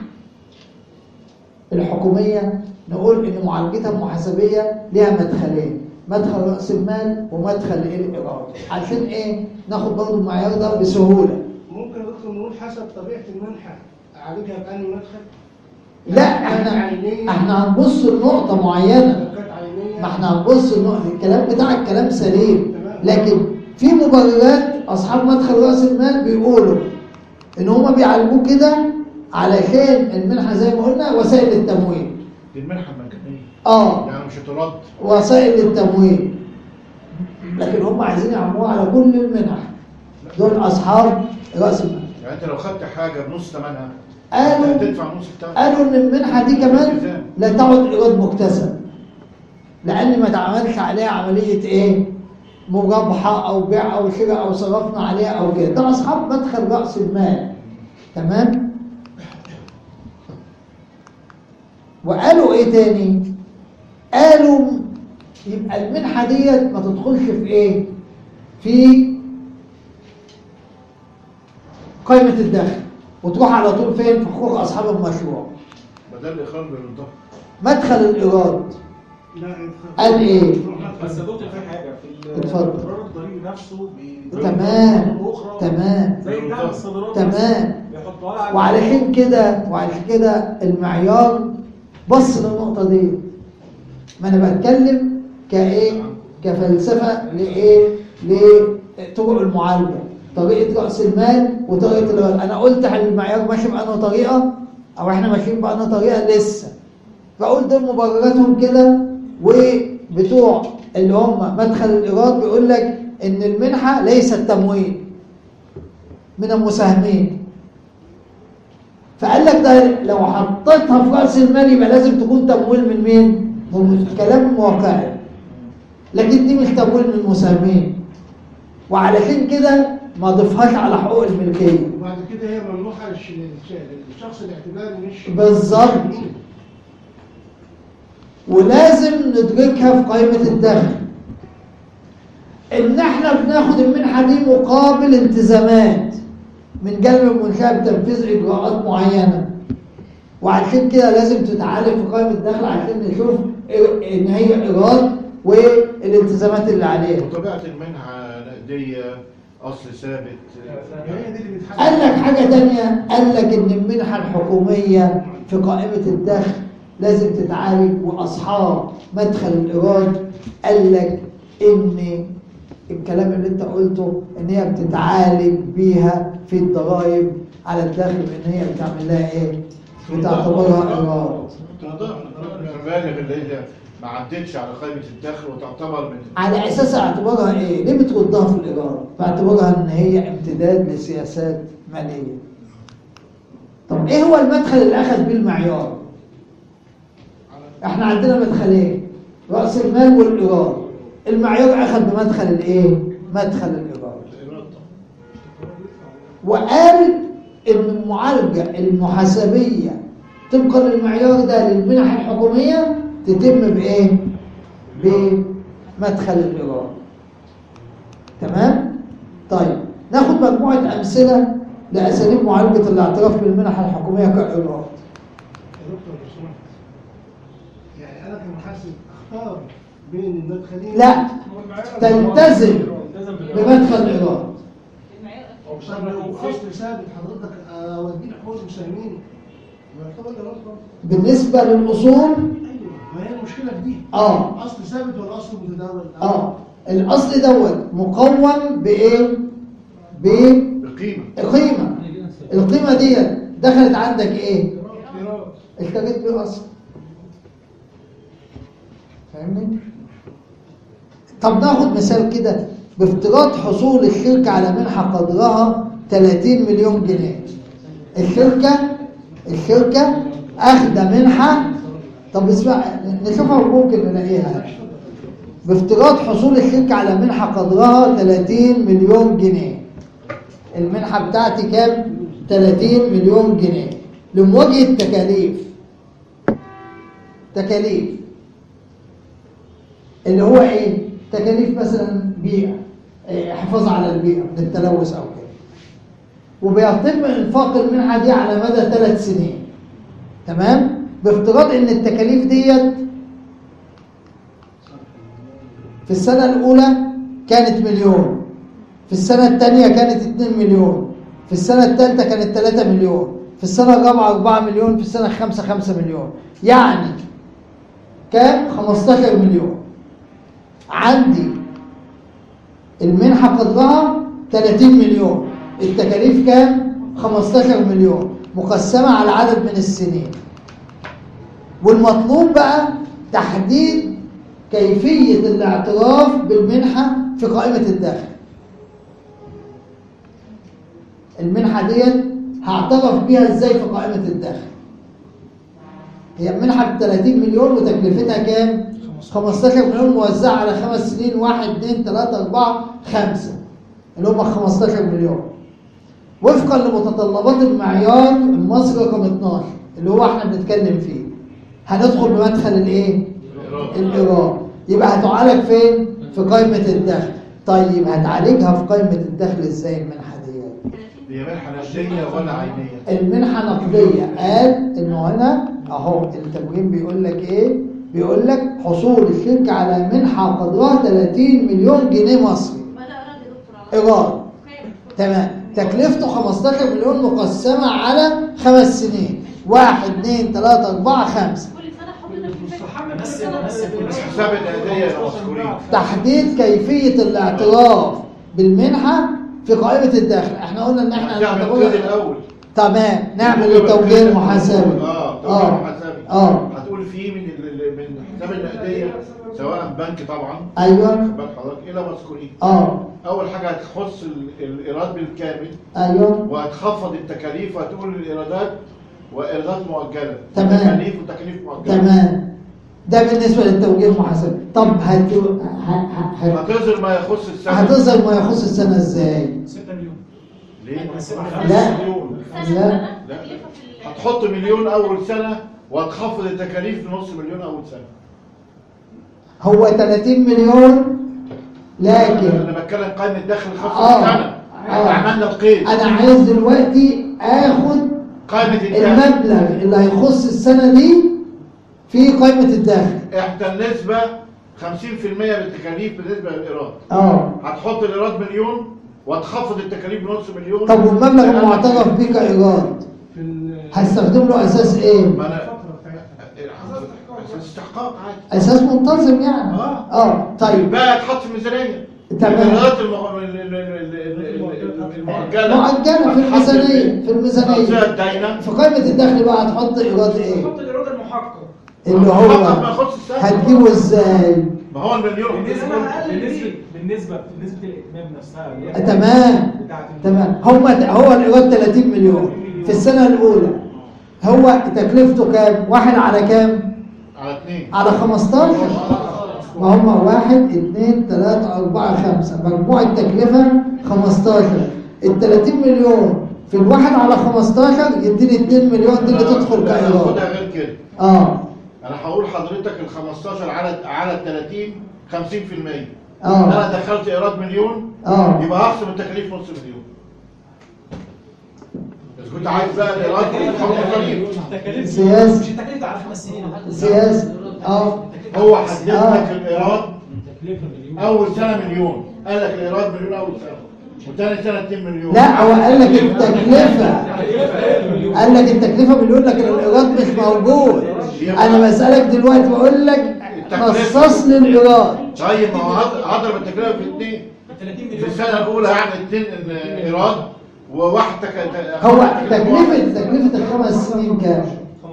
الحكوميه، نقول ان معالجتها المحاسبيه ليها مدخلين، مدخل راس المال ومدخل الايراد. عشان ايه؟ ناخد برضو المعيار ده بسهوله. ممكن يا دكتور نقول حسب طبيعه المنحه اعالجها بأنهي مدخل؟ لا يعني احنا عينية. احنا هنبص لنقطه معينه. لو كانت عينيه ما احنا هنبص لنقطه، الكلام بتاعك كلام سليم، لكن في مبررات اصحاب مدخل راس المال بيقولوا ان هما بيعالجوه كده علشان المنحه زي ما قلنا وسائل التمويل. دي المنحة المجانية. اه يعني مش هترد. وسائل التمويل، لكن هم عايزين يعملوها على كل المنح. دول اصحاب راس المال. يعني انت لو خدت حاجة بنص ثمنها قالوا هتدفع نص الثمن. قالوا ان المنحه دي كمان لا تعد ايراد مكتسب، لان ما تعملش عليها عمليه ايه؟ مرابحه او بيع او شراء او صرفنا عليها او كده. ده اصحاب مدخل راس المال. تمام؟ وقالوا ايه تاني؟ قالوا يبقى المنحة ديت ما تدخلش في ايه؟ في قائمة الدخل وتروح على طول فين؟ في حقوق اصحاب المشروع. بدل الاخراج بالضبط. مدخل الايراد لا قال ايه؟ بس يا دكتور في حاجه في اتفضل. الاقرار الضريبي نفسه بي- تمام أخرى تمام زي دعم الصادرات تمام. بيحطوها لها على وعلشان كده وعلشان كده المعيار بص للنقطة دي. ما انا بتكلم كايه؟ كفلسفة لايه؟ لطرق المعالجة، طريقة رأس المال وطريقة الرأس. انا قلت هل المعيار ماشي بأنه طريقة او احنا ماشيين بأنه طريقة لسه، فقلت دول مبرراتهم كده. وبتوع اللي هم مدخل الإيراد بيقول لك ان المنحة ليست تمويل من المساهمين، فقال لك ده لو حطيتها في رأس المال يبقى لازم تكون تمويل من مين؟ من كلام واقعي، لكن دي مش تمويل من المساهمين، وعلشان كده ما ضيفهاش على حقوق الملكية. وبعد كده هي ممنوحه للش- للشخص الاعتباري مش بالظبط. ولازم ندركها في قائمة الدخل ان احنا بناخد المنحة دي مقابل التزامات من جانب المنشأة بتنفيذ اجراءات معينة، وعشان كده لازم تتعالج في قائمة الدخل عشان نشوف ان هي ايراد والالتزامات اللي عليها. وطبيعه المنحه نقديه، اصل ثابت. هي دي اللي بتحدد. قال لك حاجة تانية، قال لك ان المنحة الحكومية في قائمة الدخل لازم تتعالج، واصحاب مدخل الايراد قال لك ان الكلام اللي انت قلته ان هي بتتعالج بيها في الضرائب على الدخل، بان هي بتعمل لها ايه؟ بتعتبرها ايراد. تضاف المبالغ اللي هي ما عدتش على قائمه الدخل وتعتبر من على اساس اعتبارها ايه؟ ليه بتردها في الايراد؟ باعتبارها ان هي امتداد لسياسات ماليه. طب ايه هو المدخل اللي اخذ بيه المعيار؟ احنا عندنا مدخلين، راس المال والايراد. المعيار اخذ بمدخل الايه؟ مدخل الايراد. وقال ان المعالجه المحاسبيه طبقا للمعيار ده للمنح الحكوميه تتم بايه؟ بمدخل الايراد. تمام؟ طيب ناخد مجموعه امثله لاساليب معالجه الاعتراف بالمنح الحكوميه كايراد. يا دكتور لو سمحت، يعني انا كمحاسب اختار بين المدخلين؟ لا، تلتزم بمدخل الايراد. طب لو اصل ثابت حضرتك اوديه لحقوق المساهمين يعتبر ايراد برضه؟ بالنسبه للاصول ايوه، ما هي المشكله في دي. اه اصل ثابت ولا اصل متداول؟ اه الاصل دوت مقوم بايه؟ بقيمه. بقيمه. القيمه دي دخلت عندك ايه؟ ايراد. اشتريت بيه اصل. فاهمني؟ طب ناخد مثال كده، بافتراض حصول الشركه على منحه قدرها ثلاثين مليون جنيه. الشركه الشركه اخذه منحه. طب اسمع نشوفها ممكن نلاقيها. بافتراض حصول الشركه على منحه قدرها ثلاثين مليون جنيه. المنحه بتاعتي كام؟ ثلاثين مليون جنيه لمواجهه تكاليف تكاليف اللي هو ايه؟ تكاليف مثلا بيئه، إيه، حفاظ على البيئه من التلوث او كده. وبيتم انفاق المنحه دي على مدى ثلاث سنين. تمام؟ بافتراض ان التكاليف ديت في السنه الاولى كانت مليون، في السنه الثانيه كانت اتنين مليون، في السنه الثالثه كانت ثلاثة مليون، في السنه الرابعه أربعة مليون، في السنه الخامسه خمسة مليون. يعني كام؟ خمستاشر مليون. عندي المنحه قدرها ثلاثين مليون، التكاليف كام؟ خمستاشر مليون مقسمه على عدد من السنين. والمطلوب بقى تحديد كيفيه الاعتراف بالمنحه في قائمه الدخل. المنحه ديت هعترف بيها ازاي في قائمه الدخل؟ هي المنحه ب ثلاثين مليون وتكلفتها كام؟ خمستاشر مليون موزعه على خمس سنين، واحد اثنين ثلاثة أربعة خمسة، اللي هم خمستاشر مليون وفقا لمتطلبات المعيار المصري رقم اتناشر اللي هو احنا بنتكلم فيه. هندخل بمدخل الايه؟ الايراد. يبقى هتعالج فين؟ في قائمه الدخل. طيب هتعالجها في قائمه الدخل ازاي المنحه دي؟ هي منحه نقديه ولا عينيه؟ المنحه نقديه. قال انه هنا اهو التموين بيقول لك ايه؟ بيقول لك حصول الشركه على منحه قدرها ثلاثين مليون جنيه مصري. ايراد. تمام. تكلفته خمستاشر مليون مقسمه على خمس سنين. واحد اثنين ثلاثة أربعة خمسة. حساب الأدية المذكورين. تحديد كيفية الاعتراف بالمنحة في قائمة الدخل. احنا قلنا ان احنا هنعمل الأول. تمام. نعمل التوجيه المحاسبي. اه توجيه المحاسبي. اه هتقول فيه من من حساب الأدية سواء بنك طبعا. ايوه. بنك حضرتك إلى مذكورين. اه أول حاجة هتخص الإيراد بالكامل. ايوه. وهتخفض التكاليف وهتقول الإيرادات وإيرادات مؤجلة. تمام. تكاليف وتكاليف مؤجلة. تمام. ده بالنسبة للتوجيه المحاسبي. طب هت... هتظهر ما يخص السنة. هتظهر ما يخص السنة ازاي؟ ستة مليون. ليه؟ لا. مليون. لا. لا. هتحط مليون أول سنة وهتخفض التكاليف بنص مليون أول سنة. هو ثلاثين مليون لكن أنا بتكلم قائمة الدخل الخاصة آه. بالسنة. آه. عملنا القيد. أنا عايز دلوقتي آخد قائمة الدخل. المبلغ اللي هيخص السنة دي في قائمة الدخل. إحدى النسبة خمسين في المية بالتكاليف بالنسبة للإيراد. اه هتحط الإيراد مليون وتخفض التكاليف بنص مليون. طب والمبلغ المعترف بيه كإيراد هستخدم له أساس إيه؟ ما أنا أساس استحقاق عادي. أساس منتظم يعني. اه اه طيب بقى تحط في الميزانية. تمام. الإيرادات المؤجلة مؤجلة في الميزانية في الميزانية الداينة. في قائمة الدخل بقى هتحط إيراد إيه؟ تحط الايراد المحقق اللي هو ما يخص السنة. هتجيبه إزاي؟ ما هو المليون. بالنسبه بالنسبه بالنسبه بالنسبه للاتمام نفسها اللي هي تمام بتاعت تمام. هم هو الإيراد ثلاثين مليون في السنة الأولى. هو تكلفته كام؟ واحد على كام؟ على اثنين. على خمستاشر. ما هم واحد اثنين ثلاثة أربعة خمسة مجموع التكلفة خمستاشر. ال ثلاثين مليون في الواحد على خمستاشر يديني اثنين مليون دي اللي تدخل كإيراد. خدها غير كده. اه انا هقول حضرتك ال خمستاشر على على ال ثلاثين خمسين في المية. اه انا دخلت ايراد مليون اه يبقى هخصم التكاليف نص مليون. بس كنت عايز بقى الايراد التكاليف سياسي. مش التكاليف على خمس سنين سياسي. اه هو حدد آه. لك الايراد تكلفه مليون. اول سنه مليون. قال لك الايراد مليون اول سنه وثاني سنه اتنين مليون. لا هو قال لك التكلفة قال لك التكلفة مليون لكن الإيراد مش موجود. أنا بسألك دلوقتي بقول لك خصص لي الإيراد. طيب ما هو هضرب التكلفه في اثنين. في السنه الاولى هعمل اثنين ايراد وواحد تك... هو تكلفة تكلفة الخمس سنين كام؟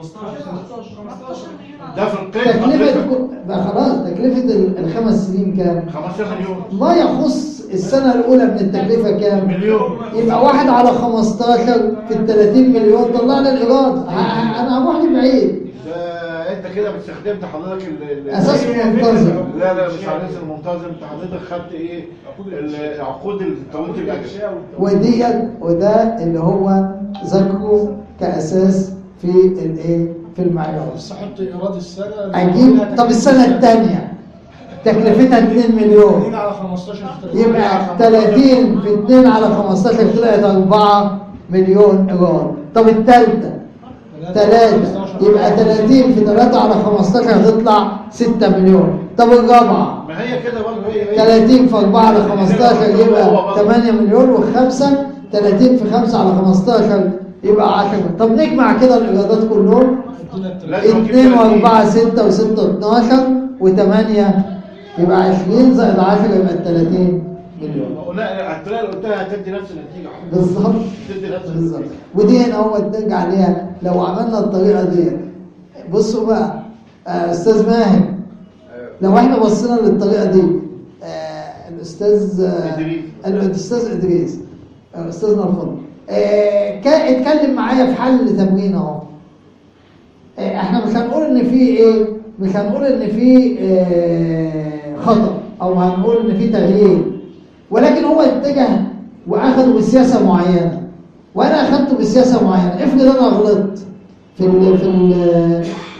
ده في القيد. تكلفة بقى خلاص تكلفة ال- الخمس سنين كام؟ خمستاشر مليون. ما يخص السنة الأولى من التكلفة كام؟ مليون. يبقى واحد على خمستاشر في ال ثلاثين مليون طلع لي الإيراد. ه- أنا هروح لبعيد. ده انت كده استخدمت حضرتك ال ال- أساس منتظم. لا لا مش على اساس المنتظم. انت حضرتك خدت ايه؟ العقود طويله الاجل. وديت وده اللي هو ذكره كأساس في الايه؟ في المعيار. بس احط ايراد السنه أجيب طب السنة الثانية تكلفتها اثنين مليون اتنين على خمستاشر يبقى ثلاثين في اثنين على خمستاشر طلعت أربعة مليون إيراد. طب الثالثة ثلاثة يبقى ثلاثين في ثلاثة على خمستاشر تطلع ستة مليون. طب الرابعة ما هي كده برضه هي هي ثلاثين في أربعة على خمستاشر يبقى ثمانية مليون وخمسة. ثلاثين في خمسة على خمستاشر يبقى عشرة. طب نجمع كده الإيرادات كلهم اثنين وأربعة ستة وستة اتناشر وثمانية يبقى عشرين زائد عشرة يبقى ثلاثين مليون. لا الطريقه اللي قلتها هتدي نفس النتيجه. بالظبط تدي نفس بالظبط. النتيجه. ودي هنا هو ترجع عليها لو عملنا الطريقه دي. بصوا بقى آه، استاذ ماهر لو احنا بصينا للطريقه دي آه، الاستاذ آه، إدريس. الاستاذ ادريس آه، استاذنا الفضل آه، كان اتكلم معايا في حل تموين اهو. آه، احنا مش هنقول ان في ايه مش هنقول ان في آه، خطأ او هنقول ان في تغيير ولكن هو اتجه واخده بسياسه معينه وانا اخدته بسياسه معينه. افرض انا غلطت في ال في ال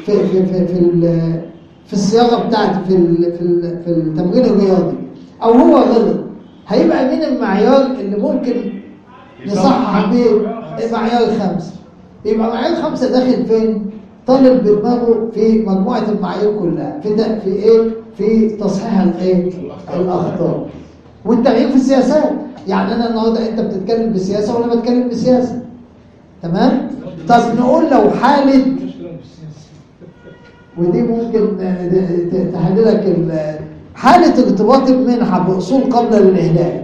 في في في في, ال- في الصياغه بتاعته في ال- في ال- في التمرين الرياضي او هو غلط، هيبقى مين المعيار اللي ممكن نصحح بيه؟ معيار خمسه. يبقى معيار خمسه داخل فين؟ طالب بدماغه في مجموعه المعايير كلها في ده في ايه؟ في تصحيح الايه؟ الاخطاء. والتغيير في السياسات، يعني انا النهارده انت بتتكلم بسياسه وانا بتكلم بسياسه. تمام؟ طب نقول لو حاله، ودي ممكن تحل لك ال- حاله ارتباط المنحه باصول قبل الاهلاك.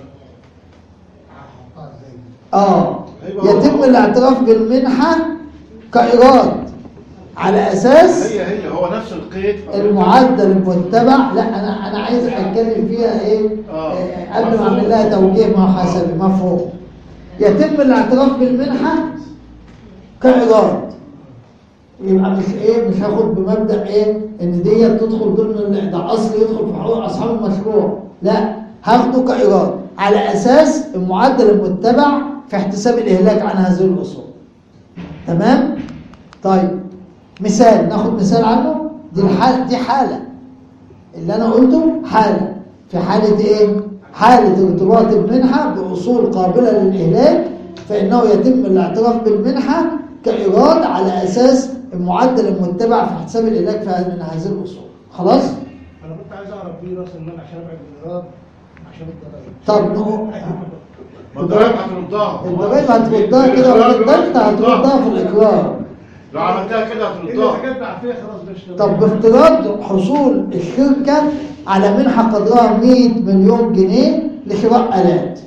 اه يتم الاعتراف بالمنحه كايراد على اساس هي هي هو نفس القيد المعدل المتبع. لا انا انا عايز اتكلم فيها ايه آه. آه، قبل ما اعمل لها توجيه محاسبي مفهوم. يتم الاعتراف بالمنحه كايراد، يبقى مش ايه، مش هاخد بمبدا ايه ان دي تدخل ضمن ال- ده اصل يدخل في حقوق اصحاب المشروع، لا هاخده كايراد على اساس المعدل المتبع في احتساب الاهلاك عن هذه الاصول. تمام؟ طيب مثال، ناخد مثال عنه. دي الحالة، دي حالة اللي أنا قلته حالة، في حالة إيه؟ حالة ارتباط المنحة بأصول قابلة للإهلاك، فإنه يتم الاعتراف بالمنحة كإيراد على أساس المعدل المتبع في حساب الإهلاك في من هذه الأصول. خلاص؟ انا كنت عايز اعرف فيه راس المال عشان ابعد الايراد عشان الضرايب. طب نقول ما الضرايب هتردها. الضرايب هتردها كده، وده أنت هتردها في الإقرار. لو عملتها كده اللي هتردها. حاجات بعفيه خلاص مش طب بافتراض حصول الشركة على منحة قدرها مئة مليون جنيه لشراء آلات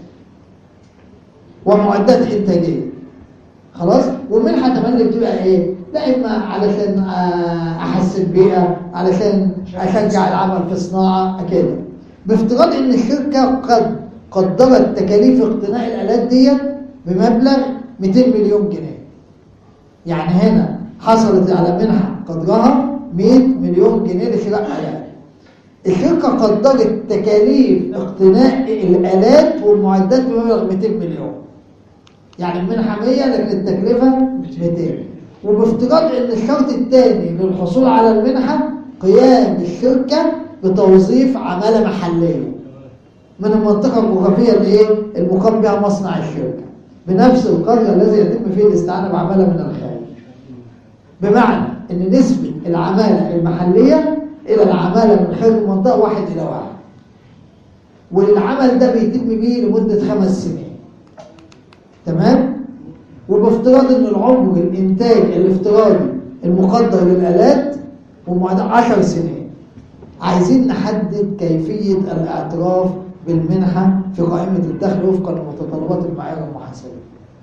ومعدات إنتاجية، خلاص؟ والمنحة تملي بتبقى إيه؟ لا إما علشان آه، أحسن بيئة، علشان أشجع العمل في صناعة كده. بافتراض إن الشركة قد قدرت تكاليف اقتناء الآلات دي بمبلغ مئتين مليون جنيه. يعني هنا حصلت على منحة قدرها مئة مليون جنيه لشراء آلات. الشركة قدرت تكاليف اقتناء الآلات والمعدات بمبلغ مئتين مليون. يعني المنحة مية لكن التكلفة مئتين. وبافتراض ان الشرط الثاني للحصول على المنحة قيام الشركة بتوظيف عمالة محلية من المنطقة الجغرافية الايه المقام بها مصنع الشركة بنفس القرية الذي يتم فيه الاستعانة بعمالة من الخارج. بمعنى ان نسبة العمالة المحلية الى العمالة من خارج المنطقة واحد الى واحد، والعمل ده بيتم به لمدة خمس سنين. تمام؟ وبافتراض ان العمر الانتاج الافتراضي المقدر للآلات ومعدل عشر سنين. عايزين نحدد كيفية الاعتراف بالمنحة في قائمة الدخل وفقا لمتطلبات المعايير المحاسبية.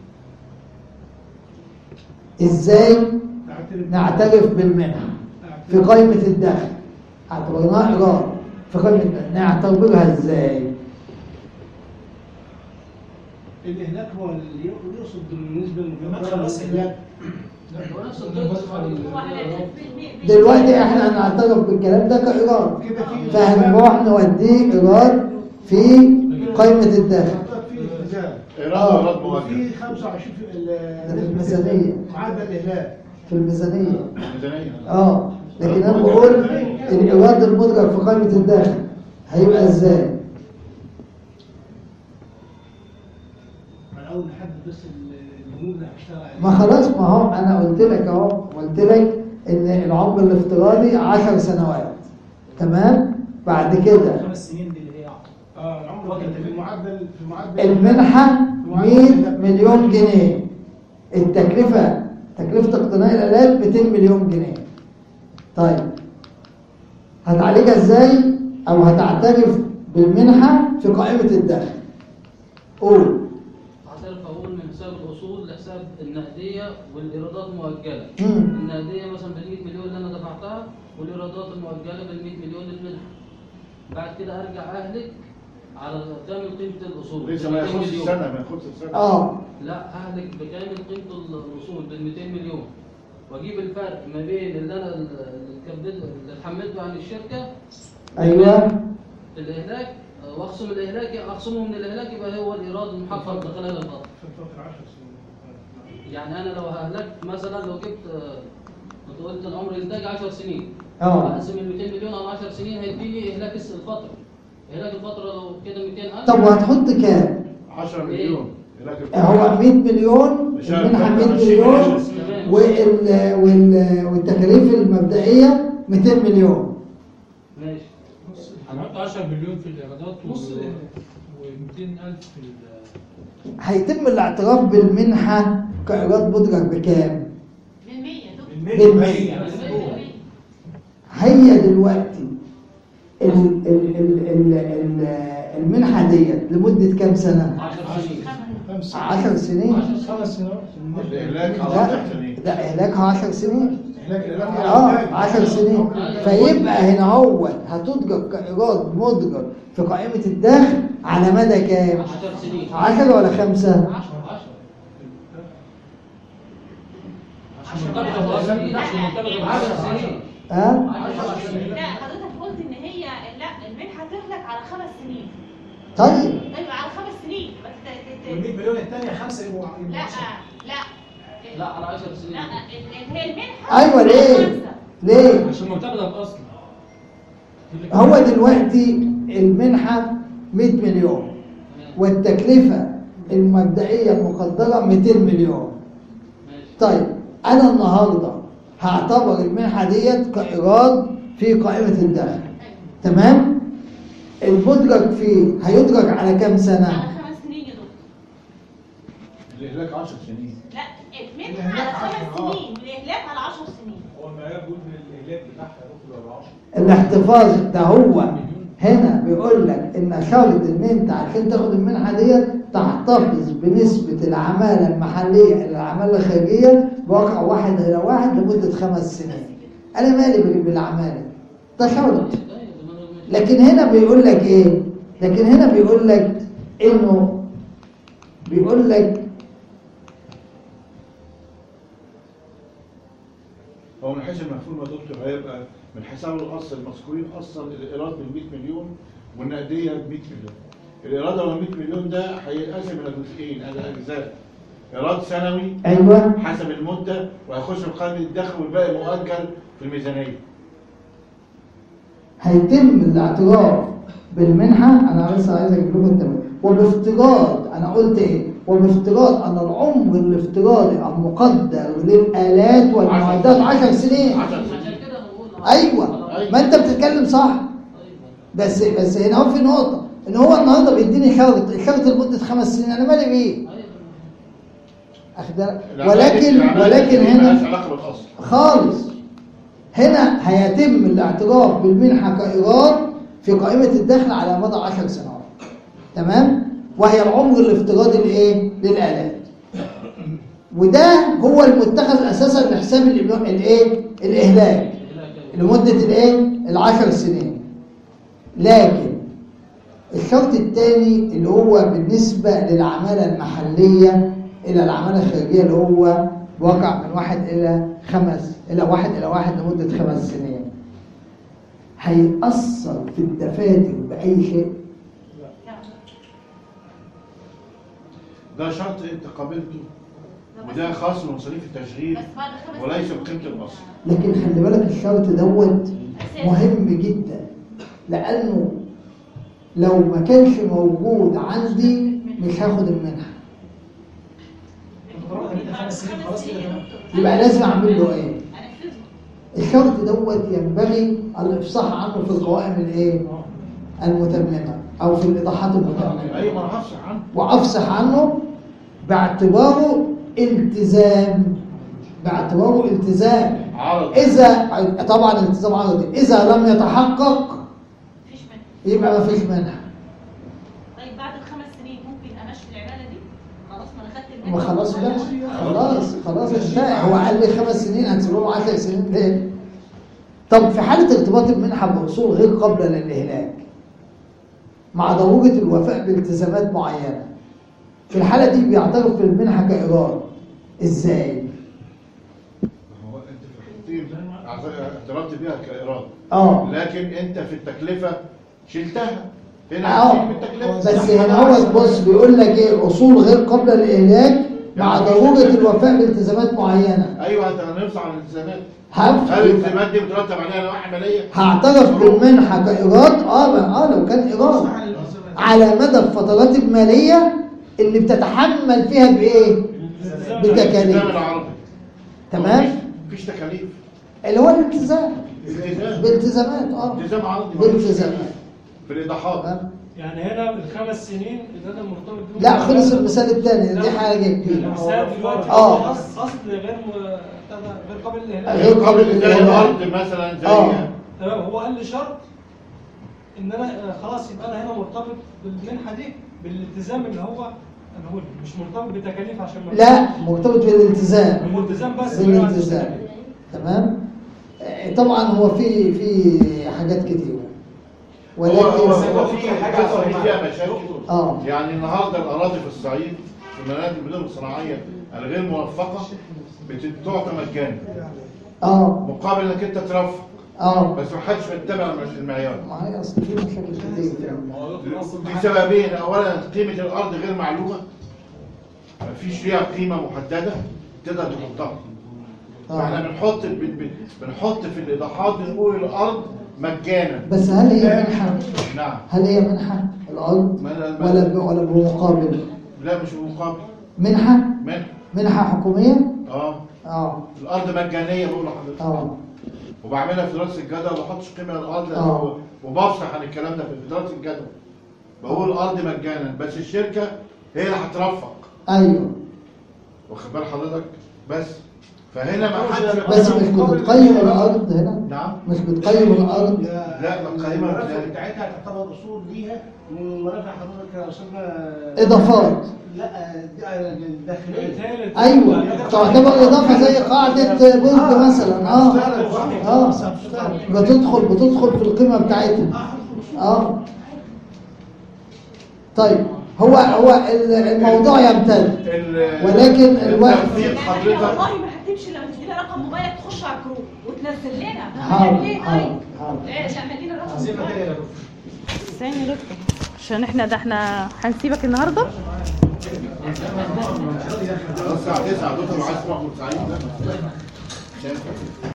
ازاي نعترف بالمنحة في قائمة الدخل؟ اعتبرناها إيراد في قائمة الدخل، نعتبرها ازاي؟ الاهلاك هو اللي يقصد بالنسبه المدخل بس للاهلاك. دلوقتي احنا هنعترف بالكلام ده كإيراد، كده في فهنروح نوديه إيراد في قائمة الدخل. في التزام إيراد وإيراد مؤجل. وفي خمسة وعشرين في ده في الميزانية. معدل الاهلاك في الميزانية. الميزانية. اه لكن انا بقول الإيراد المدرج في قائمة الدخل هيبقى ازاي؟ انا اول نحدد بس البنود اللي هشتغل عليها. ما خلاص، ما هو انا قلت لك اهو، قلت لك ان العمر الافتراضي عشر سنوات. تمام؟ بعد كده خمس سنين دي اللي هي اه العمر في المعدل في معدل المنحة مئة مليون جنيه، التكلفة تكلفة اقتناء الآلات مئتين مليون جنيه. طيب هتعالجها ازاي او هتعترف بالمنحة في قائمة الدخل؟ قول. هعترف اقول من حساب الاصول لحساب النقديه والايرادات المؤجله. مم. النقديه مثلا بال مئة مليون اللي انا دفعتها والايرادات المؤجله بال مئة مليون المنحه. بعد كده ارجع اهلك على كامل قيمه الاصول. لسه ما ياخدش مليون. السنة ما ياخدش السنة. اه لا اهلك بكامل قيمه الاصول بال مئتين مليون، واجيب الفرق ما بين اللي انا اللي كبدت اللي حملته عن الشركه ايوه في الاهلاك، واخصم الاهلاك اخصمه من الاهلاك يبقى هو الايراد المحقق خلال الفتره. في فتره عشر سنين. يعني انا لو هلكت مثلا لو جبت آه، قلت العمر الانتاج عشر سنين. اه. اقسم ال مئتين مليون على عشر سنين هيديني اهلاك الفتره. اهلاك الفتره لو كده مئتين ألف. طب وهتحط كام؟ عشرة مليون. هو مية مليون، المنحة مية مليون، وال وال والتكاليف المبدئية مئتين مليون. ماشي. هنحط عشرة مليون في الايرادات ومئتين ألف في ال هيتم الاعتراف بالمنحة كإيراد مدرج بكام؟ بالمية. بالمية. هي دلوقتي ال ال ال ال ال المنحة ديت لمدة كام سنة؟ عشر سنين. خمس سنوات. الإهلاك لا عشر سنين. لا إهلاكها عشر سنين. إهلاك اه عشر سنين. فيبقى هنا هو هتدرج كإيراد مدرج في قائمة الدخل على مدى كام؟ عشر سنين. عشرة ولا خمسة؟ عشرة. عشان مرتبطه بأصل عشان مرتبطه بعشر سنين. ها؟ لا حضرتك قلت ان هي لا المنحه تهلك على خمس سنين. طيب. ايوه على خمس سنين. وال مية مليون الثانيه خمسه يبقوا لا لا لا على عشر سنين. لا ال- هي المنحه ايوه ليه؟ ليه؟ عشان مرتبطه باصل. هو دلوقتي المنحة مية مليون والتكلفة المبدئية المقدرة مئتين مليون. طيب أنا النهاردة هعتبر المنحة ديت كإيراد في قائمة الدخل. تمام؟ المدرج فيه هيدرج على كام سنة؟ على خمس سنين يا دكتور. الإهلاك عشر سنين. لا المنحه على خمس سنين والاهلاك على عشر سنين. هو المعيار بيقول بالاهلاك بتاعها يا دكتور ولا عشرة. الاحتفاظ ده هو هنا بيقول لك ان شرط ان انت عشان تاخد المنحه ديت تحتفظ بنسبه العماله المحليه الى العماله الخارجيه بواقع واحد الى واحد لمده خمس سنين. انا مالي بالعماله ده شرط. لكن هنا بيقول لك ايه؟ لكن هنا بيقول لك انه بيقول لك هو من حيث المفهوم يا دكتور هيبقى من حساب الاصل المذكورين اصلا الايراد من مئة مليون والنقديه ب مئة مليون. الايراد من مئة مليون ده هينقسم الى جزئين الى اجزاء. ايراد سنوي ايوه حسب المده وهيخش في قائمه الدخل والباقي مؤجل في الميزانيه. هيتم الاعتراف بالمنحه. انا لسه عايز اجيب لكم التمرين. وبافتراض انا قلت ايه؟ وبافتراض ان العمر الافتراضي المقدر للالات والمعدات عشر سنين. عشر سنين. ايوه ما انت بتتكلم صح. بس بس هنا هو في نقطه ان هو النهارده بيديني شرط، الشرط لمده خمس سنين انا مالي بيه؟ اخد ولكن ولكن هنا خالص هنا هيتم الاعتراف بالمنحه كايراد في قائمه الدخل على مدى عشر سنوات. تمام؟ وهي العمر الافتراضي لايه؟ للالات. وده هو المتخذ اساسا لحساب الايه؟ الاهلاك لمده الايه؟ العشر سنين. لكن الشرط الثاني اللي هو بالنسبه للعماله المحليه الى العماله الخارجيه اللي هو واقع من واحد الى خمس الى واحد الى واحد لمده خمس سنين. هيأثر في الدفاتر باي شيء؟ ده شرط انت قابلته وده خاص بمصاريف التشغيل وليس بقيمه الاصل. لكن خلي بالك الشرط دوت مهم جدا لانه لو ما كانش موجود عندي مش هاخد المنحه. يبقى لازم اعمل له ايه؟ الشرط دوت ينبغي الافصاح عنه في القوائم الايه؟ المتممه او في الايضاحات المتممه. ايوه ما انا هفصح عنه. وافصح عنه باعتباره التزام باعتباره التزام عرض. اذا طبعا الالتزام عرضي اذا لم يتحقق يبقى ما فيش منحه. طيب بعد الخمس سنين ممكن امشي العماله دي؟ خلاص ما انا خدت المنحه. ما خلاص بقى خلاص خلاص انتهى. هو قال لي خمس سنين هتسيبهم عشر سنين ليه؟ طب في حاله ارتباط المنحه باصول غير قابله للاهلاك مع ضروره الوفاء بالتزامات معينه، في الحاله دي بيعترف بالمنحه كايراد ازاي؟ هو انت في الخطيب اعترفت بيها كايراد اه لكن انت في التكلفه شلتها. هنا اه في التكلفه بس هنا هو بص بيقول لك ايه؟ اصول غير قابله للاهلاك مع ضروره الوفاء بالتزامات معينه. ايوه هنفصل عن الالتزامات. هل هفتح الالتزامات دي بترتب عليها نواحي ماليه؟ هعترف بالمنحة كإيراد اه اه لو كان إيراد على مدى الفترات المالية اللي بتتحمل فيها بإيه؟ بتكاليف. الالتزام العرضي تمام؟ مفيش تكاليف. اللي هو الالتزام الالتزام بالتزامات اه التزام عرضي بالتزامات. في الايضاحات. تمام؟ يعني هنا الخمس سنين اللي انا مرتبط بيهم لا خلص المثال الثاني دي حاجة كبيرة. المثال دلوقتي آه. هو أصل أصل غير م- غير قابل للإهلاك. غير قابل زي للإهلاك. الارض مثلا زي آه. تمام. هو قال لي شرط ان انا آه، خلاص يبقى انا هنا مرتبط بالمنحه دي بالالتزام اللي هو انا هو مش مرتبط بتكاليف عشان ما لا مرتبط بالالتزام بالالتزام بس بالالتزام. تمام؟ آه، طبعا هو في في حاجات كتير هو هو ولكن هو في حاجه صحيح فيها مشاكل. اه يعني النهارده الاراضي في الصعيد في مناطق المدن الصناعيه الغير موفقه بتعطى مجانا اه مقابل انك انت ترفق، اه بس ما حدش بيتبع المعيار. ما هي اصل في مشاكل كتير دي سببين، اولا قيمه الارض غير معلومه، ما فيش ليها قيمه محدده تقدر تحطها. فاحنا بنحط بن- بنحط في الايضاحات بنقول الارض مجانا. بس هل هي منحة؟ نعم. هل هي منحة الأرض ما- ولا ب- ولا بمقابل؟ لا مش بمقابل. منحة؟ منح. منحة حكومية؟ اه اه الارض مجانيه بقول لحضرتك. اه وبعملها في دراسه الجدوى، ما بحطش قيمه للارض آه. وبفصح عن الكلام ده في دراسه الجدوى. بقول الارض مجانا بس الشركه هي اللي هترفق. ايوه واخد بال حضرتك؟ بس فهنا ما حدش بس مش بتقيم الأرض هنا؟ نعم. مش بتقيم الأرض؟ لا بقيمها المرافق بذلك. بتاعتها تعتبر اصول ليها من مرافق حضرتك يا استاذنا. إضافات. لا دي الداخليه. أيوه تعتبر إضافة زي قاعدة برج مثلا اه اه بتدخل بتدخل في القيمة بتاعتها اه طيب هو هو الموضوع يمتد ولكن الوقت يعني والله ما هتمشي لما تدينا رقم موبايلك تخش على الجروب وتنزل لنا. حاضر هنعمل ايه حاضر طيب؟ حاضر لا تعمل لنا رقم موبايل. ثاني رقم عشان احنا ده احنا هنسيبك النهارده. الساعه تسعة دكتور عايز تروح بورسعيد.